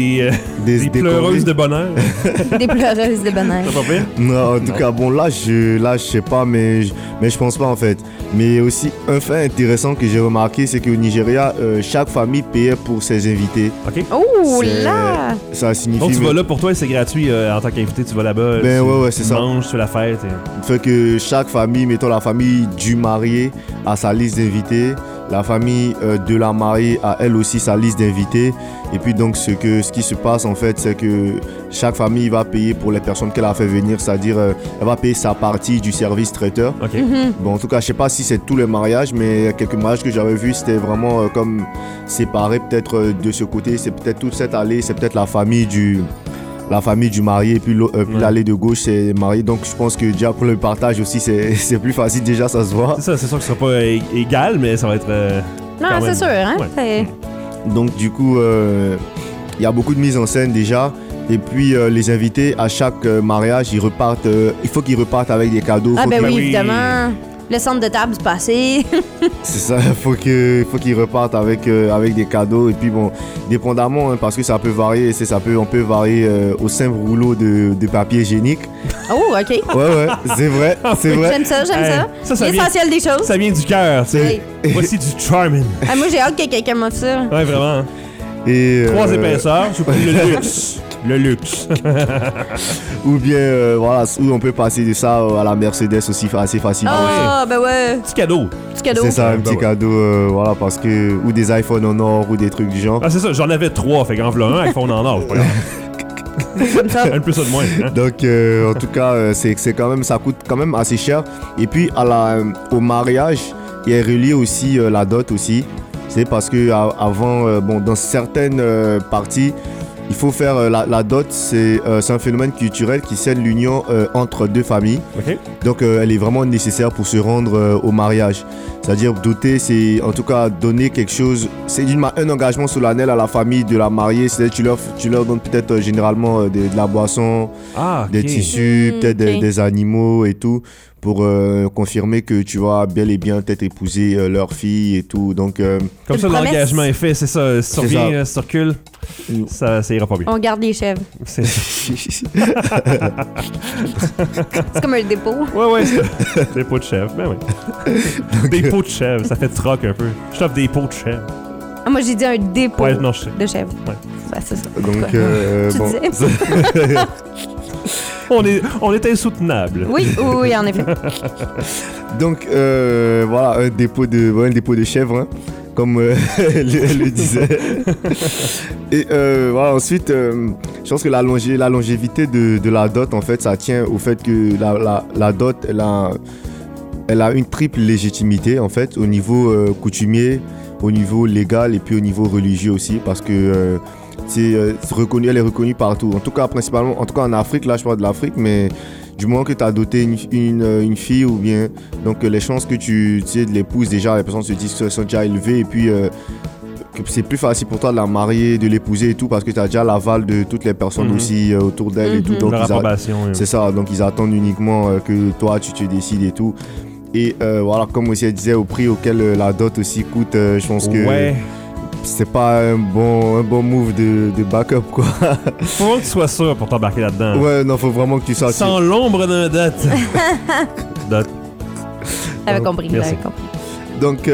des pleureuses de bonheur. Des pleureuses de bonheur. C'est pas pire? Non, en tout cas, bon, là, je sais pas, mais je pense pas, en fait. Mais aussi, un fait intéressant que j'ai remarqué, c'est qu'au Nigeria, chaque famille payait pour ses invités. OK. Oh là! Ça signifie... Donc, tu vas là, pour toi, c'est gratuit en tant qu'invité, tu vas là-bas. Ouais, c'est ça. Tu manges, tu fais la fête. Fait que chaque famille, mettons la famille du marié, a sa liste d'invités. La famille de la mariée a elle aussi sa liste d'invités. Et puis donc ce qui se passe en fait, c'est que chaque famille va payer pour les personnes qu'elle a fait venir, c'est-à-dire elle va payer sa partie du service traiteur. Okay. Bon, en tout cas, je sais pas si c'est tous les mariages, mais quelques mariages que j'avais vus, c'était vraiment comme séparé peut-être de ce côté. C'est peut-être toute cette allée, c'est peut-être la famille du marié, et puis l'allée de gauche, c'est marié. Donc je pense que déjà pour le partage aussi, c'est plus facile, déjà ça se voit. C'est ça, c'est sûr que ce sera pas égal, mais ça va être... non, c'est sûr, hein? Ouais. Donc du coup, il y a beaucoup de mise en scène déjà. Et puis les invités, à chaque mariage, il faut qu'ils repartent avec des cadeaux. Ah oui, évidemment. Le centre de table du passé. C'est ça, il faut qu'ils repartent avec des cadeaux. Et puis bon, dépendamment, hein, parce que ça peut varier, on peut varier au simple rouleau de papier hygiénique. Oh, OK. Ouais, c'est vrai. J'aime ça. L'essentiel des choses. Ça vient du cœur, tu sais. Voici du charming. Moi, j'ai hâte que quelqu'un m'offre ça. Ouais, vraiment. Et 3 épaisseurs, je pris le luxe. Le luxe. Ou bien, voilà, où on peut passer de ça à la Mercedes aussi assez facilement. Ah, ben ouais. Petit cadeau. C'est ça, un petit cadeau, voilà, parce que... Ou des iPhones en or, ou des trucs du genre. Ah, c'est ça, j'en avais 3, fait qu'en voilà un iPhone en or, c'est pas grave. Comme ça. Un peu ça de moins. Hein? Donc, en tout cas, c'est quand même, ça coûte quand même assez cher. Et puis, au mariage, il est relié aussi la dot aussi. C'est parce que avant, dans certaines parties, il faut faire la dot. C'est un phénomène culturel qui scelle l'union entre deux familles. Okay. Donc, elle est vraiment nécessaire pour se rendre au mariage. C'est-à-dire, doter, c'est en tout cas donner quelque chose. C'est un engagement solennel à la famille de la mariée. C'est-à-dire, tu leur donnes peut-être généralement de la boisson, des tissus, peut-être des animaux et tout, pour confirmer que tu vas bel et bien peut-être épouser leur fille et tout. Donc, comme ça, l'engagement est fait, c'est ça. Si tu reviens, si tu recules, ça ira pas bien. On garde les chèvres. C'est comme un dépôt. Ouais, c'est un dépôt de chèvre. Ben oui. Des pots de chèvre, ça fait troc un peu. Je t'offre des pots de chèvre. Ah, moi, j'ai dit un dépôt de chèvre. Ouais. Ouais, c'est ça. Donc, on est insoutenable. Oui, en effet. Donc, voilà, un dépôt de chèvre, hein, comme elle le disait. Et voilà, ensuite, je pense que la longévité de la dot, en fait, ça tient au fait que la dot, elle a une triple légitimité, en fait, au niveau coutumier, au niveau légal et puis au niveau religieux aussi, parce que elle est reconnue partout. En tout cas, principalement, en Afrique, là je parle de l'Afrique, mais du moment que tu as doté une fille ou bien, donc les chances que tu de l'épouses, déjà, les personnes se disent que sont déjà élevées et puis que c'est plus facile pour toi de la marier, de l'épouser et tout, parce que tu as déjà l'aval de toutes les personnes aussi autour d'elle et tout. Donc, c'est ça, donc ils attendent uniquement que toi tu te décides et tout. Et voilà, comme aussi elle disait, au prix auquel la dot aussi coûte, je pense que c'est pas un bon move de backup, quoi. Faut vraiment que tu sois sûr pour t'embarquer là-dedans. Ouais, non, faut vraiment que tu sois sans l'ombre d'un dot. Dot. J'avais compris, Donc,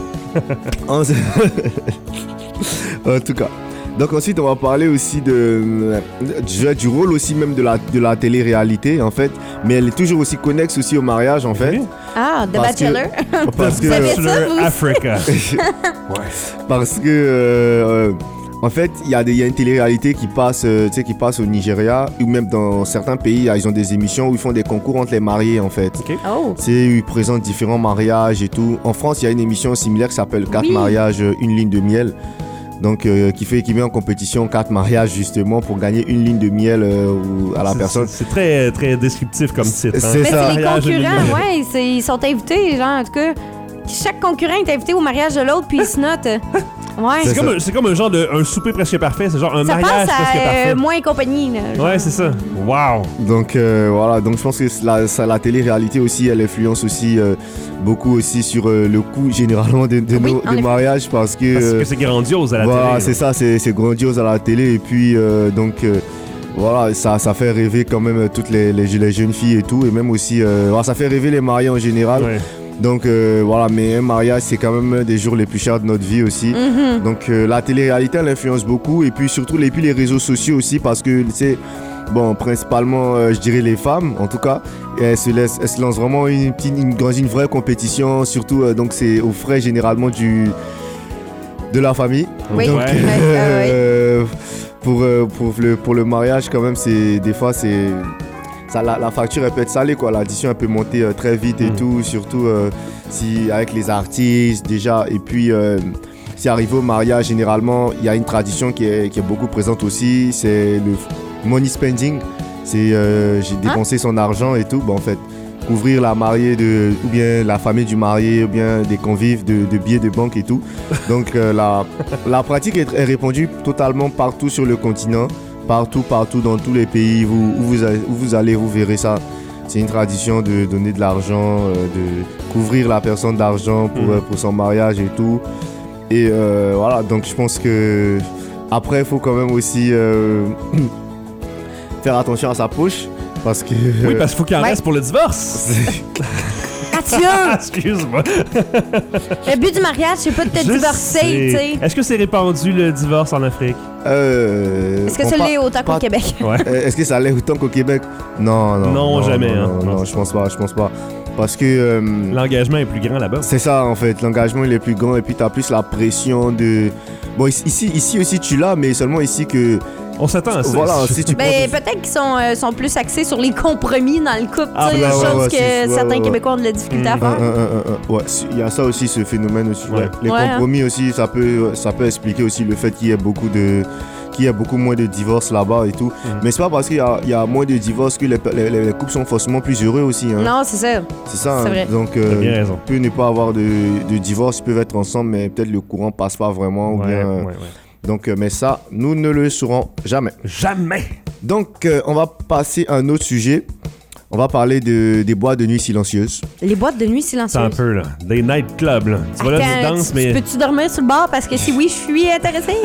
en tout cas. Donc ensuite, on va parler aussi du rôle aussi même de la télé-réalité, en fait. Mais elle est toujours aussi connexe aussi au mariage, en fait. Ah, The Bachelor. Parce que Bachelor Africa. Parce que en fait, il y a une télé-réalité qui passe au Nigeria, ou même dans certains pays, ils ont des émissions où ils font des concours entre les mariés, en fait. Okay. Oh. Ils présentent différents mariages et tout. En France, il y a une émission similaire qui s'appelle 4 mariages, une ligne de miel. Donc, qui met en compétition 4 mariages justement pour gagner une ligne de miel à la personne. C'est très, très descriptif comme titre. C'est ça. Mais c'est les concurrents, ils sont invités, genre, en tout cas. Chaque concurrent est invité au mariage de l'autre, puis ils se notent. Ouais. C'est comme un genre de un souper presque parfait, c'est genre un mariage presque parfait. Moins compagnie, là. Ouais, c'est ça. Wow. Donc voilà, donc je pense que la télé-réalité aussi, elle influence aussi beaucoup aussi sur le coût généralement de nos mariages parce que c'est grandiose à la télé. Voilà, c'est ça, c'est grandiose à la télé et puis voilà, ça fait rêver quand même toutes les jeunes filles et tout et même aussi ça fait rêver les mariés en général. Ouais. Donc voilà, mais un mariage c'est quand même un des jours les plus chers de notre vie aussi. Mm-hmm. Donc la télé-réalité elle influence beaucoup et puis surtout les réseaux sociaux aussi parce que c'est principalement je dirais les femmes en tout cas elles se lancent vraiment dans une vraie compétition surtout donc c'est aux frais généralement de la famille. Oui. Donc pour le mariage quand même c'est des fois c'est la facture elle peut être salée quoi, l'addition elle peut monter très vite et tout, surtout si avec les artistes déjà et puis si arrivé au mariage généralement il y a une tradition qui est beaucoup présente aussi, c'est le money spending, c'est j'ai dépensé son argent et tout, en fait couvrir la mariée ou bien la famille du marié ou bien des convives de billets de banque et tout. Donc la pratique est répandue totalement partout sur le continent. Partout dans tous les pays où vous allez, vous verrez ça. C'est une tradition de donner de l'argent, de couvrir la personne d'argent pour son mariage et tout. Et voilà, donc je pense que après il faut quand même aussi faire attention à sa poche parce que oui, parce qu'il faut qu'il en reste pour le divorce. Excuse-moi. Le but du mariage, c'est pas de te divorcer, tu sais. Est-ce que c'est répandu le divorce en Afrique? Est-ce que ça l'est autant qu'au Québec? Ouais. Est-ce que ça l'est autant qu'au Québec? Non, jamais. Non, je pense pas. Parce que... l'engagement est plus grand là-bas. C'est ça, en fait. L'engagement, il est plus grand. Et puis, tu as plus la pression de... Bon, ici aussi, tu l'as, mais seulement ici que... On s'attend à ça. Voilà, si tu peut-être qu'ils sont plus axés sur les compromis dans le couple, ouais, chose que certains ouais. Québécois ont de la difficulté à faire. Ouais, il y a ça aussi, ce phénomène aussi. Ouais. Les compromis aussi, ça peut expliquer aussi le fait qu'il y ait beaucoup moins de divorces là-bas et tout. Mais c'est pas parce qu'il y a moins de divorces que les couples sont forcément plus heureux aussi. Hein. Non, c'est ça. C'est ça. C'est vrai. Donc, il peut ne pas avoir de divorce, ils peuvent être ensemble, mais peut-être le courant passe pas vraiment. Ou bien, donc, mais ça, nous ne le saurons jamais. Jamais! Donc, on va passer à un autre sujet. On va parler des boîtes de nuit silencieuses. Les boîtes de nuit silencieuses. C'est un peu, là. Des nightclubs, là. Tu vas là, tu danses, mais... Peux-tu dormir sur le bar? Parce que si oui, je suis intéressée.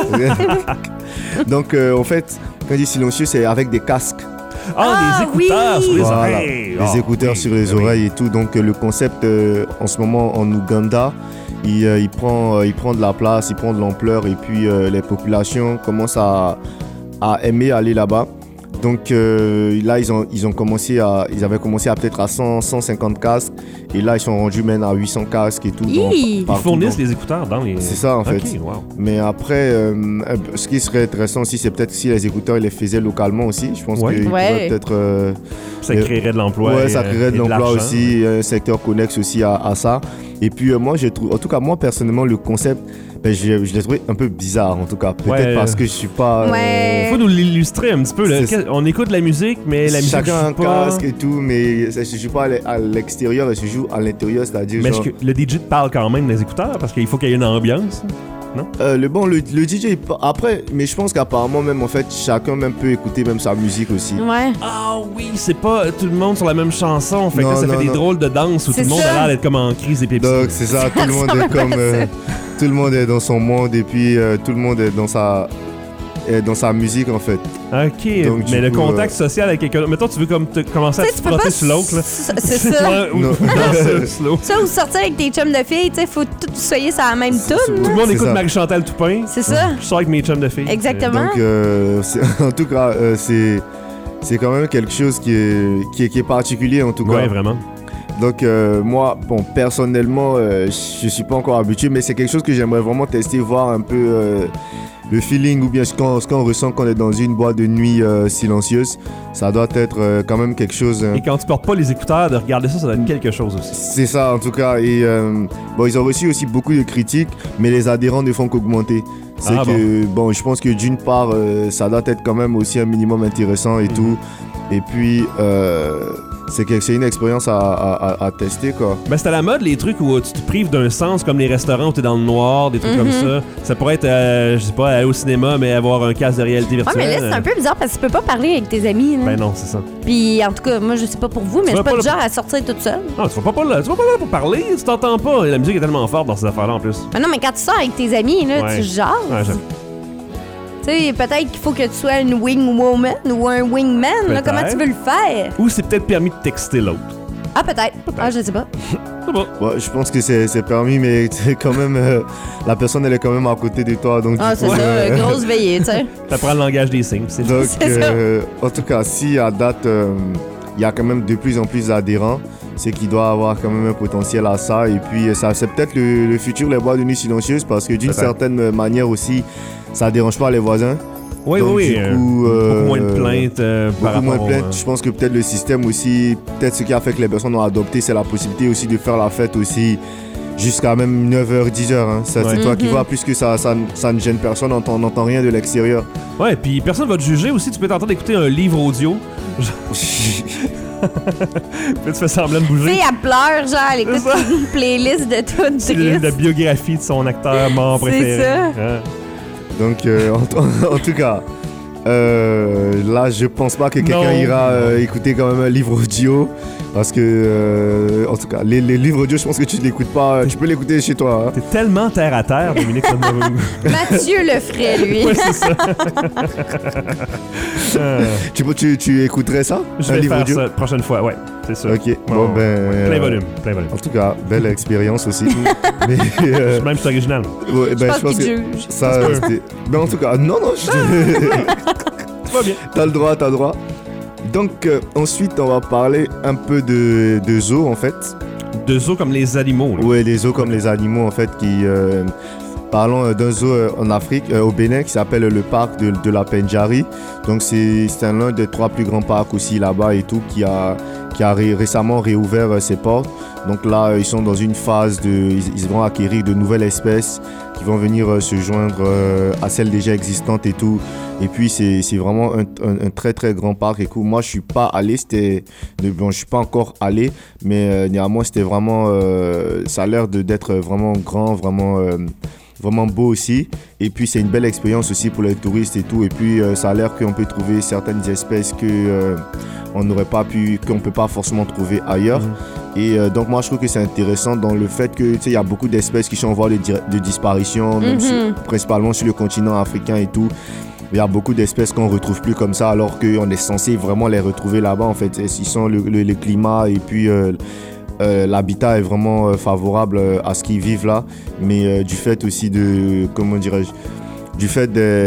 Donc, en fait, quand je dis silencieux, c'est avec des casques. Des écouteurs sur les oreilles. Les écouteurs sur les oreilles et tout. Donc, le concept, en ce moment, en Ouganda, il prend de la place, il prend de l'ampleur. Et puis, les populations commencent à aimer aller là-bas. Donc là, ils avaient commencé à peut-être à 150 casques. Et là, ils sont rendus même à 800 casques et tout. Ils fournissent les écouteurs dans les... C'est ça, en fait. Wow. Mais après, ce qui serait intéressant aussi, c'est peut-être si les écouteurs, ils les faisaient localement aussi. Je pense qu'ils pourraient peut-être... ça créerait de l'emploi. Ouais, ça créerait de l'emploi aussi. Un secteur connexe aussi à ça. Et puis, moi, en tout cas, moi, personnellement, le concept... je l'ai trouvé un peu bizarre, en tout cas. Peut-être parce que je suis pas... Faut nous l'illustrer un petit peu. Là. On écoute de la musique, mais la musique chacun un pas... casque et tout, mais ça se joue pas à l'extérieur, ça se joue à l'intérieur, c'est-à-dire mais genre... le DJ te parle quand même des écouteurs, parce qu'il faut qu'il y ait une ambiance, non? Le DJ, après, mais je pense qu'apparemment même, en fait, chacun même peut écouter même sa musique aussi. Ouais. Ah oui, c'est pas tout le monde sur la même chanson, fait que ça fait des drôles de danse où tout le monde a l'air d'être comme en crise épileptique. Donc c'est ça, tout le monde est comme... tout le monde est dans son monde et puis tout le monde est dans sa musique en fait. Ok, donc, mais le contact social avec quelqu'un... Mettons, tu veux commencer à te frotter sur l'autre, là. C'est ça. Ça, ou sortir avec tes chums de filles, tu sais, faut que tous soyez sur la même toune. Tout le monde écoute Marie-Chantal Toupin. C'est ça. Je sors avec mes chums de filles. Exactement. Donc, en tout cas, c'est quand même quelque chose qui est particulier en tout cas. Ouais, vraiment. Donc moi, personnellement, je suis pas encore habitué, mais c'est quelque chose que j'aimerais vraiment tester, voir un peu le feeling ou bien ce qu'on ressent quand on est dans une boîte de nuit silencieuse. Ça doit être quand même quelque chose... Et quand tu portes pas les écouteurs, de regarder ça donne quelque chose aussi. C'est ça en tout cas. Et ils ont reçu aussi beaucoup de critiques, mais les adhérents ne font qu'augmenter. C'est je pense que d'une part, ça doit être quand même aussi un minimum intéressant et tout. Et puis... c'est une expérience à tester, quoi. Ben, c'est à la mode, les trucs où tu te prives d'un sens, comme les restaurants où t'es dans le noir, des trucs comme ça. Ça pourrait être, je sais pas, aller au cinéma, mais avoir un casque de réalité virtuelle. Ouais, mais là, c'est un peu bizarre parce que tu peux pas parler avec tes amis. Là. Ben non, c'est ça. Puis, en tout cas, moi, je sais pas pour vous, mais je suis pas du genre à sortir toute seule. Non, tu vas pas là pour parler, tu t'entends pas. La musique est tellement forte dans ces affaires-là, en plus. Ben non, mais quand tu sors avec tes amis, là, tu jases. Ouais, tu sais, peut-être qu'il faut que tu sois une wingwoman ou un wingman. Là, comment tu veux le faire? Ou c'est peut-être permis de texter l'autre. Ah, peut-être. Ah, je sais pas. Ouais, je pense que c'est permis, mais quand même, la personne, elle est quand même à côté de toi. Donc, c'est ça, grosse veillée, tu sais. T'apprends le langage des signes, c'est donc, en tout cas, si à date, il y a quand même de plus en plus d'adhérents, c'est qu'il doit avoir quand même un potentiel à ça. Et puis, ça, c'est peut-être le futur, les boîtes de nuit silencieuses, parce que d'une certaine manière aussi, ça dérange pas les voisins. Oui, donc, oui. Du coup, beaucoup moins de plaintes par rapport moins de plaintes. Je pense que peut-être le système aussi, peut-être ce qui a fait que les personnes ont adopté, c'est la possibilité aussi de faire la fête aussi jusqu'à même 9h, 10h. Hein. Ça, c'est toi qui vois, plus que ça ne gêne personne, on n'entend rien de l'extérieur. Ouais, puis personne va te juger aussi. Tu peux t'entendre d'écouter un livre audio. Puis tu fais semblant de bouger. Tu sais, elle pleure, genre, elle écoute une playlist de tout triste. C'est la biographie de son acteur mort préféré. C'est ça. Hein? Donc, en tout cas, là, je pense pas que quelqu'un ira écouter quand même un livre audio. Parce que, en tout cas, les livres audio, je pense que tu ne l'écoutes pas. Tu peux l'écouter chez toi. Hein. T'es tellement terre à terre, Dominique. Mathieu le ferait, lui. Ouais, c'est ça. Tu écouterais ça? Je vais faire ça la prochaine fois, ouais. C'est ça. Ok, bon, plein volume. En tout cas, belle expérience aussi. Mais, même c'est original. Ouais, je pense qu'il juge. Ben, en tout cas, non, Tout va bien. T'as le droit. Donc ensuite, on va parler un peu de zoos en fait. De zoos comme les animaux. Oui, les zoos comme les animaux en fait qui... Parlons d'un zoo en Afrique, au Bénin, qui s'appelle le parc de la Pendjari. Donc c'est l'un des 3 plus grands parcs aussi là-bas et tout, qui a récemment réouvert ses portes. Donc là, ils sont dans une phase ils vont acquérir de nouvelles espèces qui vont venir se joindre à celles déjà existantes et tout. Et puis c'est vraiment un très très grand parc. Écoute, moi je suis pas allé, je suis pas encore allé, mais néanmoins c'était vraiment, ça a l'air d'être vraiment grand, vraiment beau aussi. Et puis c'est une belle expérience aussi pour les touristes et tout. Et puis ça a l'air qu'on peut trouver certaines espèces qu'on n'aurait pas qu'on peut pas forcément trouver ailleurs. Et donc moi je trouve que c'est intéressant dans le fait que il y a beaucoup d'espèces qui sont en voie de disparition, même principalement sur le continent africain et tout. Il y a beaucoup d'espèces qu'on ne retrouve plus comme ça, alors qu'on est censé vraiment les retrouver là-bas en fait. Ils sont le climat et puis l'habitat est vraiment favorable à ce qu'ils vivent là, mais du fait aussi du fait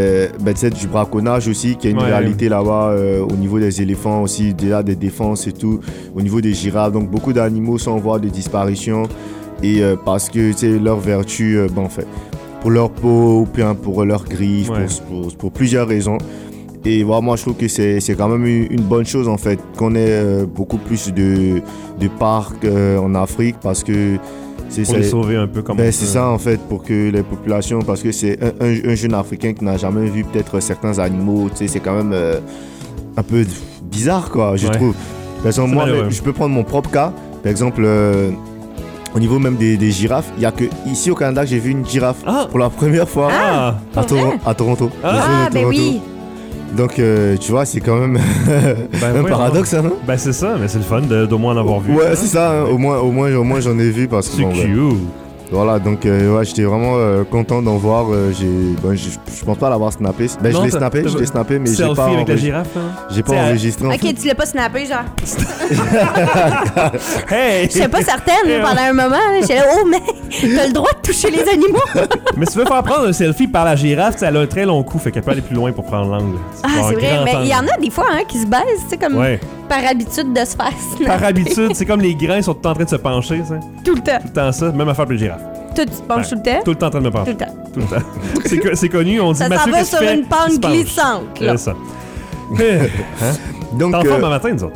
du braconnage aussi, qui est une réalité là-bas au niveau des éléphants aussi, déjà des défenses et tout, au niveau des girafes. Donc beaucoup d'animaux sont en voie de disparition et parce que leur vertu, en fait, pour leur peau ou bien pour leur griffes, pour plusieurs raisons. Et voilà, moi je trouve que c'est quand même une bonne chose en fait qu'on ait beaucoup plus de parcs en Afrique, parce que pour les sauver un peu comme c'est ça en fait, pour que les populations, parce que c'est un jeune Africain qui n'a jamais vu peut-être certains animaux, c'est quand même un peu bizarre quoi, je trouve. Par exemple, moi je peux prendre mon propre cas, par exemple au niveau même des girafes, il n'y a que ici au Canada que j'ai vu une girafe pour la première fois à Toronto. Ben oui. Donc, tu vois, c'est quand même un paradoxe, hein, non? Ben, c'est ça, mais c'est le fun d'au moins en avoir vu. Ouais, c'est ça, hein. au moins j'en ai vu parce que... C'est cute. Voilà, donc j'étais vraiment content d'en voir. Je pense pas l'avoir snappé. Je l'ai snappé, mais j'ai pas... avec la girafe, hein? J'ai pas enregistré. Ok, tu l'as pas snappé, genre. Hey! Je suis pas certaine, pendant un moment. J'étais là, oh, mais t'as le droit de toucher les animaux. Mais si tu veux faire prendre un selfie par la girafe, elle a un très long cou, fait qu'elle peut aller plus loin pour prendre l'angle. C'est vrai, mais il y en a des fois qui se baissent, tu sais, comme par habitude de se faire snapper. Par habitude, c'est comme les grains sont tout en train de se pencher, ça. Tout le temps. Tout le temps ça, même affaire pour les girafes. Toi, tu te penches tout le temps? Tout le temps en train de me pencher. Tout le temps. C'est connu, on dit ça Mathieu, qu'est-ce qu'il fait? Ça s'en va sur une pente glissante, là. C'est ça. Donc, t'en formes un matin, nous autres.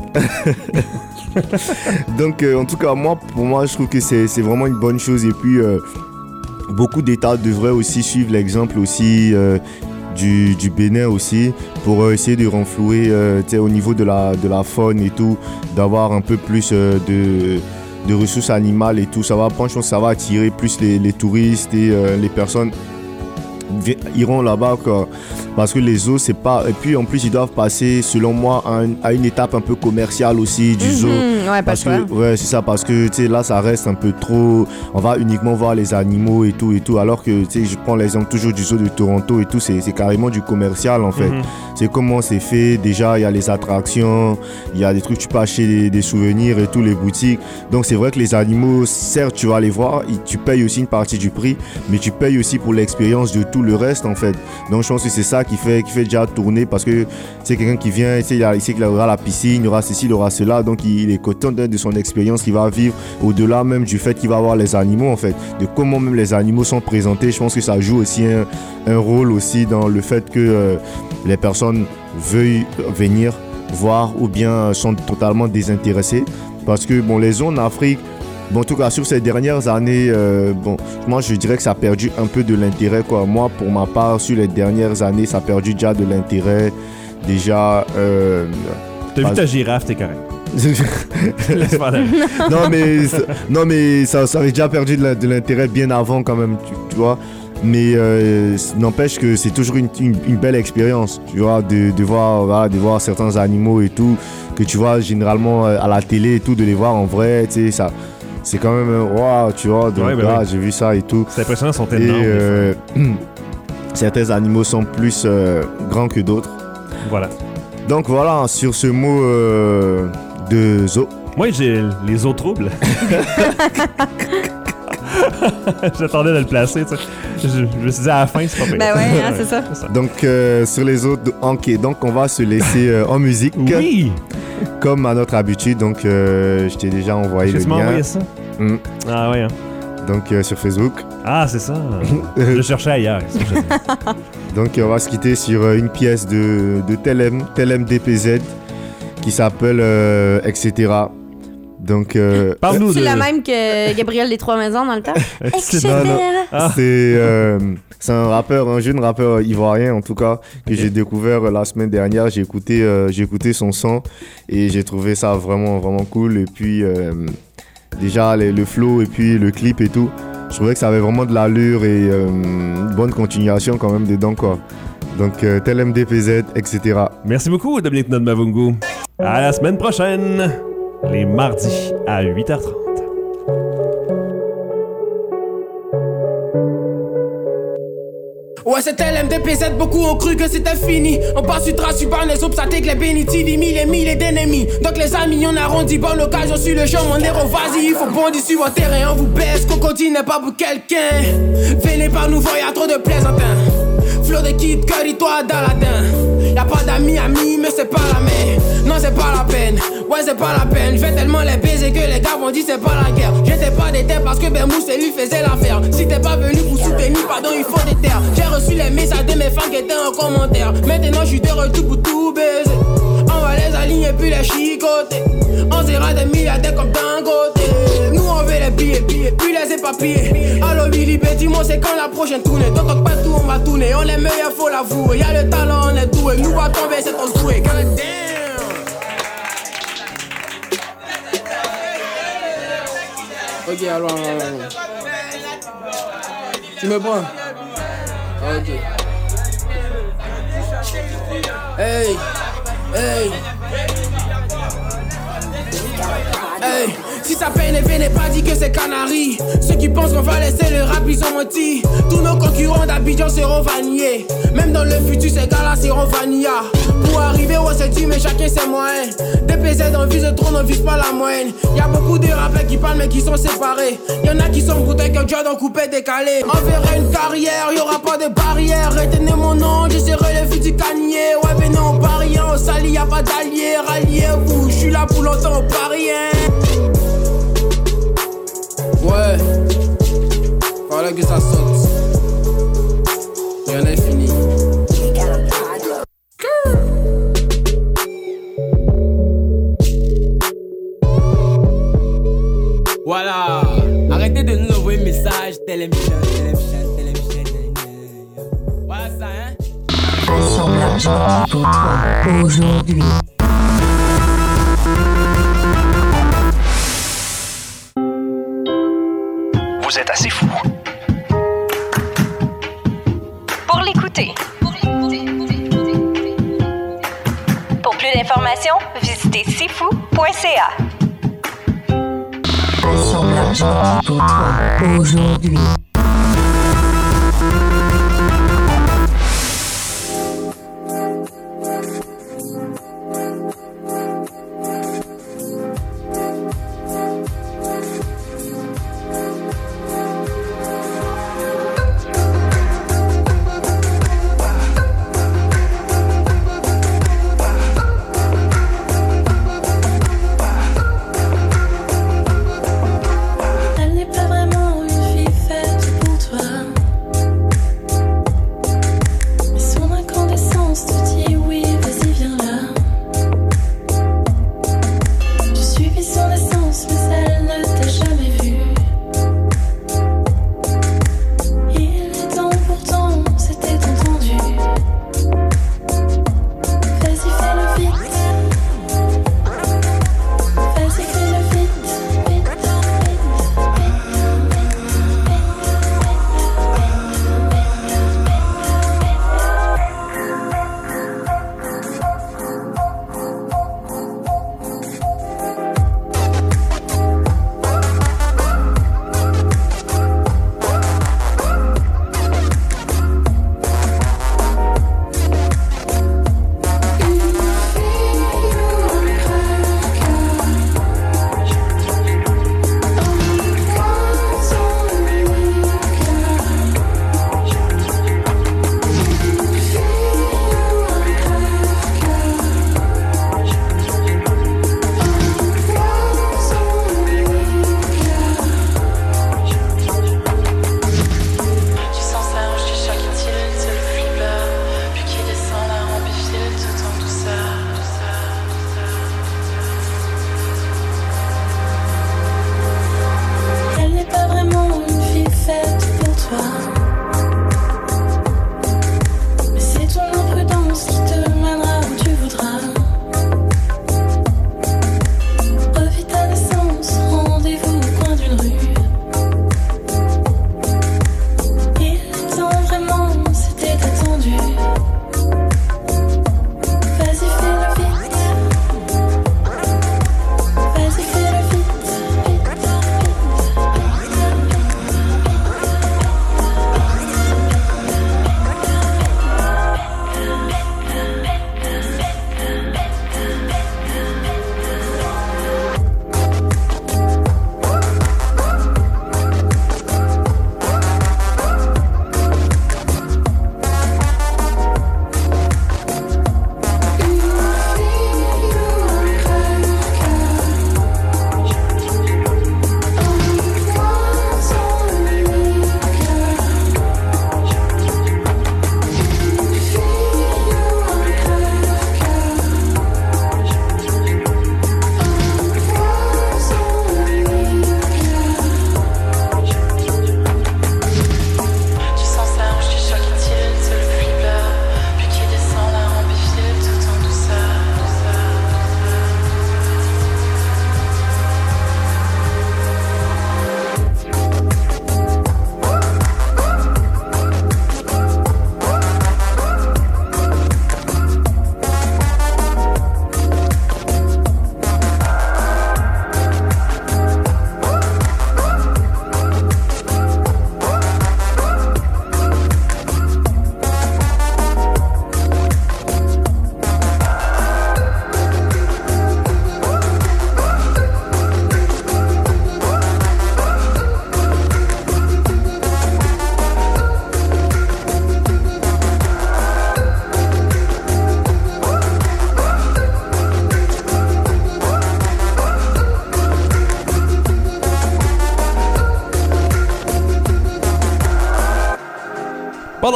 Donc, en tout cas, pour moi, je trouve que c'est vraiment une bonne chose. Et puis, beaucoup d'États devraient aussi suivre l'exemple aussi du Bénin aussi, pour essayer de renflouer au niveau de la faune et tout, d'avoir un peu plus de ressources animales et tout. Ça va, franchement, ça va attirer plus les touristes et les personnes iront là-bas quoi. Parce que les zoos, c'est pas... Et puis en plus ils doivent passer selon moi à une étape un peu commerciale aussi du zoo. Parce que c'est ça, parce que tu sais là ça reste un peu trop, on va uniquement voir les animaux et tout, alors que tu sais, je prends l'exemple toujours du zoo de Toronto et tout, c'est carrément du commercial en fait. C'est comment c'est fait, déjà il y a les attractions, il y a des trucs, tu peux acheter des souvenirs et tout, les boutiques. Donc c'est vrai que les animaux, certes tu vas les voir, tu payes aussi une partie du prix, mais tu payes aussi pour l'expérience de tout le reste en fait. Donc je pense que c'est ça qui fait déjà tourner, parce que c'est quelqu'un qui vient, il sait qu'il aura la piscine, il y aura ceci, il aura cela, donc il est content de son expérience qu'il va vivre, au-delà même du fait qu'il va voir les animaux en fait, de comment même les animaux sont présentés. Je pense que ça joue aussi un rôle aussi dans le fait que les personnes veuillent venir voir ou bien sont totalement désintéressées, parce que bon, les zones en Afrique, bon, en tout cas, sur ces dernières années, moi, je dirais que ça a perdu un peu de l'intérêt, quoi. Moi, pour ma part, sur les dernières années, ça a perdu déjà de l'intérêt. Déjà... T'as vu ta girafe, t'es correct. non, mais ça avait déjà perdu de l'intérêt bien avant, quand même, tu vois. Mais n'empêche que c'est toujours une belle expérience, tu vois, de voir certains animaux et tout, que tu vois généralement à la télé et tout, de les voir en vrai, tu sais, ça... C'est quand même waouh, tu vois. Donc là, j'ai vu ça et tout. C'est impressionnant, sont énormes. Certains animaux sont plus grands que d'autres. Voilà. Donc voilà, sur ce mot de zoo. Moi, j'ai les eaux troubles. J'attendais de le placer, tu sais. Je me suis dit à la fin, c'est pas pire. Ben ouais, hein, c'est ça. Donc, sur les autres, ok, donc on va se laisser en musique. Oui! Comme à notre habitude, donc je t'ai déjà envoyé le lien. Tu m'as envoyé ça? Ah ouais, hein. Donc sur Facebook. Ah, c'est ça. Je le cherchais ailleurs. Donc on va se quitter sur une pièce de Telem DPZ qui s'appelle Etc. Donc parle-nous c'est la même que Gabriel des Trois Maisons dans le temps. Etc. C'est un jeune rappeur ivoirien en tout cas que j'ai découvert la semaine dernière. J'ai écouté son son et j'ai trouvé ça vraiment vraiment cool. Et puis déjà le flow et puis le clip et tout, je trouvais que ça avait vraiment de l'allure et une bonne continuation quand même dedans quoi. Donc Telem DPZ, etc. Merci beaucoup Dominique Mavungu. À la semaine prochaine, les mardis à 8h30. Ouais, c'était l'MDPZ, beaucoup ont cru que c'était fini. On passe du trace, par les autres, ça t'est que les bénitis, des milliers et milliers d'ennemis. Donc les amis, on arrondit, bonne occasion sur le champ, mon héros, vas-y, il faut bondir sur votre terrain, on vous baisse, Cocody n'est pas pour quelqu'un. Venez par nous voir, y'a trop de plaisantins. Flow de Kid Cudi, toi Daladin. Y'a pas d'amis, mais c'est pas la mer. Non, c'est pas la peine, ouais, c'est pas la peine. J'vais tellement les baiser que les gars vont dire c'est pas la guerre. J'étais pas des terres parce que Bermousse et lui faisait l'affaire. Si t'es pas venu pour soutenir, pardon, il faut des terres. J'ai reçu les messages de mes fans qui étaient en commentaire. Maintenant, j'suis de retour pour tout baiser. On va les aligner puis les chicoter. On sera des milliardaires comme Dangote. Nous on veut les billets, puis les épapiers. Allo Billy, dis-moi c'est quand la prochaine tournée. Don't talk pas tout, on va tourner. On est meilleurs, faut l'avouer. Y'a le talent, on est doué. Nous va tomber, c'est ton souhait. God damn. Ok, alors. Tu me prends? Ok. Hey, hey. Hey, si ça peine et venez pas dire que c'est Canary. Ceux qui pensent qu'on va laisser le rap, ils ont menti. Tous nos concurrents d'Abidjan seront vanillés. Même dans le futur, ces gars-là seront vanilla. Pour arriver où on se dit, mais chacun ses moyens. DPZ on vise le trône, on vise pas la moyenne. Y'a beaucoup de rappeurs qui parlent mais qui sont séparés. Y'en a qui sont bouteilles que Jordan coupé décalé. On verra une carrière, y'aura pas de barrière. Retenez mon nom, je serai le futur Kanye. Ouais, venez on parie, on s'allie, y'a pas d'alliés. Ralliez-vous, j'suis là pour longtemps, on parie rien. Ouais, fallait que ça saute. Rien n'est fini. Voilà, arrêtez de nous envoyer message, télévision. Voilà ça, hein. Assemblage pour toi aujourd'hui. Vous êtes assez fou pour l'écouter. Pour plus d'informations, visitez cfou.ca. Assemblage pour toi aujourd'hui. Elle n'est pas vraiment une fille faite.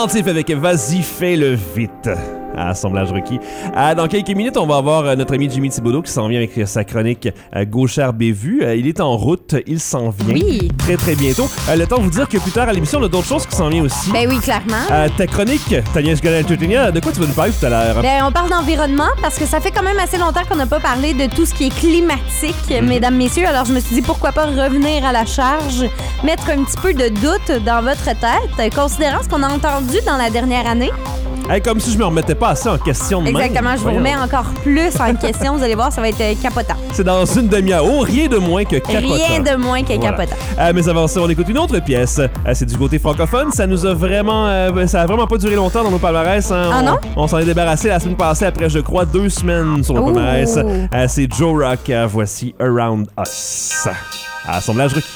Pendentif avec Vas-y, fais-le vite. Assemblage requis. Dans quelques minutes, on va avoir notre ami Jimmy Thibodeau qui s'en vient avec sa chronique Gauchère Bévue. Il est en route, il s'en vient. Oui. Très, très bientôt. Le temps de vous dire que plus tard à l'émission, on a d'autres choses qui s'en viennent aussi. Ben oui, clairement. Ta chronique, Tania Sganel-Turtinia, de quoi tu vas nous parler tout à l'heure? Ben, on parle d'environnement parce que ça fait quand même assez longtemps qu'on n'a pas parlé de tout ce qui est climatique, mesdames, messieurs. Alors, je me suis dit, pourquoi pas revenir à la charge, mettre un petit peu de doute dans votre tête, considérant ce qu'on a entendu dans la dernière année. Hey, comme si je me remettais pas assez en question de même. Exactement, je vous remets encore plus en question. Vous allez voir, ça va être capotant. C'est dans une demi-heure. Oh, rien de moins que capotant. Rien de moins que capotant. Mais avant ça, on écoute une autre pièce. C'est du côté francophone. Ça nous a vraiment... ça a vraiment pas duré longtemps dans nos palmarès. Hein. Ah non? On s'en est débarrassé la semaine passée après, je crois, 2 semaines sur le palmarès. C'est Joe Rock. Voici Around Us. Assemblage requis.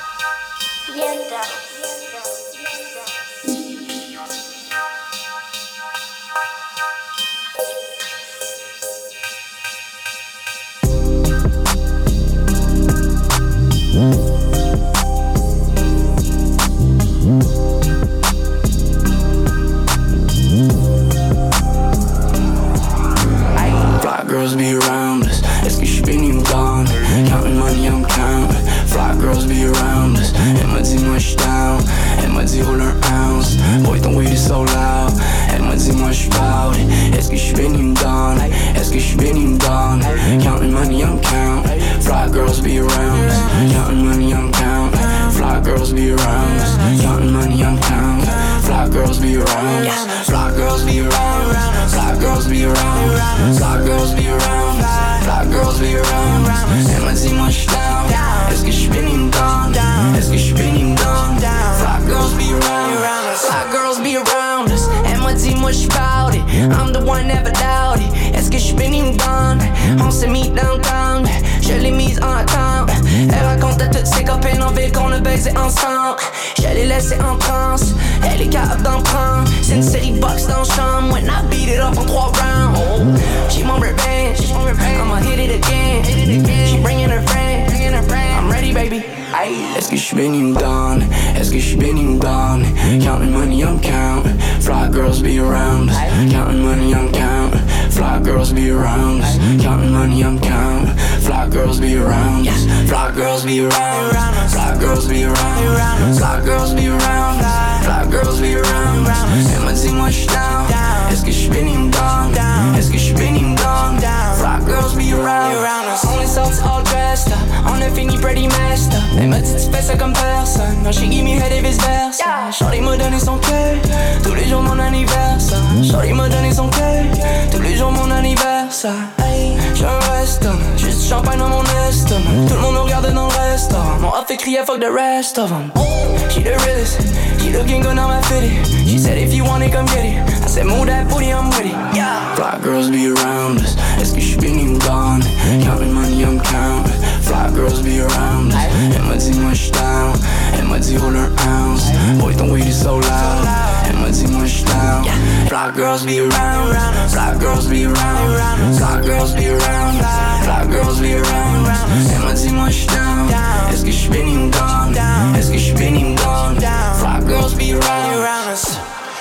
Girls be around us, est-ce que je suis béni ou down? Counting money, I'm counting. Fly girls be around us. Elle m'a dit moi j'suis down. Elle m'a dit roule un ounce. Boy ton weed is so loud. Elle m'a dit moi j'suis bout. Est-ce que je suis béni ou down? Est-ce que je suis béni ou down? Counting money, I'm counting. Fly girls be around us. Counting money, I'm counting. Fly girls be around us. Counting money, I'm counting. Fly girls be around us. Fly girls be around us. Fly girls be around us. Fly girls be around us. Fly girls be around us. Elle m'a dit moi j'suis down. Est-ce que j'suis béni ou down? Est-ce que j'suis béni ou down? Fly girls be around us. Fly girls be around us. Elle m'a dit moi j'suis bout it. I'm the one never doubt it. Est-ce que j'suis béni ou down? On s'est mis downtown. Je l'ai mise en attente. Elle raconte à toutes ses copines en ville qu'on a baisé ensemble. Je l'ai laissé en transe. Elle est capable d'en prendre. C'est une série box dans la chambre. When I beat it up en 3 rounds. She want revenge. I'ma hit it again. She bringing her friend. I'm ready, baby. Est-ce que j'suis béni ou down? Est-ce que j'suis béni ou down? Counting money, I'm counting. Fly girls be around us. Counting money, I'm counting. Fly girls be around us. Counting money, I'm counting. Fly girls be around us. Fly girls be around us. Fly girls be around us. Fly girls be around us. Fly girls be around us. Elle m'a dit moi j'suis down. Est-ce que j'suis béni ou down? Est-ce que j'suis béni ou down? Fly girls be around us. On est sortis all dressed up. On a fini pretty messed up. Elle m'a dit tu fais ça comme personne. Now she give me head et vice versa. Shorty m'a donné son cœur. Tous les jours mon anniversaire. Shorty m'a donné son cœur. Tous les jours mon anniversaire. J'suis un restant. Juste du champagne dans mon estomac. Tout le monde nous regarde dans le restaurant. Mon off fait crier fuck the rest of them. She the realest. She looking good now I fit it. She said if you want it come get it. I said move that booty I'm with it. Fly girls be around us. Est-ce que j'suis béni ou down? Counting money I'm counting. Fly girls be around us. Elle m'a dit moi j'suis down. Elle m'a dit roule un ounce. Boy ton weed is so loud. Elle m'a dit moi j'suis down. Fly girls be around us. Fly girls be around us. Fly girls be around us. Fly girls be around us. Elle m'a dit moi j'suis down. Est-ce que j'suis béni ou down? Est-ce que j'suis béni ou down? Fly girls be around us.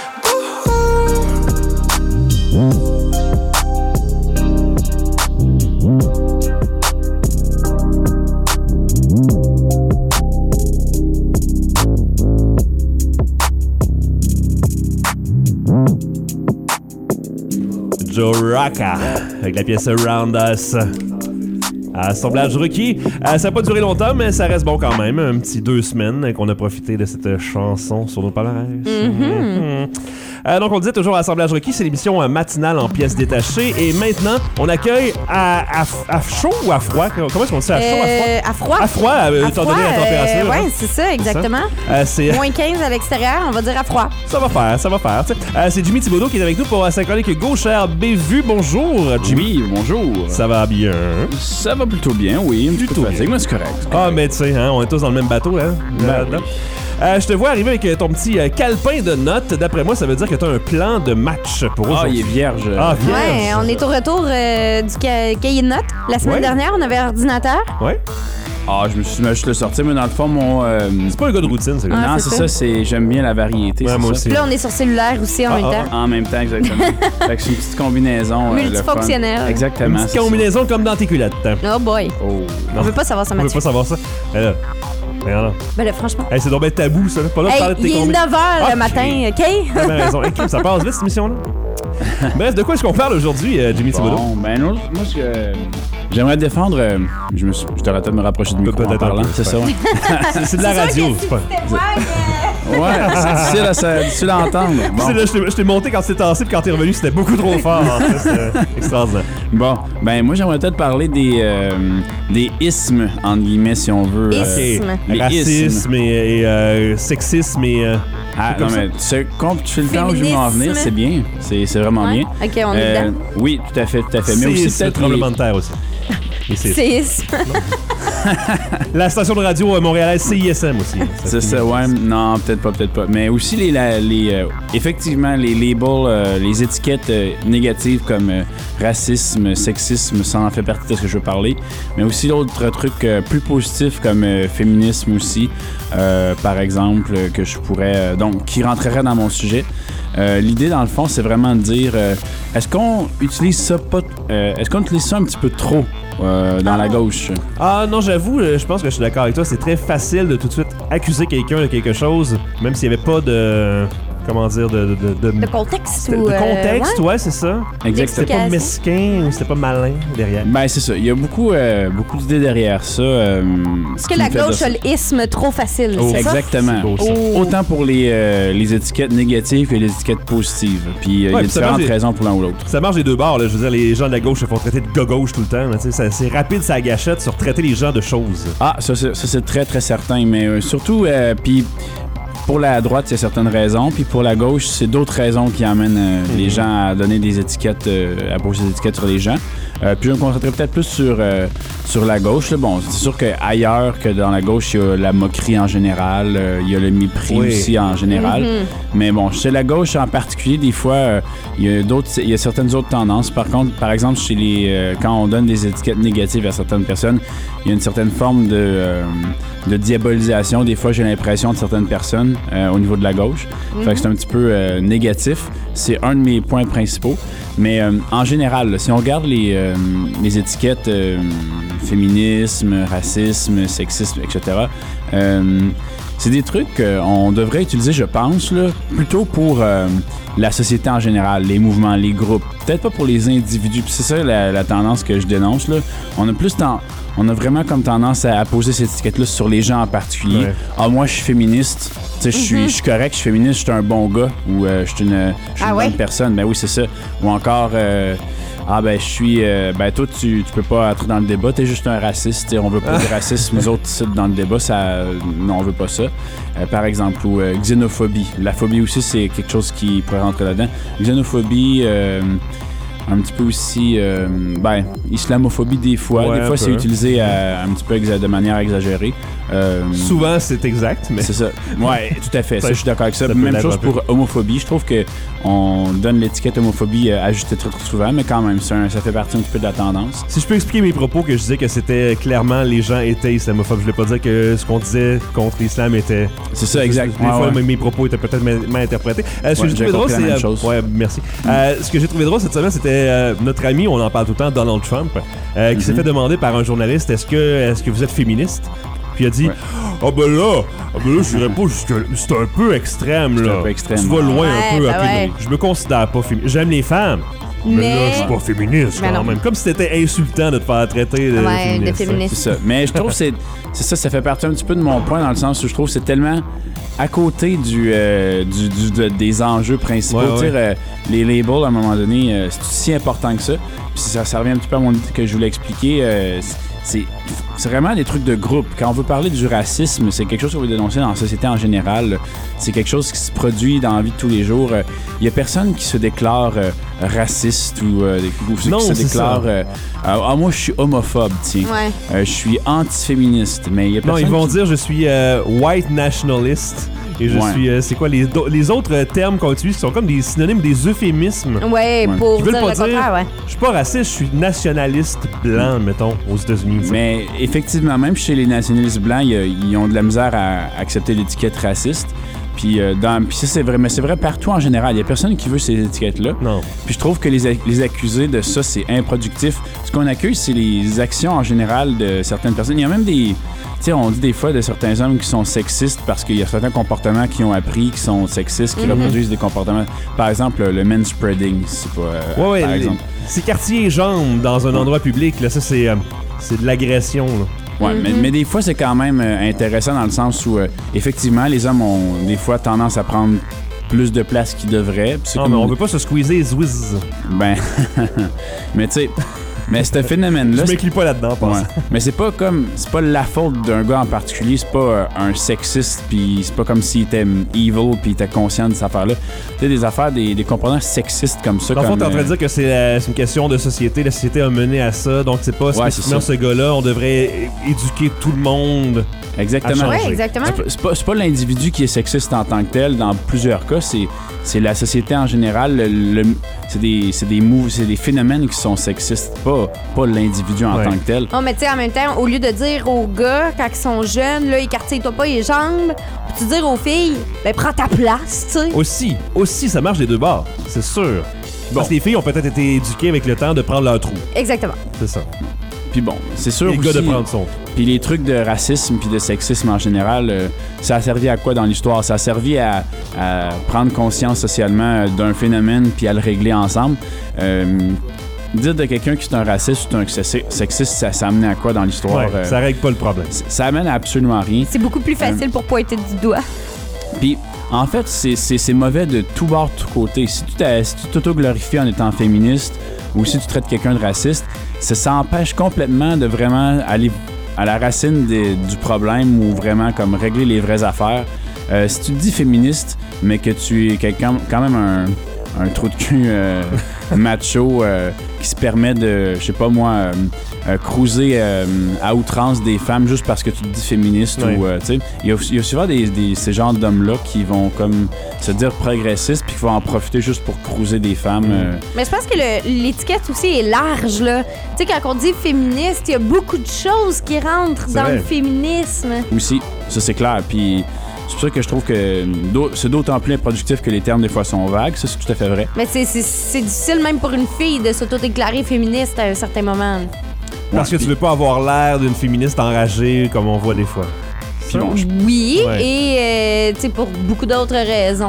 Joe Rocca avec la pièce Around Us. Assemblage requis. Ça n'a pas duré longtemps, mais ça reste bon quand même. Un petit 2 semaines qu'on a profité de cette chanson sur nos palmarès. Donc, on le disait toujours, Assemblage requis, c'est l'émission matinale en pièces détachées. Et maintenant, on accueille à chaud ou à froid? Comment est-ce qu'on dit ça? À chaud, à froid? À froid, étant donné la température. Oui, c'est ça, exactement. Moins 15 à l'extérieur, on va dire à froid. Ça va faire. C'est Jimmy Thibodeau qui est avec nous pour sa chronique Gauchère Bévue. Bonjour, Jimmy. Oui, bonjour. Ça va bien? Ça va plutôt bien, oui. Du tout. Mais c'est correct. Ah, mais tu sais, hein, on est tous dans le même bateau, hein? Oui. Je te vois arriver avec ton petit calepin de notes. D'après moi, ça veut dire que tu as un plan de match pour aujourd'hui. Il est vierge. Ah, vierge. Ouais, on est au retour du cahier de notes. La semaine dernière, on avait ordinateur. Ouais. Je me suis juste le sorti, mais dans le fond, mon... C'est pas un gars de routine, c'est Non, c'est ça, j'aime bien la variété. Ouais, moi aussi. Puis là, on est sur cellulaire aussi en même temps. En même temps, exactement. Fait que c'est une petite combinaison. Multifonctionnelle. Exactement. Une petite combinaison comme dans tes culottes. Oh boy. On veut pas savoir ça, Mathieu. On veut pas savoir ça. Ben là, franchement. C'est donc bien tabou, ça. Pas là de parler de tes il est 9h le matin, OK? T'as bien raison. Ça passe vite, cette émission-là. Bref, de quoi est-ce qu'on parle aujourd'hui, Jimmy Thibodeau? Ben, moi, j'aimerais défendre... je t'aurais peut-être me rapprocher du micro en parlant, c'est ça, ouais. C'est de la radio, c'est pas... Ouais, c'est difficile à entendre. Bon. Là, je t'ai monté quand c'était tassé, puis quand t'es revenu, c'était beaucoup trop fort. C'était extraordinaire. Bon, ben moi, j'aimerais peut-être parler des ismes, entre guillemets, si on veut. Racisme et sexisme et... non, mais tu fais le temps où je vais m'en venir, c'est bien. C'est vraiment bien. OK, on est dedans. Oui, tout à fait. Mais aussi peut-être tremblement de terre aussi. Séisme. La station de radio montréalaise CISM aussi. C'est ça, ouais. Non, peut-être pas. Mais aussi effectivement, les labels, les étiquettes négatives comme racisme, sexisme, ça en fait partie de ce que je veux parler. Mais aussi d'autres trucs plus positifs comme féminisme aussi, par exemple, que je pourrais... donc, qui rentrerait dans mon sujet. L'idée, dans le fond, c'est vraiment de dire est-ce qu'on utilise ça est-ce qu'on utilise ça un petit peu trop dans la gauche? Non, j'avoue, je pense que je suis d'accord avec toi. C'est très facile de tout de suite accuser quelqu'un de quelque chose, même s'il n'y avait pas de... Comment dire, de contexte ou... De contexte, ouais, c'est ça. Exactement. C'était pas mesquin ou c'était pas malin derrière. Ben, c'est ça. Il y a beaucoup d'idées derrière ça. Est-ce que la gauche a l'isme trop facile, c'est exactement. ça? Exactement. Autant pour les étiquettes négatives que les étiquettes positives. Puis il y a différentes raisons pour l'un ou l'autre. Ça marche des deux bords, là. Je veux dire, les gens de la gauche se font traiter de gauche tout le temps. C'est rapide, ça gâchette sur traiter les gens de choses. Ça c'est très, très certain. Mais surtout, puis... Pour la droite, il y a certaines raisons, puis pour la gauche, c'est d'autres raisons qui amènent les gens à donner des étiquettes, à poser des étiquettes sur les gens. Puis je me concentrerai peut-être plus sur la gauche. Là. Bon, c'est sûr qu'ailleurs que dans la gauche, il y a la moquerie en général, il y a le mépris aussi en général. Mais bon, chez la gauche en particulier, des fois, il y a certaines autres tendances. Par contre, par exemple, quand on donne des étiquettes négatives à certaines personnes, il y a une certaine forme de diabolisation, des fois, j'ai l'impression, de certaines personnes au niveau de la gauche. Fait que c'est un petit peu négatif. C'est un de mes points principaux. Mais en général, là, si on regarde les étiquettes féminisme, racisme, sexisme, etc., c'est des trucs qu'on devrait utiliser, je pense, là, plutôt pour la société en général, les mouvements, les groupes. Peut-être pas pour les individus. Puis c'est ça la tendance que je dénonce. Là. On a vraiment comme tendance à poser cette étiquette-là sur les gens en particulier. Ouais. Moi, je suis féministe. Je suis correct, je suis féministe, je suis un bon gars. Ou je suis une bonne personne. Ben oui, c'est ça. Ou encore... je suis... toi, tu peux pas entrer dans le débat, t'es juste un raciste. On veut pas de racisme, nous autres, ici, dans le débat, non, on veut pas ça. Par exemple, ou xénophobie. La phobie aussi, c'est quelque chose qui pourrait rentrer là-dedans. Xénophobie... un petit peu aussi, islamophobie des fois. Ouais, des fois, c'est utilisé un petit peu de manière exagérée. Souvent, c'est exact, mais... C'est ça. Ouais, tout à fait. Ça, je suis d'accord avec ça. Même chose pour homophobie. Je trouve qu'on donne l'étiquette homophobie à juste trop souvent, mais quand même, ça fait partie un petit peu de la tendance. Si je peux expliquer mes propos, que je disais que c'était clairement les gens étaient islamophobes. Je voulais pas dire que ce qu'on disait contre l'islam était... C'est ça, exact. Des fois, mes propos étaient peut-être mal interprétés. Ce que j'ai trouvé drôle, c'est... Ouais, merci. Ce que j'ai trouvé drôle cette semaine, c'était notre ami, on en parle tout le temps, Donald Trump, qui s'est fait demander par un journaliste, est-ce que vous êtes féministe? Puis il a dit, ben là, je dirais pas jusque... C'est un peu extrême, là. Tu vas loin un peu. Je me considère pas féministe. J'aime les femmes. Mais là, je suis pas féministe quand même. Comme si c'était insultant de te faire traiter de féministe. C'est ça. Mais je trouve que c'est ça fait partie un petit peu de mon point, dans le sens où je trouve que c'est tellement à côté des enjeux principaux. Les labels, à un moment donné, c'est aussi important que ça. Puis ça revient un petit peu à mon idée que je voulais expliquer. C'est vraiment des trucs de groupe. Quand on veut parler du racisme, c'est quelque chose qu'on veut dénoncer dans la société en général. C'est quelque chose qui se produit dans la vie de tous les jours. Il y a personne qui se déclare raciste ou qui se déclare... moi, je suis homophobe, tiens. Je suis anti-féministe. Mais il y a personne ils vont dire je suis white nationalist. Et je suis... c'est quoi les autres termes qu'on utilise qui sont comme des synonymes, des euphémismes? Ouais, pour qui veulent dire pas le contraire, ouais. Je suis pas raciste, je suis nationaliste blanc, mettons, aux États-Unis. Mais effectivement, même chez les nationalistes blancs, ils ont de la misère à accepter l'étiquette raciste. Puis ça, c'est vrai, mais c'est vrai partout en général. Il y a personne qui veut ces étiquettes-là. Non. Puis je trouve que les accusés de ça, c'est improductif. Ce qu'on accuse, c'est les actions en général de certaines personnes. Il y a même des... Tu sais, on dit des fois de certains hommes qui sont sexistes parce qu'il y a certains comportements qu'ils ont appris qui sont sexistes, qui reproduisent des comportements... Par exemple, le manspreading, c'est pas... par exemple. C'est quartier jambes dans un endroit public, là, ça, c'est de l'agression, là. Ouais, mais des fois, c'est quand même intéressant dans le sens où, effectivement, les hommes ont des fois tendance à prendre plus de place qu'ils devraient. Non, mais on veut pas se squeezer les whiz. Ben, mais tu sais... Mais ce phénomène-là... Je m'inclus pas là-dedans, pense. Ouais. Mais c'est pas la faute d'un gars en particulier, c'est pas un sexiste, puis c'est pas comme s'il était evil, puis il était conscient de cette affaire-là. Tu sais, des affaires, des comportements sexistes comme ça. Dans le fond, t'es en train de dire que c'est une question de société, la société a mené à ça, donc c'est pas spécifiquement ce gars-là, on devrait éduquer tout le monde. Exactement. Ouais, exactement. C'est pas l'individu qui est sexiste en tant que tel, dans plusieurs cas, c'est la société en général, c'est des phénomènes qui sont sexistes, pas l'individu en tant que tel. Oh, mais tu sais, en même temps, au lieu de dire aux gars, quand ils sont jeunes, là, écartille-toi pas les jambes, tu dire aux filles, ben prends ta place, tu sais. Aussi, ça marche des deux bords, c'est sûr. Parce que les filles ont peut-être été éduquées avec le temps de prendre leur trou. Exactement. C'est ça. Puis bon, c'est sûr les aussi... gars de prendre son. Puis les trucs de racisme puis de sexisme en général, ça a servi à quoi dans l'histoire? Ça a servi à prendre conscience socialement d'un phénomène puis à le régler ensemble. Dire de quelqu'un qui est un raciste ou un sexiste, ça amène à quoi dans l'histoire? Ouais, ça règle pas le problème. Ça amène à absolument rien. C'est beaucoup plus facile pour pointer du doigt. Puis, en fait, c'est mauvais de tout bord, de tout côté. Si tu t'auto-glorifies en étant féministe ou si tu traites quelqu'un de raciste, ça empêche complètement de vraiment aller à la racine du problème ou vraiment comme régler les vraies affaires. Si tu te dis féministe, mais que tu es quelqu'un quand même un trou de cul macho qui se permet de, je sais pas moi, cruiser à outrance des femmes juste parce que tu te dis féministe. Oui. Ou tu sais, il y a souvent ces genres d'hommes-là qui vont comme se dire progressistes puis qui vont en profiter juste pour cruiser des femmes. Mais je pense que l'étiquette aussi est large, là. Tu sais, quand on dit féministe, il y a beaucoup de choses qui rentrent dans le féminisme. Aussi, ça c'est clair. Puis c'est pour ça que je trouve que c'est d'autant plus improductif que les termes des fois sont vagues. Ça, c'est tout à fait vrai. Mais c'est difficile même pour une fille de s'auto-déclarer féministe à un certain moment. Parce que tu veux pas avoir l'air d'une féministe enragée comme on voit des fois. Puis bon, oui, et tu sais, pour beaucoup d'autres raisons.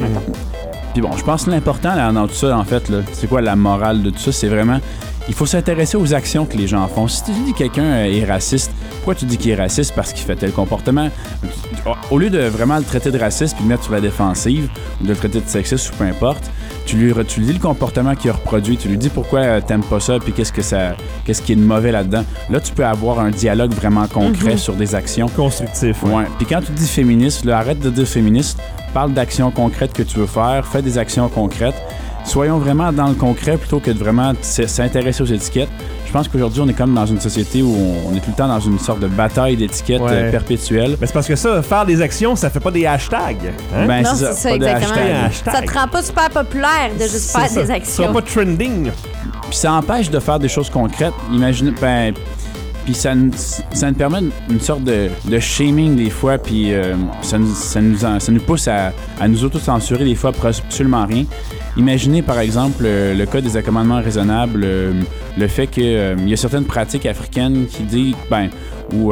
Puis bon, je pense que l'important là, dans tout ça, en fait, là, c'est quoi la morale de tout ça? C'est vraiment... Il faut s'intéresser aux actions que les gens font. Si tu dis que quelqu'un est raciste, pourquoi tu dis qu'il est raciste? Parce qu'il fait tel comportement. Au lieu de vraiment le traiter de raciste puis le mettre sur la défensive, ou de le traiter de sexiste ou peu importe, tu lui dis le comportement qu'il a reproduit, tu lui dis pourquoi t'aimes pas ça puis qu'est-ce qui est de mauvais là-dedans. Là, tu peux avoir un dialogue vraiment concret sur des actions. Constructif, ouais. Puis quand tu dis féministe, là, arrête de dire féministe, parle d'actions concrètes que tu veux faire, fais des actions concrètes. Soyons vraiment dans le concret plutôt que de vraiment s'intéresser aux étiquettes. Je pense qu'aujourd'hui, on est comme dans une société où on est tout le temps dans une sorte de bataille d'étiquettes perpétuelle. Mais c'est parce que ça, faire des actions, ça fait pas des hashtags. Hein? Ben, non, c'est ça, exactement. Ça te rend pas super populaire de juste faire des actions. Ça sera pas trending. Puis ça empêche de faire des choses concrètes. Imaginez, puis ça nous permet une sorte de shaming des fois, puis ça nous pousse à nous auto-censurer des fois pour absolument rien. Imaginez par exemple le cas des accommodements raisonnables, le fait qu'il y a certaines pratiques africaines qui disent, où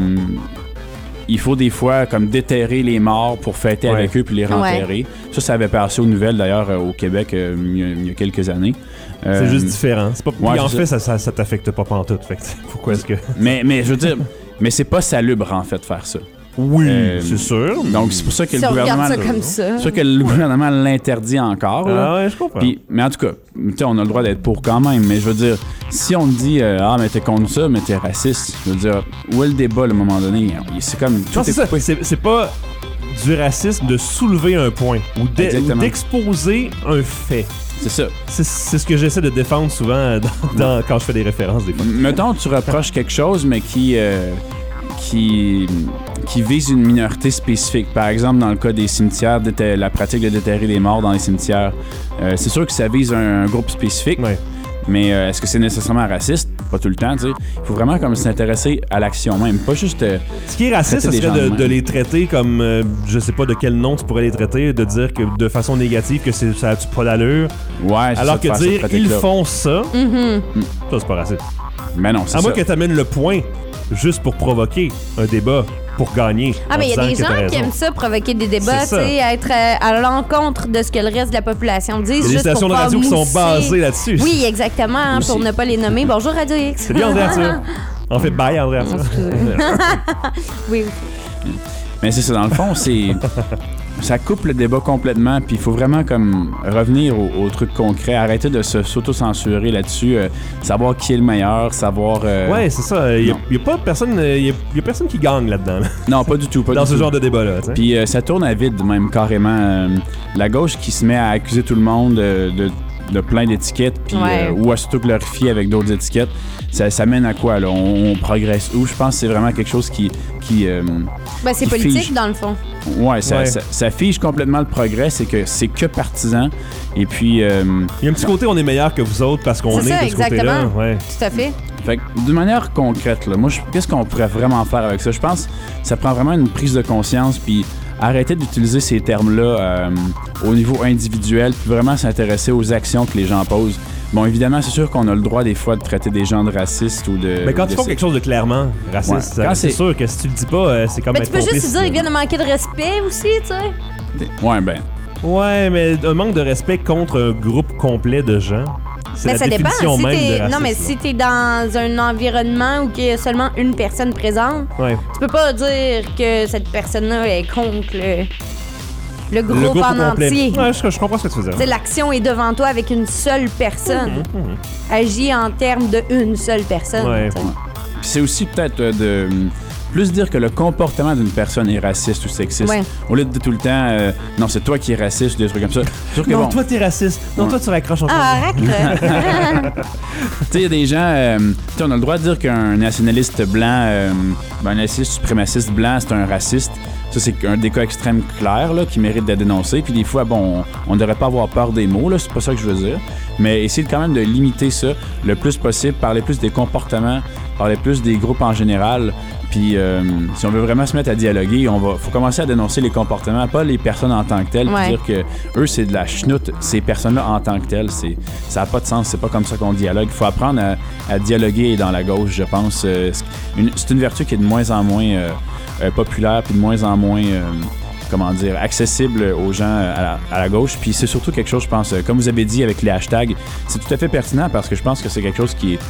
il faut des fois comme déterrer les morts pour fêter avec eux puis les renterrer. Ouais. Ça avait passé aux nouvelles d'ailleurs au Québec il y a quelques années. C'est juste différent. C'est pas... en fait, ça t'affecte pas pantoute. Fait pourquoi est-ce que... mais je veux dire, mais c'est pas salubre en fait de faire ça. Oui, c'est sûr. Donc c'est pour ça que le gouvernement l'interdit encore. Là. Ah ouais, je comprends. Puis, mais en tout cas, on a le droit d'être pour quand même. Mais je veux dire, si on te dit mais t'es contre ça, mais t'es raciste, je veux dire, où est le débat à un moment donné? C'est comme non, c'est ça. C'est pas du racisme de soulever un point ou d'exposer un fait. C'est ça. C'est ce que j'essaie de défendre souvent quand je fais des références des fois. Mettons, tu reproches quelque chose, mais qui qui visent une minorité spécifique. Par exemple, dans le cas des cimetières, la pratique de déterrer les morts dans les cimetières, c'est sûr que ça vise un groupe spécifique. Ouais. Mais est-ce que c'est nécessairement raciste? Pas tout le temps, tu sais. Il faut vraiment comme s'intéresser à l'action même, pas juste... Ce qui est raciste, ce serait de les traiter comme... je sais pas de quel nom tu pourrais les traiter, de dire que de façon négative que ça a pas d'allure. Ouais, c'est alors ça, que dire ils font ça, ça c'est pas raciste. Mais non, c'est ça. À moins que t'amènes le point juste pour provoquer un débat, pour gagner. Ah, mais il y a des gens qui aiment ça, provoquer des débats, tu sais, être à l'encontre de ce que le reste de la population dit. Il y a des stations de radio qui sont basées là-dessus. Oui, exactement, hein, pour ne pas les nommer. Bonjour Radio X. Salut André Arthur. En fait, bye André Arthur. Oui. Mais c'est ça, dans le fond, ça coupe le débat complètement, puis il faut vraiment comme revenir au truc concret, arrêter de s'auto-censurer là-dessus, savoir qui est le meilleur, savoir... Ouais, c'est ça. Il y a pas personne, y a personne qui gagne là-dedans. Là. Non, pas du tout. Dans ce genre de débat-là. Puis ça tourne à vide même, carrément. La gauche qui se met à accuser tout le monde de plein d'étiquettes, puis ou à s'auto-glorifier avec d'autres étiquettes, ça mène à quoi, là? On progresse où? Je pense que c'est vraiment quelque chose qui c'est politique, fige. Dans le fond. Ouais, ça fige complètement le progrès, c'est que partisan. Et puis... il y a un petit côté, on est meilleur que vous autres parce qu'on est de ce côté-là. Ouais. Tout à fait. Fait que, d'une manière concrète, là, moi, qu'est-ce qu'on pourrait vraiment faire avec ça? Je pense que ça prend vraiment une prise de conscience, puis arrêter d'utiliser ces termes-là au niveau individuel, puis vraiment s'intéresser aux actions que les gens posent. Bon, évidemment, c'est sûr qu'on a le droit des fois de traiter des gens de racistes ou de... Mais quand tu fais quelque chose de clairement raciste, c'est sûr que si tu le dis pas, c'est comme... Mais tu peux juste dire, il vient de manquer de respect aussi, tu sais. Ouais, ben... Ouais, mais un manque de respect contre un groupe complet de gens... C'est la définition même de racisme. Non, mais si t'es dans un environnement où il y a seulement une personne présente, tu peux pas dire que cette personne-là est contre le groupe en entier. Ouais, je comprends ce que tu veux dire. L'action est devant toi avec une seule personne. Agis en termes de une seule personne. Ouais. Puis c'est aussi peut-être de... plus dire que le comportement d'une personne est raciste ou sexiste. Au lieu de dire tout le temps non, c'est toi qui es raciste ou des trucs comme ça. Non, toi t'es raciste. Non, toi tu raccroches en arrête. Tu sais, il y a des gens... on a le droit de dire qu'un nationaliste blanc, un nationaliste suprémaciste blanc, c'est un raciste. Ça, c'est un des cas extrêmes clairs là, qui mérite d'être dénoncé. Puis des fois, bon, on ne devrait pas avoir peur des mots, là, c'est pas ça que je veux dire. Mais essayer quand même de limiter ça le plus possible, parler plus des comportements, parler plus des groupes en général. Puis si on veut vraiment se mettre à dialoguer, faut commencer à dénoncer les comportements, pas les personnes en tant que telles, puis dire que eux, c'est de la chenoute, ces personnes-là en tant que telles. Ça n'a pas de sens, c'est pas comme ça qu'on dialogue. Il faut apprendre à dialoguer dans la gauche, je pense. C'est une vertu qui est de moins en moins populaire, puis de moins en moins... accessible aux gens à la gauche. Puis c'est surtout quelque chose, je pense, comme vous avez dit avec les hashtags, c'est tout à fait pertinent parce que je pense que c'est quelque chose qui est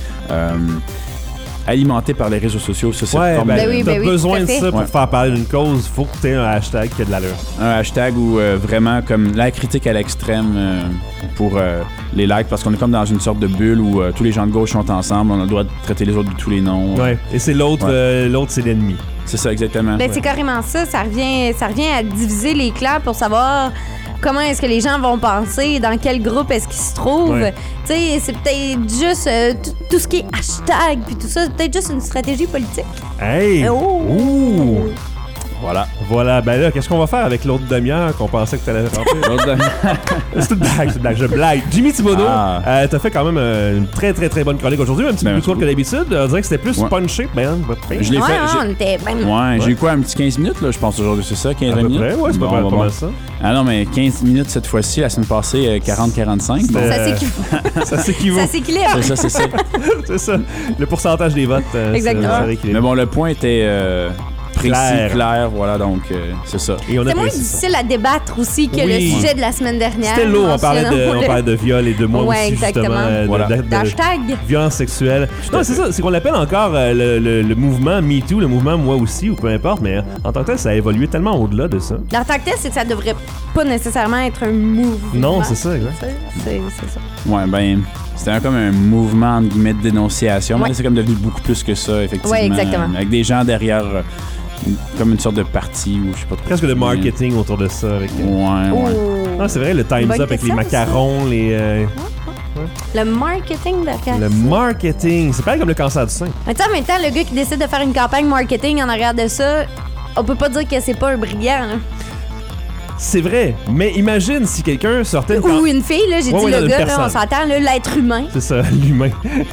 alimenté par les réseaux sociaux. Ça, t'as besoin de ça pour faire parler d'une cause. Faut que tu aies un hashtag qui a de l'allure. Un hashtag où vraiment comme la critique à l'extrême pour les likes, parce qu'on est comme dans une sorte de bulle où tous les gens de gauche sont ensemble, on a le droit de traiter les autres de tous les noms. Ouais. Et c'est l'autre, l'autre c'est l'ennemi. C'est ça, exactement. C'est carrément ça. Ça revient à diviser les clans pour savoir comment est-ce que les gens vont penser, dans quel groupe est-ce qu'ils se trouvent. Tu sais, c'est peut-être juste tout ce qui est hashtag puis tout ça, c'est peut-être juste une stratégie politique. Hey! Ouh! Voilà. Ben là, qu'est-ce qu'on va faire avec l'autre demi-heure qu'on pensait que t'allais remplir? C'est une blague, je blague. Jimmy Thibodeau, t'as fait quand même une très très très bonne chronique aujourd'hui, un petit peu plus court que d'habitude. On dirait que c'était plus punché. Je l'ai fait. J'ai eu quoi, un petit 15 minutes, là, je pense aujourd'hui, c'est ça, 15 minutes? Ouais, c'est pas mal ça. Ah non, mais 15 minutes cette fois-ci, la semaine passée, 40-45. Ça s'équivaut. Ça s'équilibre. C'est ça. C'est ça. Le pourcentage des votes. Exactement. Mais bon, le point était... précis, clair, voilà, donc c'est ça. C'est moins difficile à débattre aussi que le sujet de la semaine dernière. C'était lourd, on parlait de viol et de moi aussi, justement. D'hashtag. Violence sexuelle. Non, c'est ça, c'est qu'on l'appelle encore le mouvement MeToo, le mouvement Moi aussi, ou peu importe, mais en tant que tel, ça a évolué tellement au-delà de ça. En tant que tel, c'est que ça devrait pas nécessairement être un mouvement. Non, c'est ça, exact. C'est ça. Ouais, ben... C'était comme un mouvement, entre guillemets, de dénonciation. Mais c'est comme devenu beaucoup plus que ça, effectivement. Oui, exactement. Avec des gens derrière... comme une sorte de parti ou je sais pas trop. Presque de marketing autour de ça. Avec, ouais. Non, c'est vrai, le Time's Up avec les macarons, les... Le marketing de cancer. Le marketing. C'est pareil comme le cancer du sein. Mais tu sais, en même temps, le gars qui décide de faire une campagne marketing en arrière de ça, on peut pas dire que c'est pas un brillant, là. C'est vrai, mais imagine si quelqu'un sortait... Ou une fille, là, j'ai dit le gars, là, on s'entend, là, l'être humain. C'est ça, l'humain.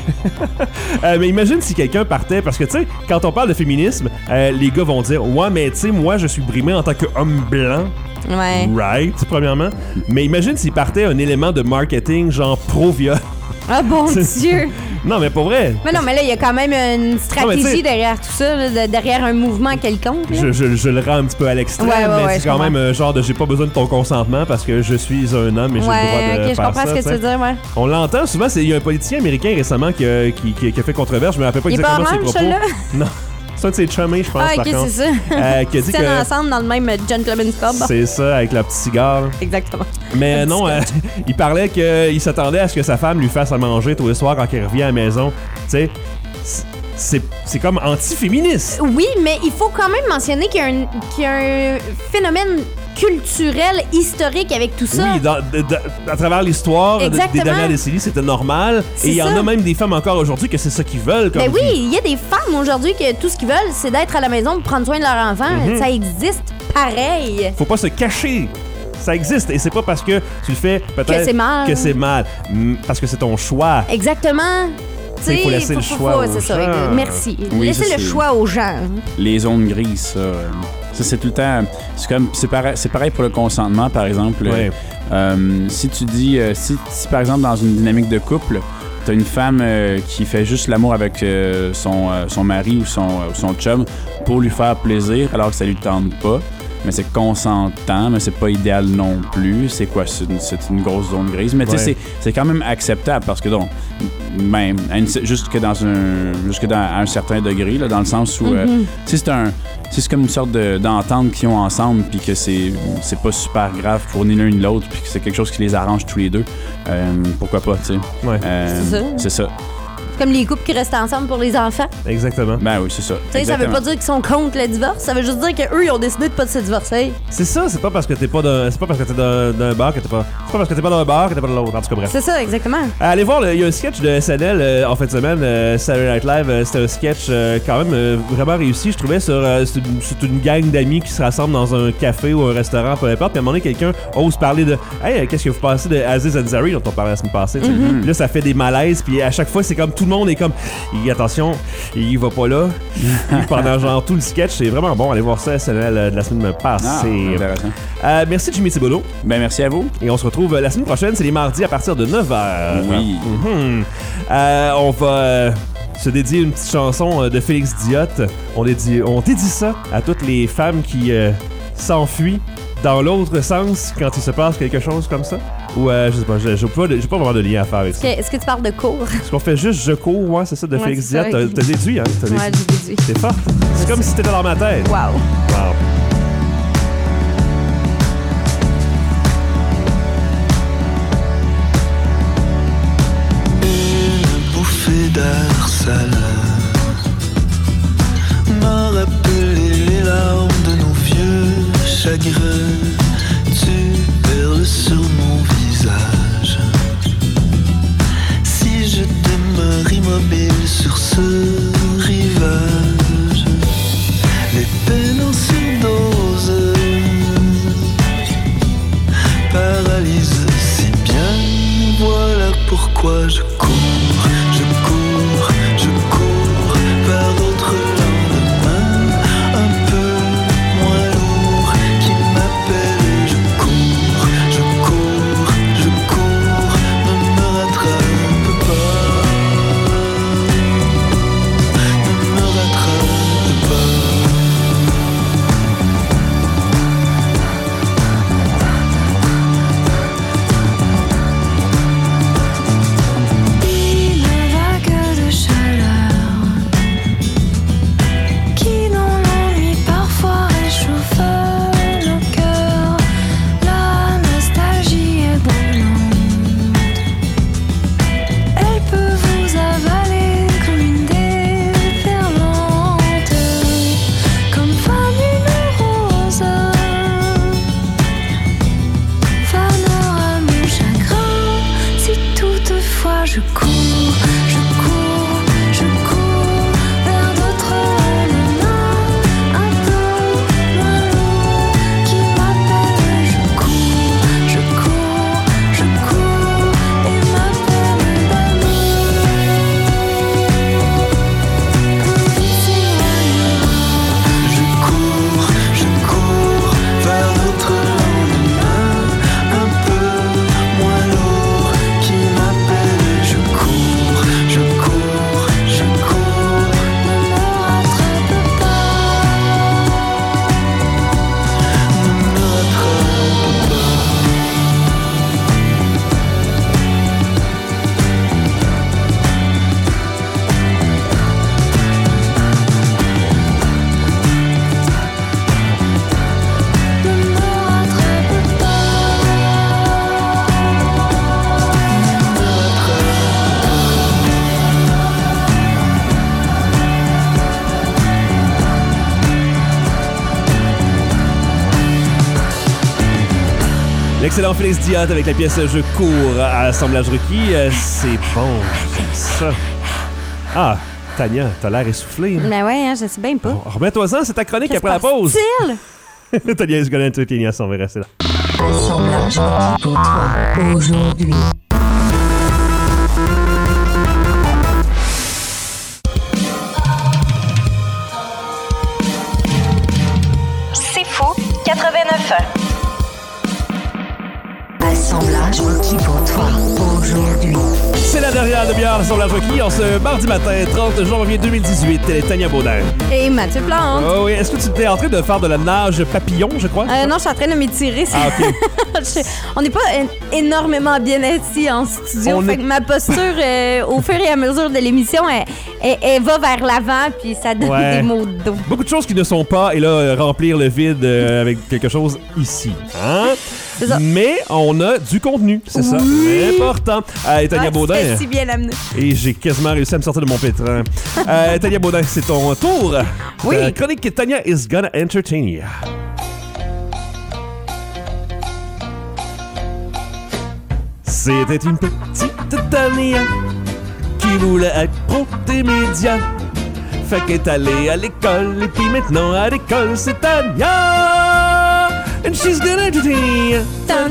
Mais imagine si quelqu'un partait, parce que, tu sais, quand on parle de féminisme, les gars vont dire « Ouais, mais tu sais, moi, je suis brimé en tant qu'homme blanc. » Ouais. Right, premièrement. Mais imagine s'il partait un élément de marketing genre pro-viol. Ah bon Dieu! Non, mais pour vrai. Mais non, mais là, il y a quand même une stratégie derrière tout ça, là, derrière un mouvement quelconque. Là. Je le rends un petit peu à l'extrême, mais c'est quand même genre de j'ai pas besoin de ton consentement parce que je suis un homme et j'ai le droit de faire ça. Je comprends ce que tu veux dire, ouais. On l'entend souvent, il y a un politicien américain récemment qui a fait controverse, je me rappelle pas exactement ses propos. Non. C'est un de ses chummies, je pense, par contre. c'est ça. Qui a dit que... ensemble dans le même Gentleman's Club. C'est ça, avec le petit cigare. Exactement. Mais non, il parlait qu'il s'attendait à ce que sa femme lui fasse à manger tous les soirs quand il revient à la maison. Tu sais, c'est comme anti-féministe. Oui, mais il faut quand même mentionner qu'il y a un phénomène culturel, historique avec tout ça. Oui, à travers l'histoire des dernières décennies, c'était normal. Et il y en a même des femmes encore aujourd'hui que c'est ça qu'ils veulent. Comme oui, il y a des femmes aujourd'hui que tout ce qu'ils veulent, c'est d'être à la maison, de prendre soin de leur enfant. Ça existe pareil. Faut pas se cacher. Ça existe. Et c'est pas parce que tu le fais peut-être que c'est mal. Parce que c'est ton choix. Exactement. Il faut laisser le choix aux gens. C'est ça. Merci. Oui, laisser le choix aux gens. Les zones grises, ça. Ça, c'est tout le temps... C'est pareil pour le consentement, par exemple. Ouais. Si tu dis... Si, par exemple, dans une dynamique de couple, t'as une femme qui fait juste l'amour avec son mari ou son chum pour lui faire plaisir, alors que ça lui tente pas, mais c'est consentant, mais c'est pas idéal non plus. C'est quoi? C'est une grosse zone grise. Mais tu sais, c'est quand même acceptable parce que donc, même, jusque dans un certain degré, là, dans le sens où c'est comme une sorte d'entente qu'ils ont ensemble, puis que c'est pas super grave pour ni l'un ni l'autre, puis que c'est quelque chose qui les arrange tous les deux. Pourquoi pas, tu sais? C'est ça. Comme les couples qui restent ensemble pour les enfants. Exactement. Ben oui, c'est ça. Tu sais, ça veut pas dire qu'ils sont contre le divorce, ça veut juste dire qu'eux, ils ont décidé de pas se divorcer. C'est ça, c'est pas parce que t'es pas d'un bar que t'es pas. C'est pas parce que t'es pas d'un bar que t'es pas de l'autre. En tout cas, bref. C'est ça, exactement. Allez voir, il y a un sketch de SNL en fin de semaine, Saturday Night Live. C'était un sketch quand même vraiment réussi, je trouvais. C'est une gang d'amis qui se rassemblent dans un café ou un restaurant, peu importe. Puis à un moment donné, quelqu'un ose parler de Hey, qu'est-ce que vous pensez de Aziz Ansari dont on parlait la semaine passée. Là, ça fait des malaises. Puis à chaque fois, c'est comme tout le monde est comme attention, il va pas là. Pendant genre tout le sketch, c'est vraiment bon. Allez voir ça, SNL de la semaine passée. Merci Jimmy Thibodeau. Ben merci à vous. Et on se retrouve la semaine prochaine, c'est les mardis à partir de 9h. Oui. On va se dédier une petite chanson de Félix Diot. On dédie ça à toutes les femmes qui s'enfuient dans l'autre sens quand il se passe quelque chose comme ça. Ou je sais pas, j'ai pas vraiment de lien à faire avec ça. Est-ce que tu parles de cours? Est-ce qu'on fait juste je cours, ouais, c'est ça, de Félix Diot. T'as déduit, hein? Ouais, j'ai déduit. C'est fort. C'est comme si t'étais dans ma tête. Wow. Une bouffée d'air salin m'a rappelé les larmes de nos vieux chagrins. Tu perles sur mon visage. Si je demeure immobile sur ce rivage, les peines en surdos l'excellent Félix Diot avec la pièce Je cours à Assemblage Requis. C'est bon, j'aime ça. Ah, Tania, t'as l'air essoufflée. Ben ouais, hein, je sais bien pas. Bon, remets-toi-ça, c'est ta chronique après la pause. Tania is gonna entertain us, on va rester là. Assemblage requis pour toi aujourd'hui. C'est fou, 89.1. Assemblage requis pour toi aujourd'hui. C'est la dernière demi-heure d'Assemblage requis en ce mardi matin, 30 janvier 2018. Elle est Tania Baudin. Et Mathieu Plante. Oh oui, est-ce que tu étais en train de faire de la nage papillon, je crois? Non, je suis en train de m'étirer. Ah, OK. On n'est pas énormément bien assis en studio. Fait que ma posture, au fur et à mesure de l'émission, elle va vers l'avant, puis ça donne des maux de dos. Beaucoup de choses qui ne sont pas, et là, remplir le vide avec quelque chose ici. Hein? C'est ça. Mais on a du contenu, c'est ça. Important. Et Tania Baudin. C'est si bien amené. Et j'ai quasiment réussi à me sortir de mon pétrin. Tania Baudin, c'est ton tour. Oui. Chronique Tania is gonna entertain you. C'était une petite Tania qui voulait être pro des médias. Fait qu'elle est allée à l'école et puis maintenant à l'école c'est Tania. And she's gonna entertain you.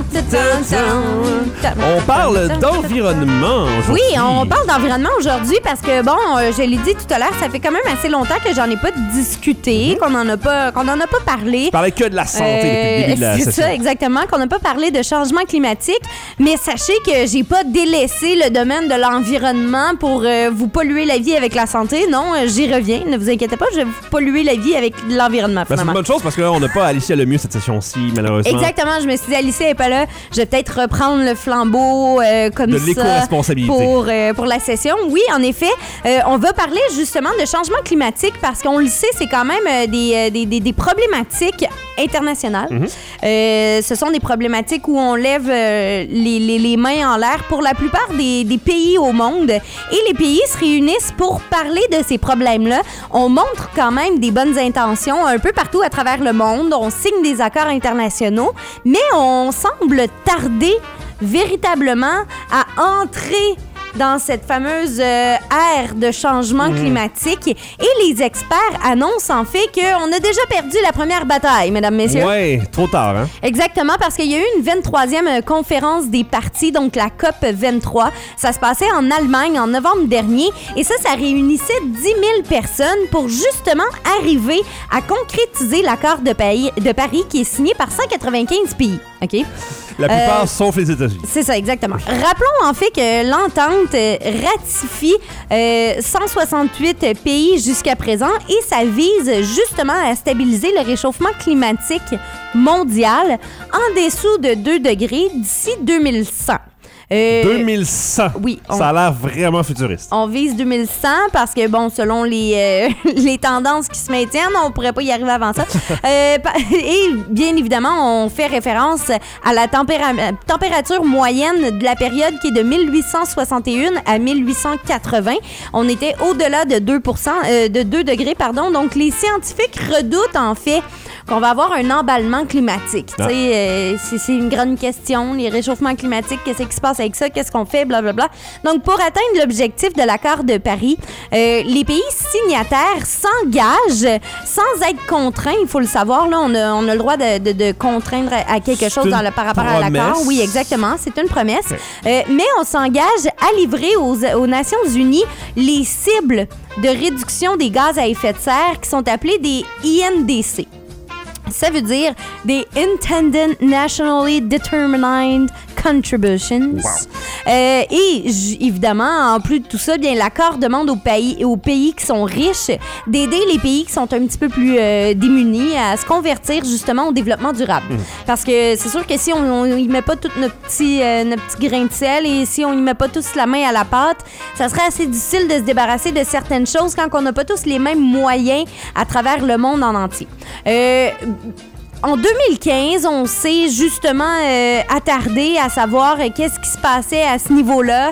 On parle d'environnement aujourd'hui. Oui, on parle d'environnement aujourd'hui parce que, bon, je l'ai dit tout à l'heure, ça fait quand même assez longtemps que j'en ai pas discuté, qu'on en a pas parlé. Je parlais que de la santé depuis le début de la session. C'est ça, exactement, qu'on n'a pas parlé de changement climatique, mais sachez que j'ai pas délaissé le domaine de l'environnement pour vous polluer la vie avec la santé. Non, j'y reviens, ne vous inquiétez pas, je vais vous polluer la vie avec l'environnement. C'est une bonne chose parce que là, on n'a pas Alicia Lemieux cette session-ci, malheureusement. Exactement, je me suis dit, Alicia n'est pas là, je vais peut-être reprendre le flambeau comme de ça l'éco-responsabilité pour la session. Oui, en effet, on va parler justement de changement climatique parce qu'on le sait, c'est quand même des problématiques internationales. Ce sont des problématiques où on lève les mains en l'air pour la plupart des pays au monde et les pays se réunissent pour parler de ces problèmes-là. On montre quand même des bonnes intentions un peu partout à travers le monde. On signe des accords internationaux, mais on semble tarder véritablement à entrer dans cette fameuse ère de changement climatique. Et les experts annoncent en fait qu'on a déjà perdu la première bataille, mesdames, messieurs. Oui, trop tard, hein? Exactement, parce qu'il y a eu une 23e conférence des partis, donc la COP 23. Ça se passait en Allemagne en novembre dernier. Et ça réunissait 10 000 personnes pour justement arriver à concrétiser l'accord de Paris qui est signé par 195 pays. OK? La plupart sauf les États-Unis. C'est ça, exactement. Rappelons en fait que l'entente ratifie 168 pays jusqu'à présent et ça vise justement à stabiliser le réchauffement climatique mondial en dessous de 2 degrés d'ici 2100. 2100. Oui. Ça a l'air vraiment futuriste. On vise 2100 parce que, bon, selon les tendances qui se maintiennent, on pourrait pas y arriver avant ça. Et bien évidemment, on fait référence à la température moyenne de la période qui est de 1861 à 1880. On était au-delà de 2 degrés, pardon. Donc, les scientifiques redoutent, en fait, qu'on va avoir un emballement climatique. Tu sais, c'est une grande question. Les réchauffements climatiques, qu'est-ce qui se passe avec ça? Qu'est-ce qu'on fait? Blablabla. Donc, pour atteindre l'objectif de l'accord de Paris, les pays signataires s'engagent sans être contraints. Il faut le savoir, là, on a le droit de contraindre à quelque chose par rapport à l'accord. Oui, exactement. C'est une promesse. Mais on s'engage à livrer aux Nations Unies les cibles de réduction des gaz à effet de serre qui sont appelées des INDC. Ça veut dire des Intended Nationally Determined Contributions. Wow. Et évidemment, en plus de tout ça, bien l'accord demande aux pays qui sont riches d'aider les pays qui sont un petit peu plus démunis à se convertir justement au développement durable. Parce que c'est sûr que si on y met pas tout notre petit grain de sel et si on y met pas tous la main à la pâte, ça serait assez difficile de se débarrasser de certaines choses quand on n'a pas tous les mêmes moyens à travers le monde en entier. En 2015, on s'est justement attardé à savoir qu'est-ce qui se passait à ce niveau-là.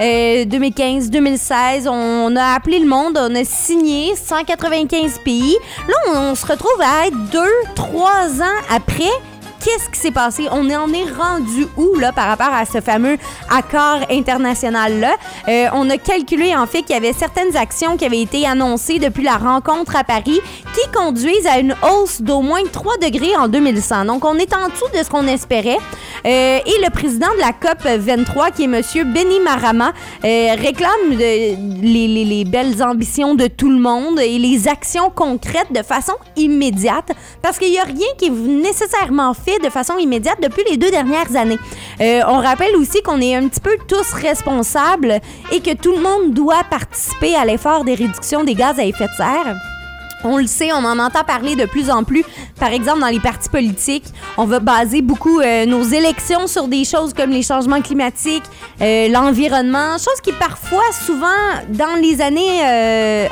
2015-2016, on a appelé le monde, on a signé 195 pays. Là, on se retrouve à être 2-3 ans après. qu'est-ce qui s'est passé? On en est rendu où là, par rapport à ce fameux accord international-là? On a calculé en fait qu'il y avait certaines actions qui avaient été annoncées depuis la rencontre à Paris qui conduisent à une hausse d'au moins 3 degrés en 2100. Donc, on est en dessous de ce qu'on espérait. Et le président de la COP 23, qui est M. Bainimarama, réclame les belles ambitions de tout le monde et les actions concrètes de façon immédiate, parce qu'il n'y a rien qui est nécessairement fait de façon immédiate depuis les 2 dernières années. On rappelle aussi qu'on est un petit peu tous responsables et que tout le monde doit participer à l'effort des réductions des gaz à effet de serre. On le sait, on en entend parler de plus en plus. Par exemple, dans les partis politiques, on va baser beaucoup nos élections sur des choses comme les changements climatiques, l'environnement, choses qui parfois, souvent, dans les années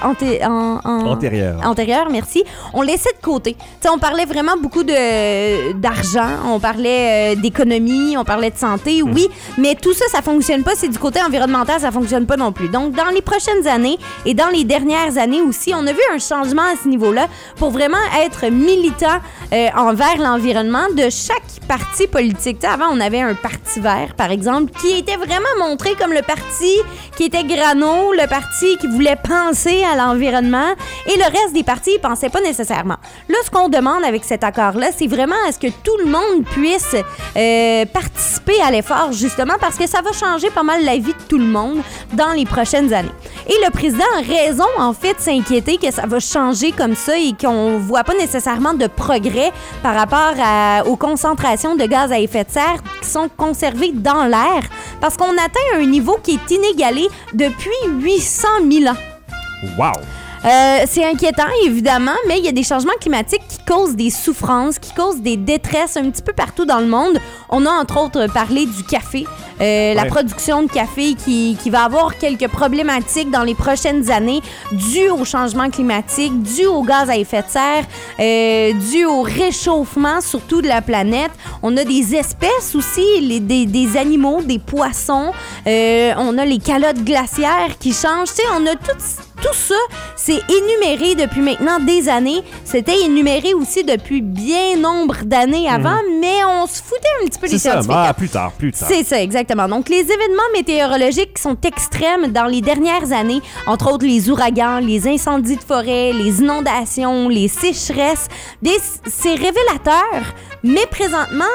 antérieures, merci, on laissait de côté. T'sais, on parlait vraiment beaucoup d'argent, on parlait d'économie, on parlait de santé, oui, mais tout ça, ça fonctionne pas. C'est du côté environnemental, ça fonctionne pas non plus. Donc, dans les prochaines années et dans les dernières années aussi, on a vu un changement à ce niveau-là pour vraiment être militant envers l'environnement de chaque parti politique. T'sais, avant, on avait un parti vert, par exemple, qui était vraiment montré comme le parti qui était grano, le parti qui voulait penser à l'environnement, et le reste des partis ne pensaient pas nécessairement. Là, ce qu'on demande avec cet accord-là, c'est vraiment à ce que tout le monde puisse participer à l'effort, justement, parce que ça va changer pas mal la vie de tout le monde dans les prochaines années. Et le président a raison, en fait, de s'inquiéter que ça va changer comme ça et qu'on voit pas nécessairement de progrès par rapport aux concentrations de gaz à effet de serre qui sont conservées dans l'air, parce qu'on atteint un niveau qui est inégalé depuis 800 000 ans. Wow! C'est inquiétant, évidemment, mais il y a des changements climatiques qui causent des souffrances, qui causent des détresses un petit peu partout dans le monde. On a, entre autres, parlé du café, la production de café qui va avoir quelques problématiques dans les prochaines années dues au changement climatique, dues au gaz à effet de serre, dues au réchauffement, surtout de la planète. On a des espèces aussi, des animaux, des poissons. On a les calottes glaciaires qui changent. Tu sais, on a tout ça, c'est énuméré depuis maintenant des années. C'était énuméré aussi depuis bien nombre d'années avant, mais on se foutait un petit peu des scientifiques. C'est ça, plus tard. C'est ça, exactement. Donc, les événements météorologiques qui sont extrêmes dans les dernières années, entre autres les ouragans, les incendies de forêt, les inondations, les sécheresses, c'est révélateur, mais présentement,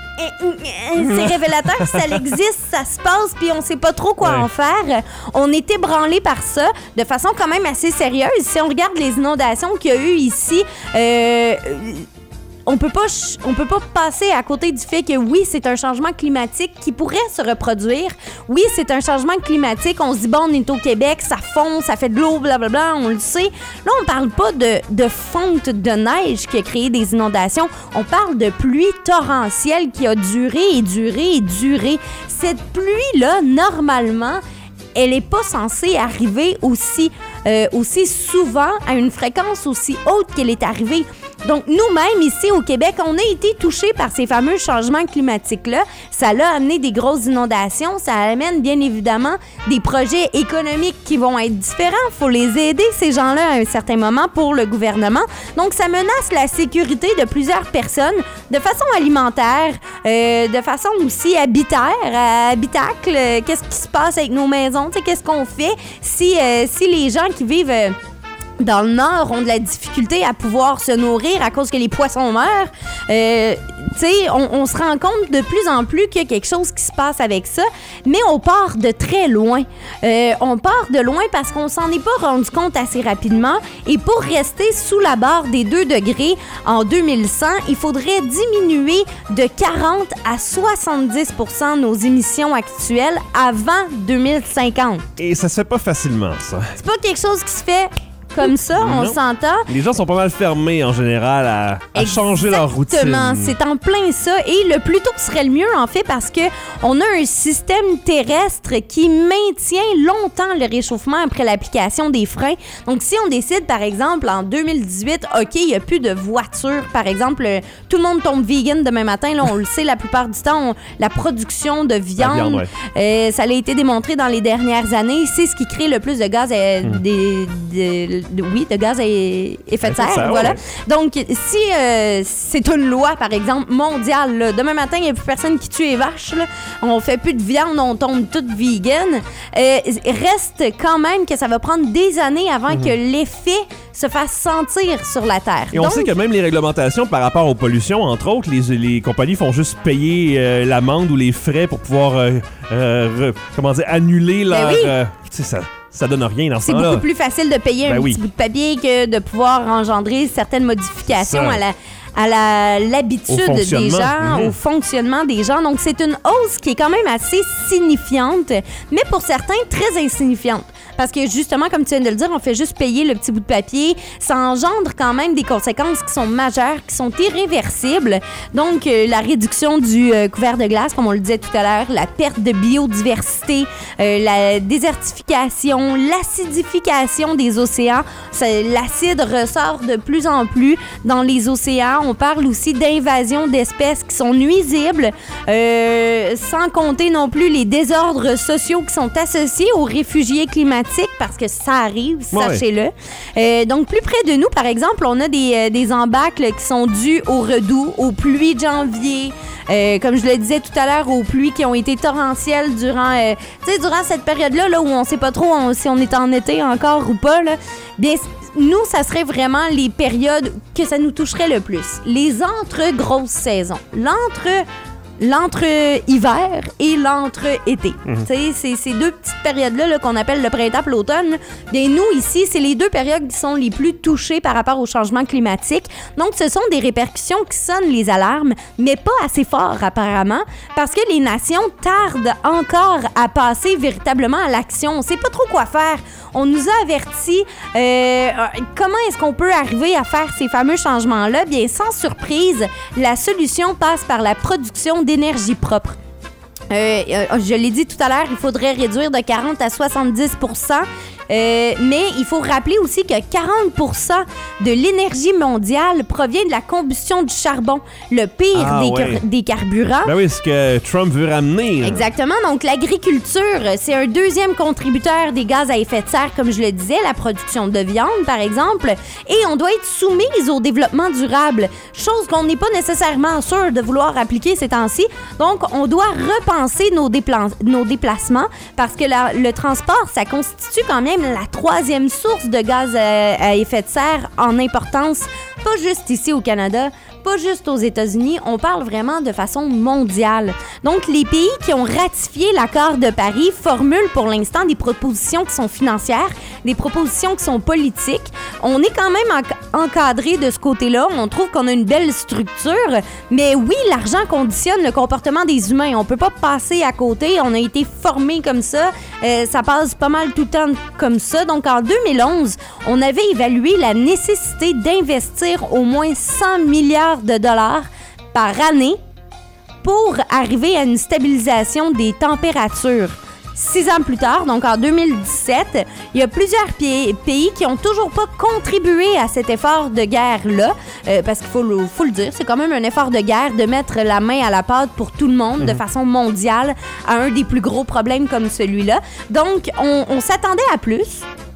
c'est révélateur, ça existe, ça se passe, puis on sait pas trop quoi en faire. On est ébranlé par ça de façon quand même assez sérieuse. Si on regarde les inondations qu'il y a eu ici, on peut pas passer à côté du fait que oui, c'est un changement climatique qui pourrait se reproduire. Oui, c'est un changement climatique. On se dit, bon, on est au Québec, ça fond, ça fait de l'eau, blablabla, on le sait. Là, on parle pas de fonte de neige qui a créé des inondations. On parle de pluie torrentielle qui a duré et duré et duré. Cette pluie-là, normalement, elle est pas censée arriver aussi souvent, à une fréquence aussi haute qu'elle est arrivée. Donc, nous-mêmes, ici au Québec, on a été touchés par ces fameux changements climatiques-là. Ça l'a amené des grosses inondations. Ça amène, bien évidemment, des projets économiques qui vont être différents. Il faut les aider, ces gens-là, à un certain moment pour le gouvernement. Donc, ça menace la sécurité de plusieurs personnes de façon alimentaire, de façon aussi habitacle. Qu'est-ce qui se passe avec nos maisons? T'sais, qu'est-ce qu'on fait si les gens qui vivent dans le Nord ont de la difficulté à pouvoir se nourrir à cause que les poissons meurent? On se rend compte de plus en plus qu'il y a quelque chose qui se passe avec ça, mais on part de très loin. On part de loin parce qu'on s'en est pas rendu compte assez rapidement, et pour rester sous la barre des 2 degrés en 2100, il faudrait diminuer de 40 à 70% nos émissions actuelles avant 2050. Et ça se fait pas facilement, ça. C'est pas quelque chose qui se fait comme ça, on s'entend. Les gens sont pas mal fermés en général à changer leur routine. Exactement, c'est en plein ça. Et le plus tôt serait le mieux, en fait, parce que on a un système terrestre qui maintient longtemps le réchauffement après l'application des freins. Donc, si on décide, par exemple, en 2018, OK, il n'y a plus de voitures, par exemple, tout le monde tombe vegan demain matin, là, on le sait, la plupart du temps, la production de viande, ça a été démontré dans les dernières années, c'est ce qui crée le plus de gaz de gaz à effet de serre. Voilà. Ouais. Donc, si c'est une loi, par exemple, mondiale, là, demain matin, il n'y a plus personne qui tue les vaches, là, on fait plus de viande, on tombe toutes vegan, reste quand même que ça va prendre des années avant que l'effet se fasse sentir sur la Terre. Et on sait que même les réglementations par rapport aux pollutions, entre autres, les compagnies font juste payer l'amende ou les frais pour pouvoir annuler leur... tu sais, ça donne rien dans ce C'est temps-là. beaucoup plus facile de payer un petit bout de papier que de pouvoir engendrer certaines modifications à l'habitude des gens, au fonctionnement des gens. Donc, c'est une hausse qui est quand même assez signifiante, mais pour certains, très insignifiante. Parce que, justement, comme tu viens de le dire, on fait juste payer le petit bout de papier. Ça engendre quand même des conséquences qui sont majeures, qui sont irréversibles. Donc, la réduction du couvert de glace, comme on le disait tout à l'heure, la perte de biodiversité, la désertification, l'acidification des océans. L'acide ressort de plus en plus dans les océans. On parle aussi d'invasion d'espèces qui sont nuisibles, sans compter non plus les désordres sociaux qui sont associés aux réfugiés climatiques, parce que ça arrive, sachez-le. Donc, plus près de nous, par exemple, on a des embâcles qui sont dus au redoux, aux pluies de janvier, comme je le disais tout à l'heure, aux pluies qui ont été torrentielles durant cette période-là, là, où on ne sait pas trop si on est en été encore ou pas, là. Bien, nous, ça serait vraiment les périodes que ça nous toucherait le plus. Les entre-grosses saisons. L'entre-hiver et l'entre-été. C'est ces deux petites périodes-là là, qu'on appelle le printemps et l'automne. Bien, nous, ici, c'est les deux périodes qui sont les plus touchées par rapport au changement climatique. Donc, ce sont des répercussions qui sonnent les alarmes, mais pas assez fort, apparemment, parce que les nations tardent encore à passer véritablement à l'action. On ne sait pas trop quoi faire. On nous a averti comment est-ce qu'on peut arriver à faire ces fameux changements-là. Bien, sans surprise, la solution passe par la production d'énergie propre. Je l'ai dit tout à l'heure, il faudrait réduire de 40 à 70 mais il faut rappeler aussi que 40% de l'énergie mondiale provient de la combustion du charbon, le pire des carburants. Ben oui, c'est ce que Trump veut ramener. Exactement. Donc, l'agriculture, c'est un deuxième contributeur des gaz à effet de serre, comme je le disais, la production de viande, par exemple, et on doit être soumise au développement durable, chose qu'on n'est pas nécessairement sûr de vouloir appliquer ces temps-ci. Donc, on doit repenser nos déplacements parce que le transport, ça constitue quand même la troisième source de gaz à effet de serre en importance, pas juste ici au Canada, pas juste aux États-Unis, on parle vraiment de façon mondiale. Donc, les pays qui ont ratifié l'accord de Paris formulent pour l'instant des propositions qui sont financières, des propositions qui sont politiques. On est quand même encadré de ce côté-là. On trouve qu'on a une belle structure, mais oui, l'argent conditionne le comportement des humains. On peut pas passer à côté. On a été formés comme ça. Ça passe pas mal tout le temps comme ça. Donc, en 2011, on avait évalué la nécessité d'investir au moins 100 milliards de dollars par année pour arriver à une stabilisation des températures. 6 ans plus tard, donc en 2017, il y a plusieurs pays qui n'ont toujours pas contribué à cet effort de guerre-là, parce qu'il faut le dire, c'est quand même un effort de guerre de mettre la main à la pâte pour tout le monde de façon mondiale à un des plus gros problèmes comme celui-là. Donc, on s'attendait à plus.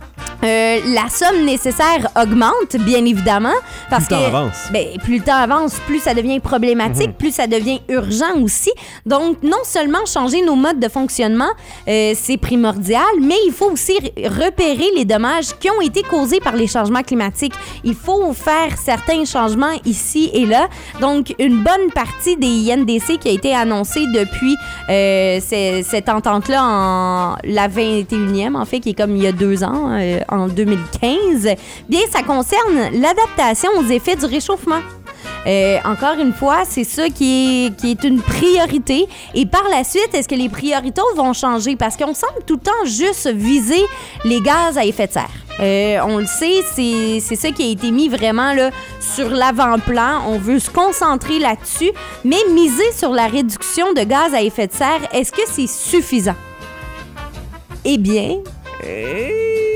La somme nécessaire augmente, bien évidemment, parce plus le temps avance, plus ça devient problématique, plus ça devient urgent aussi. Donc, non seulement changer nos modes de fonctionnement, c'est primordial, mais il faut aussi repérer les dommages qui ont été causés par les changements climatiques. Il faut faire certains changements ici et là. Donc, une bonne partie des INDC qui a été annoncée depuis cette entente-là en la 21e, en fait, qui est comme il y a 2 ans, en 2015, bien, ça concerne l'adaptation aux effets du réchauffement. Encore une fois, c'est ça qui est une priorité. Et par la suite, est-ce que les priorités vont changer? Parce qu'on semble tout le temps juste viser les gaz à effet de serre. On le sait, c'est ça qui a été mis vraiment là, sur l'avant-plan. On veut se concentrer là-dessus. Mais miser sur la réduction de gaz à effet de serre, est-ce que c'est suffisant? Eh bien...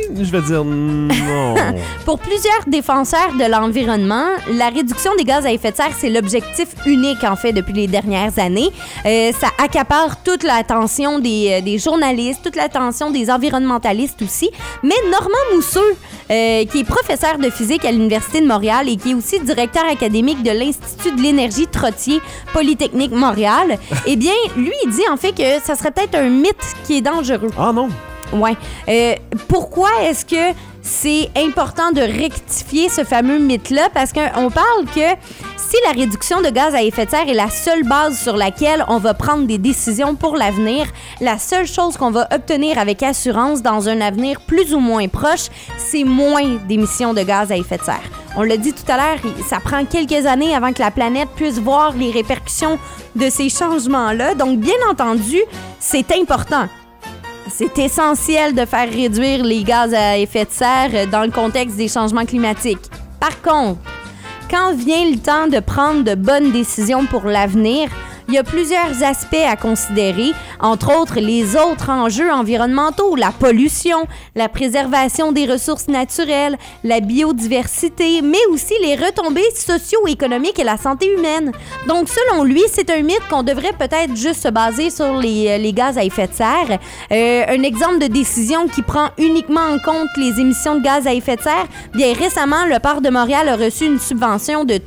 Je vais dire non. Pour plusieurs défenseurs de l'environnement, la réduction des gaz à effet de serre, c'est l'objectif unique, en fait, depuis les dernières années. Ça accapare toute l'attention des journalistes, toute l'attention des environnementalistes aussi. Mais Normand Mousseux, qui est professeur de physique à l'Université de Montréal et qui est aussi directeur académique de l'Institut de l'énergie Trottier Polytechnique Montréal, eh bien, lui, il dit en fait que ça serait peut-être un mythe qui est dangereux. Ah non? Ouais. Pourquoi est-ce que c'est important de rectifier ce fameux mythe-là? Parce qu'on parle que si la réduction de gaz à effet de serre est la seule base sur laquelle on va prendre des décisions pour l'avenir, la seule chose qu'on va obtenir avec assurance dans un avenir plus ou moins proche, c'est moins d'émissions de gaz à effet de serre. On l'a dit tout à l'heure, ça prend quelques années avant que la planète puisse voir les répercussions de ces changements-là. Donc, bien entendu, c'est important. C'est essentiel de faire réduire les gaz à effet de serre dans le contexte des changements climatiques. Par contre, quand vient le temps de prendre de bonnes décisions pour l'avenir, il y a plusieurs aspects à considérer, entre autres les autres enjeux environnementaux, la pollution, la préservation des ressources naturelles, la biodiversité, mais aussi les retombées socio-économiques et la santé humaine. Donc, selon lui, c'est un mythe qu'on devrait peut-être juste se baser sur les gaz à effet de serre. Un exemple de décision qui prend uniquement en compte les émissions de gaz à effet de serre, bien récemment, le port de Montréal a reçu une subvention de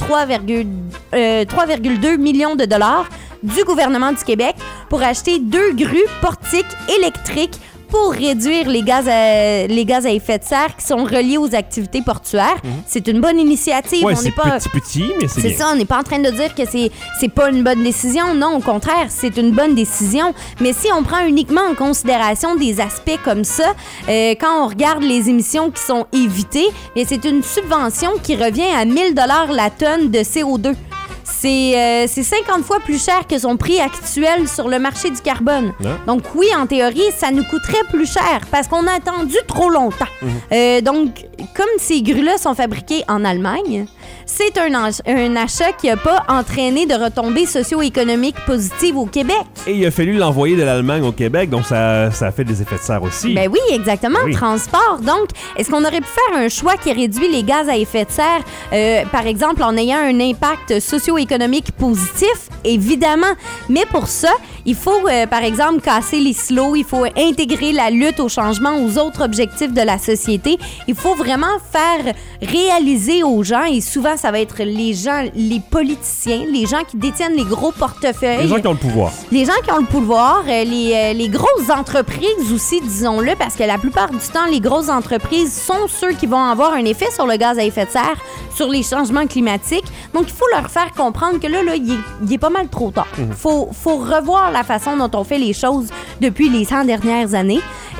3,2 millions de dollars du gouvernement du Québec pour acheter 2 grues portiques électriques pour réduire les gaz à effet de serre qui sont reliés aux activités portuaires. C'est une bonne initiative. Ouais, on c'est petit, mais c'est bien. ça, on n'est pas en train de dire que c'est pas une bonne décision. Non, au contraire, c'est une bonne décision. Mais si on prend uniquement en considération des aspects comme ça, quand on regarde les émissions qui sont évitées, bien, c'est une subvention qui revient à 1 000 $ la tonne de CO2. C'est 50 fois plus cher que son prix actuel sur le marché du carbone. Ouais. Donc oui, en théorie, ça nous coûterait plus cher parce qu'on a attendu trop longtemps. Donc, comme ces grues-là sont fabriquées en Allemagne, c'est un achat qui n'a pas entraîné de retombées socio-économiques positives au Québec. Et il a fallu l'envoyer de l'Allemagne au Québec, donc ça a fait des effets de serre aussi. Ben oui, exactement, oui. Transport. Donc, est-ce qu'on aurait pu faire un choix qui réduit les gaz à effet de serre, par exemple, en ayant un impact socio-économique positif? Évidemment. Mais pour ça, il faut, par exemple, casser les silos, il faut intégrer la lutte au changement aux autres objectifs de la société. Il faut vraiment faire réaliser aux gens, et souvent, ça va être les gens, les politiciens, les gens qui détiennent les gros portefeuilles. Les gens qui ont le pouvoir. Les gens qui ont le pouvoir, les grosses entreprises aussi, disons-le, parce que la plupart du temps, les grosses entreprises sont ceux qui vont avoir un effet sur le gaz à effet de serre, sur les changements climatiques. Donc, il faut leur faire comprendre que là il est pas mal trop tard. Faut revoir la façon dont on fait les choses depuis les 100 dernières années.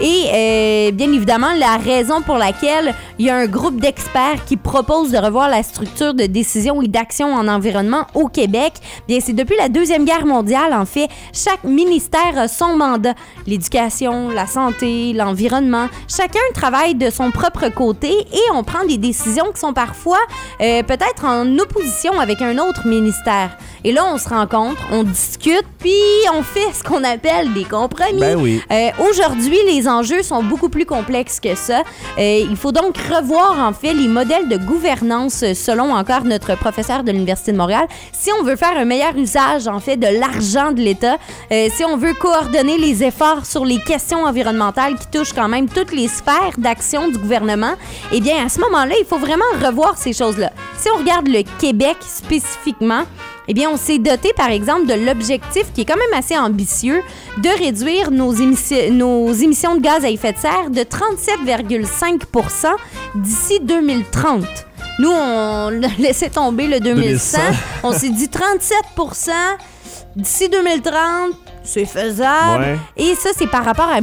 Et bien évidemment, la raison pour laquelle il y a un groupe d'experts qui propose de revoir la structure de décision et d'action en environnement au Québec, bien c'est depuis la Deuxième Guerre mondiale, en fait, chaque ministère a son mandat. L'éducation, la santé, l'environnement, chacun travaille de son propre côté et on prend des décisions qui sont parfois peut-être en opposition avec un autre ministère. Et là, on se rencontre, on discute, puis on fait ce qu'on appelle des compromis. Ben oui. Aujourd'hui, les enjeux sont beaucoup plus complexes que ça. Il faut donc revoir, en fait, les modèles de gouvernance selon encore notre professeur de l'Université de Montréal. Si on veut faire un meilleur usage, en fait, de l'argent de l'État, si on veut coordonner les efforts sur les questions environnementales qui touchent quand même toutes les sphères d'action du gouvernement, eh bien, à ce moment-là, il faut vraiment revoir ces choses-là. Si on regarde le Québec spécifiquement, eh bien, on s'est doté, par exemple, de l'objectif qui est quand même assez ambitieux de réduire nos émissions de gaz à effet de serre de 37,5 % d'ici 2030. Nous, on laissait tomber le 2100. On s'est dit 37 % d'ici 2030, c'est faisable. Ouais. Et ça, c'est par rapport à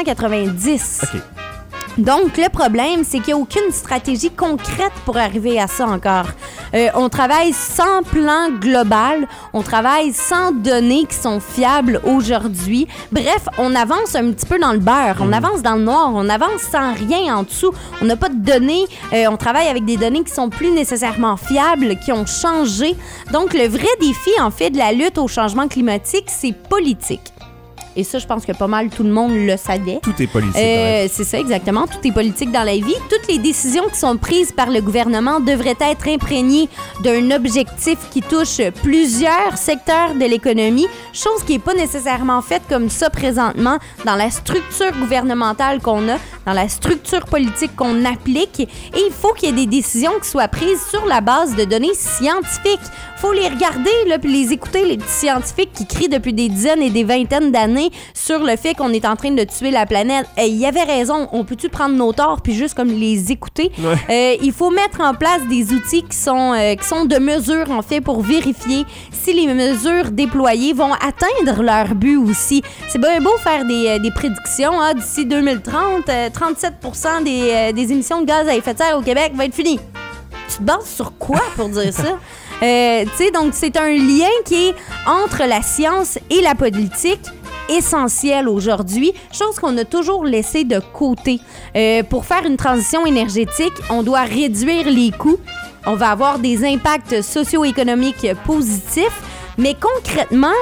1990. OK. Donc, le problème, c'est qu'il n'y a aucune stratégie concrète pour arriver à ça encore. On travaille sans plan global, on travaille sans données qui sont fiables aujourd'hui. Bref, on avance un petit peu dans le beurre, on avance dans le noir, on avance sans rien en dessous. On n'a pas de données, on travaille avec des données qui sont plus nécessairement fiables, qui ont changé. Donc, le vrai défi, en fait, de la lutte au changement climatique, c'est politique. Et ça, je pense que pas mal tout le monde le savait. Tout est politique. C'est ça, exactement. Tout est politique dans la vie. Toutes les décisions qui sont prises par le gouvernement devraient être imprégnées d'un objectif qui touche plusieurs secteurs de l'économie, chose qui n'est pas nécessairement faite comme ça présentement dans la structure gouvernementale qu'on a, dans la structure politique qu'on applique. Et il faut qu'il y ait des décisions qui soient prises sur la base de données scientifiques. Il faut les regarder, là, puis les écouter, les petits scientifiques qui crient depuis des dizaines et des vingtaines d'années sur le fait qu'on est en train de tuer la planète. Il y avait raison. On peut-tu prendre nos torts puis juste comme les écouter? Ouais. Il faut mettre en place des outils qui sont de mesure, en fait, pour vérifier si les mesures déployées vont atteindre leur but aussi. C'est bien beau faire des prédictions. Hein, d'ici 2030, 37% des émissions de gaz à effet de serre au Québec vont être finies. Tu te bases sur quoi pour dire ça? Donc, c'est un lien qui est entre la science et la politique essentiel aujourd'hui, chose qu'on a toujours laissé de côté. Pour faire une transition énergétique, on doit réduire les coûts. On va avoir des impacts socio-économiques positifs, mais concrètement,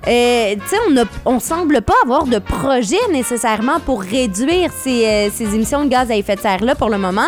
on semble pas avoir de projet nécessairement pour réduire ces émissions de gaz à effet de serre-là pour le moment.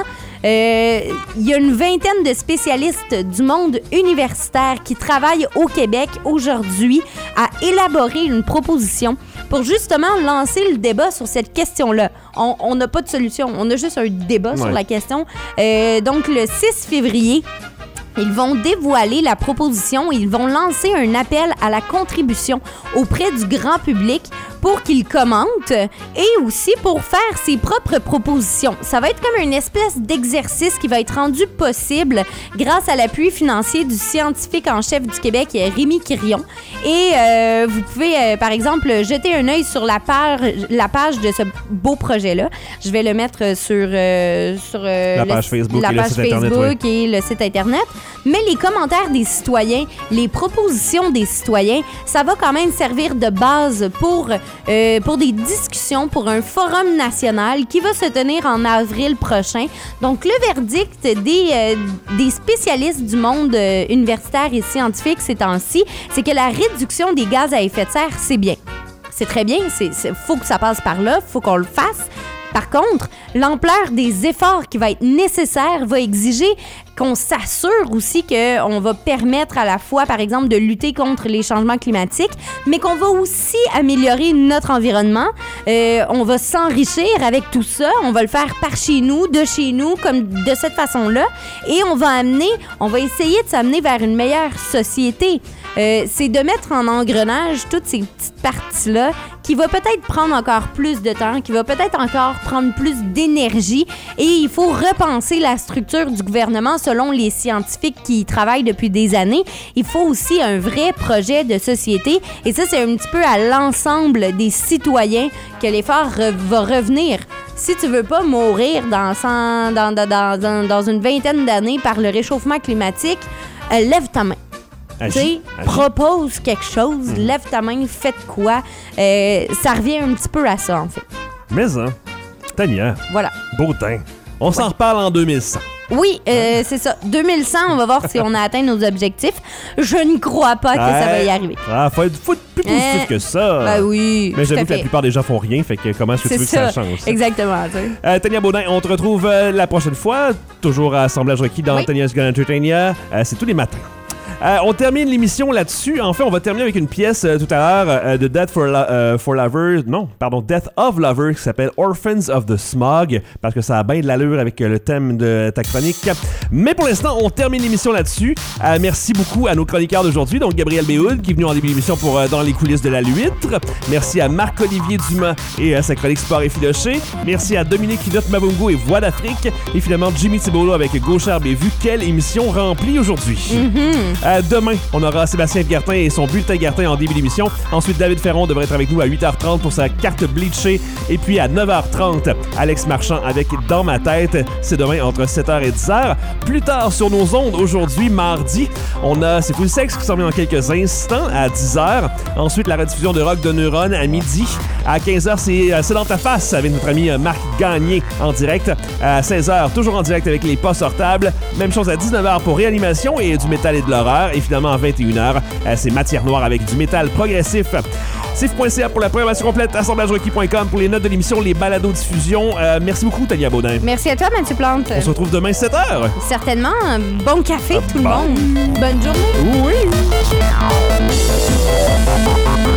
Il y a une vingtaine de spécialistes du monde universitaire qui travaillent au Québec aujourd'hui à élaborer une proposition pour justement lancer le débat sur cette question-là. On n'a pas de solution, on a juste un débat sur la question. Donc, le 6 février, ils vont dévoiler la proposition et ils vont lancer un appel à la contribution auprès du grand public pour qu'il commente et aussi pour faire ses propres propositions. Ça va être comme une espèce d'exercice qui va être rendu possible grâce à l'appui financier du scientifique en chef du Québec, Rémi Quirion. Et vous pouvez, par exemple, jeter un œil sur la page de ce beau projet-là. Je vais le mettre sur la page Facebook, et le site Internet. Mais les commentaires des citoyens, les propositions des citoyens, ça va quand même servir de base pour des discussions, pour un forum national qui va se tenir en avril prochain. Donc, le verdict des spécialistes du monde universitaire et scientifique ces temps-ci, c'est que la réduction des gaz à effet de serre, c'est bien. C'est très bien, faut que ça passe par là, faut qu'on le fasse. Par contre, l'ampleur des efforts qui va être nécessaire va exiger qu'on s'assure aussi qu'on va permettre à la fois, par exemple, de lutter contre les changements climatiques, mais qu'on va aussi améliorer notre environnement. On va s'enrichir avec tout ça. On va le faire par chez nous, de chez nous, comme de cette façon-là. Et on va essayer de s'amener vers une meilleure société. C'est de mettre en engrenage toutes ces petites parties-là qui va peut-être prendre encore plus de temps, qui va peut-être encore prendre plus d'énergie. Et il faut repenser la structure du gouvernement selon les scientifiques qui y travaillent depuis des années. Il faut aussi un vrai projet de société. Et ça, c'est un petit peu à l'ensemble des citoyens que l'effort va revenir. Si tu veux pas mourir dans une vingtaine d'années par le réchauffement climatique, lève ta main. Propose quelque chose, lève ta main, fais de quoi. Ça revient un petit peu à ça, en fait. Mais Tania. Voilà. Beau teint. On s'en reparle en 2100. Oui, c'est ça. 2100, on va voir si on a atteint nos objectifs. Je ne crois pas que ça va y arriver. Faut être plus positif que ça. Ben oui. Mais j'avoue que la plupart des gens font rien, fait que comment est-ce que tu veux que ça change? Exactement. Tania Baudin, on te retrouve la prochaine fois, toujours à Assemblage requis dans Tania's Gun Entertainer. C'est tous les matins. On termine l'émission là-dessus. En fait, on va terminer avec une pièce tout à l'heure de Death of Lovers qui s'appelle Orphans of the Smog, parce que ça a bien de l'allure avec le thème de ta chronique. Mais pour l'instant, on termine l'émission là-dessus. Merci beaucoup à nos chroniqueurs d'aujourd'hui, donc Gabriel Béhoud qui est venu en début d'émission pour Dans les coulisses de la Luître. Merci à Marc-Olivier Dumas et sa chronique Sport et Filoché. Merci à Dominique Hinotte Mavungo et Voix d'Afrique. Et finalement, Jimmy Thibault avec Gauchard Bévu. Quelle émission remplie aujourd'hui! Demain, on aura Sébastien Gartin et son bulletin Gartin en début d'émission. Ensuite, David Ferron devrait être avec nous à 8h30 pour sa carte bleachée. Et puis à 9h30, Alex Marchand avec Dans ma tête. C'est demain entre 7h et 10h. Plus tard sur nos ondes, aujourd'hui, mardi, on a C'est Fou le sexe qui s'en vient dans quelques instants à 10h. Ensuite, la rediffusion de Rock de Neuron à midi. À 15h, c'est Dans ta face avec notre ami Marc Gagné en direct. À 16h, toujours en direct avec les pas sortables. Même chose à 19h pour Réanimation et du métal et de l'horreur. Et finalement, à 21h, c'est Matière Noire avec du métal progressif. CIF.ca pour la programmation complète, assemblagerequis.com pour les notes de l'émission, les balados-diffusions. Merci beaucoup, Tania Baudin. Merci à toi, Mathieu Plante. On se retrouve demain 7h. Certainement. Bon café, tout le monde. Bonne journée. Oui.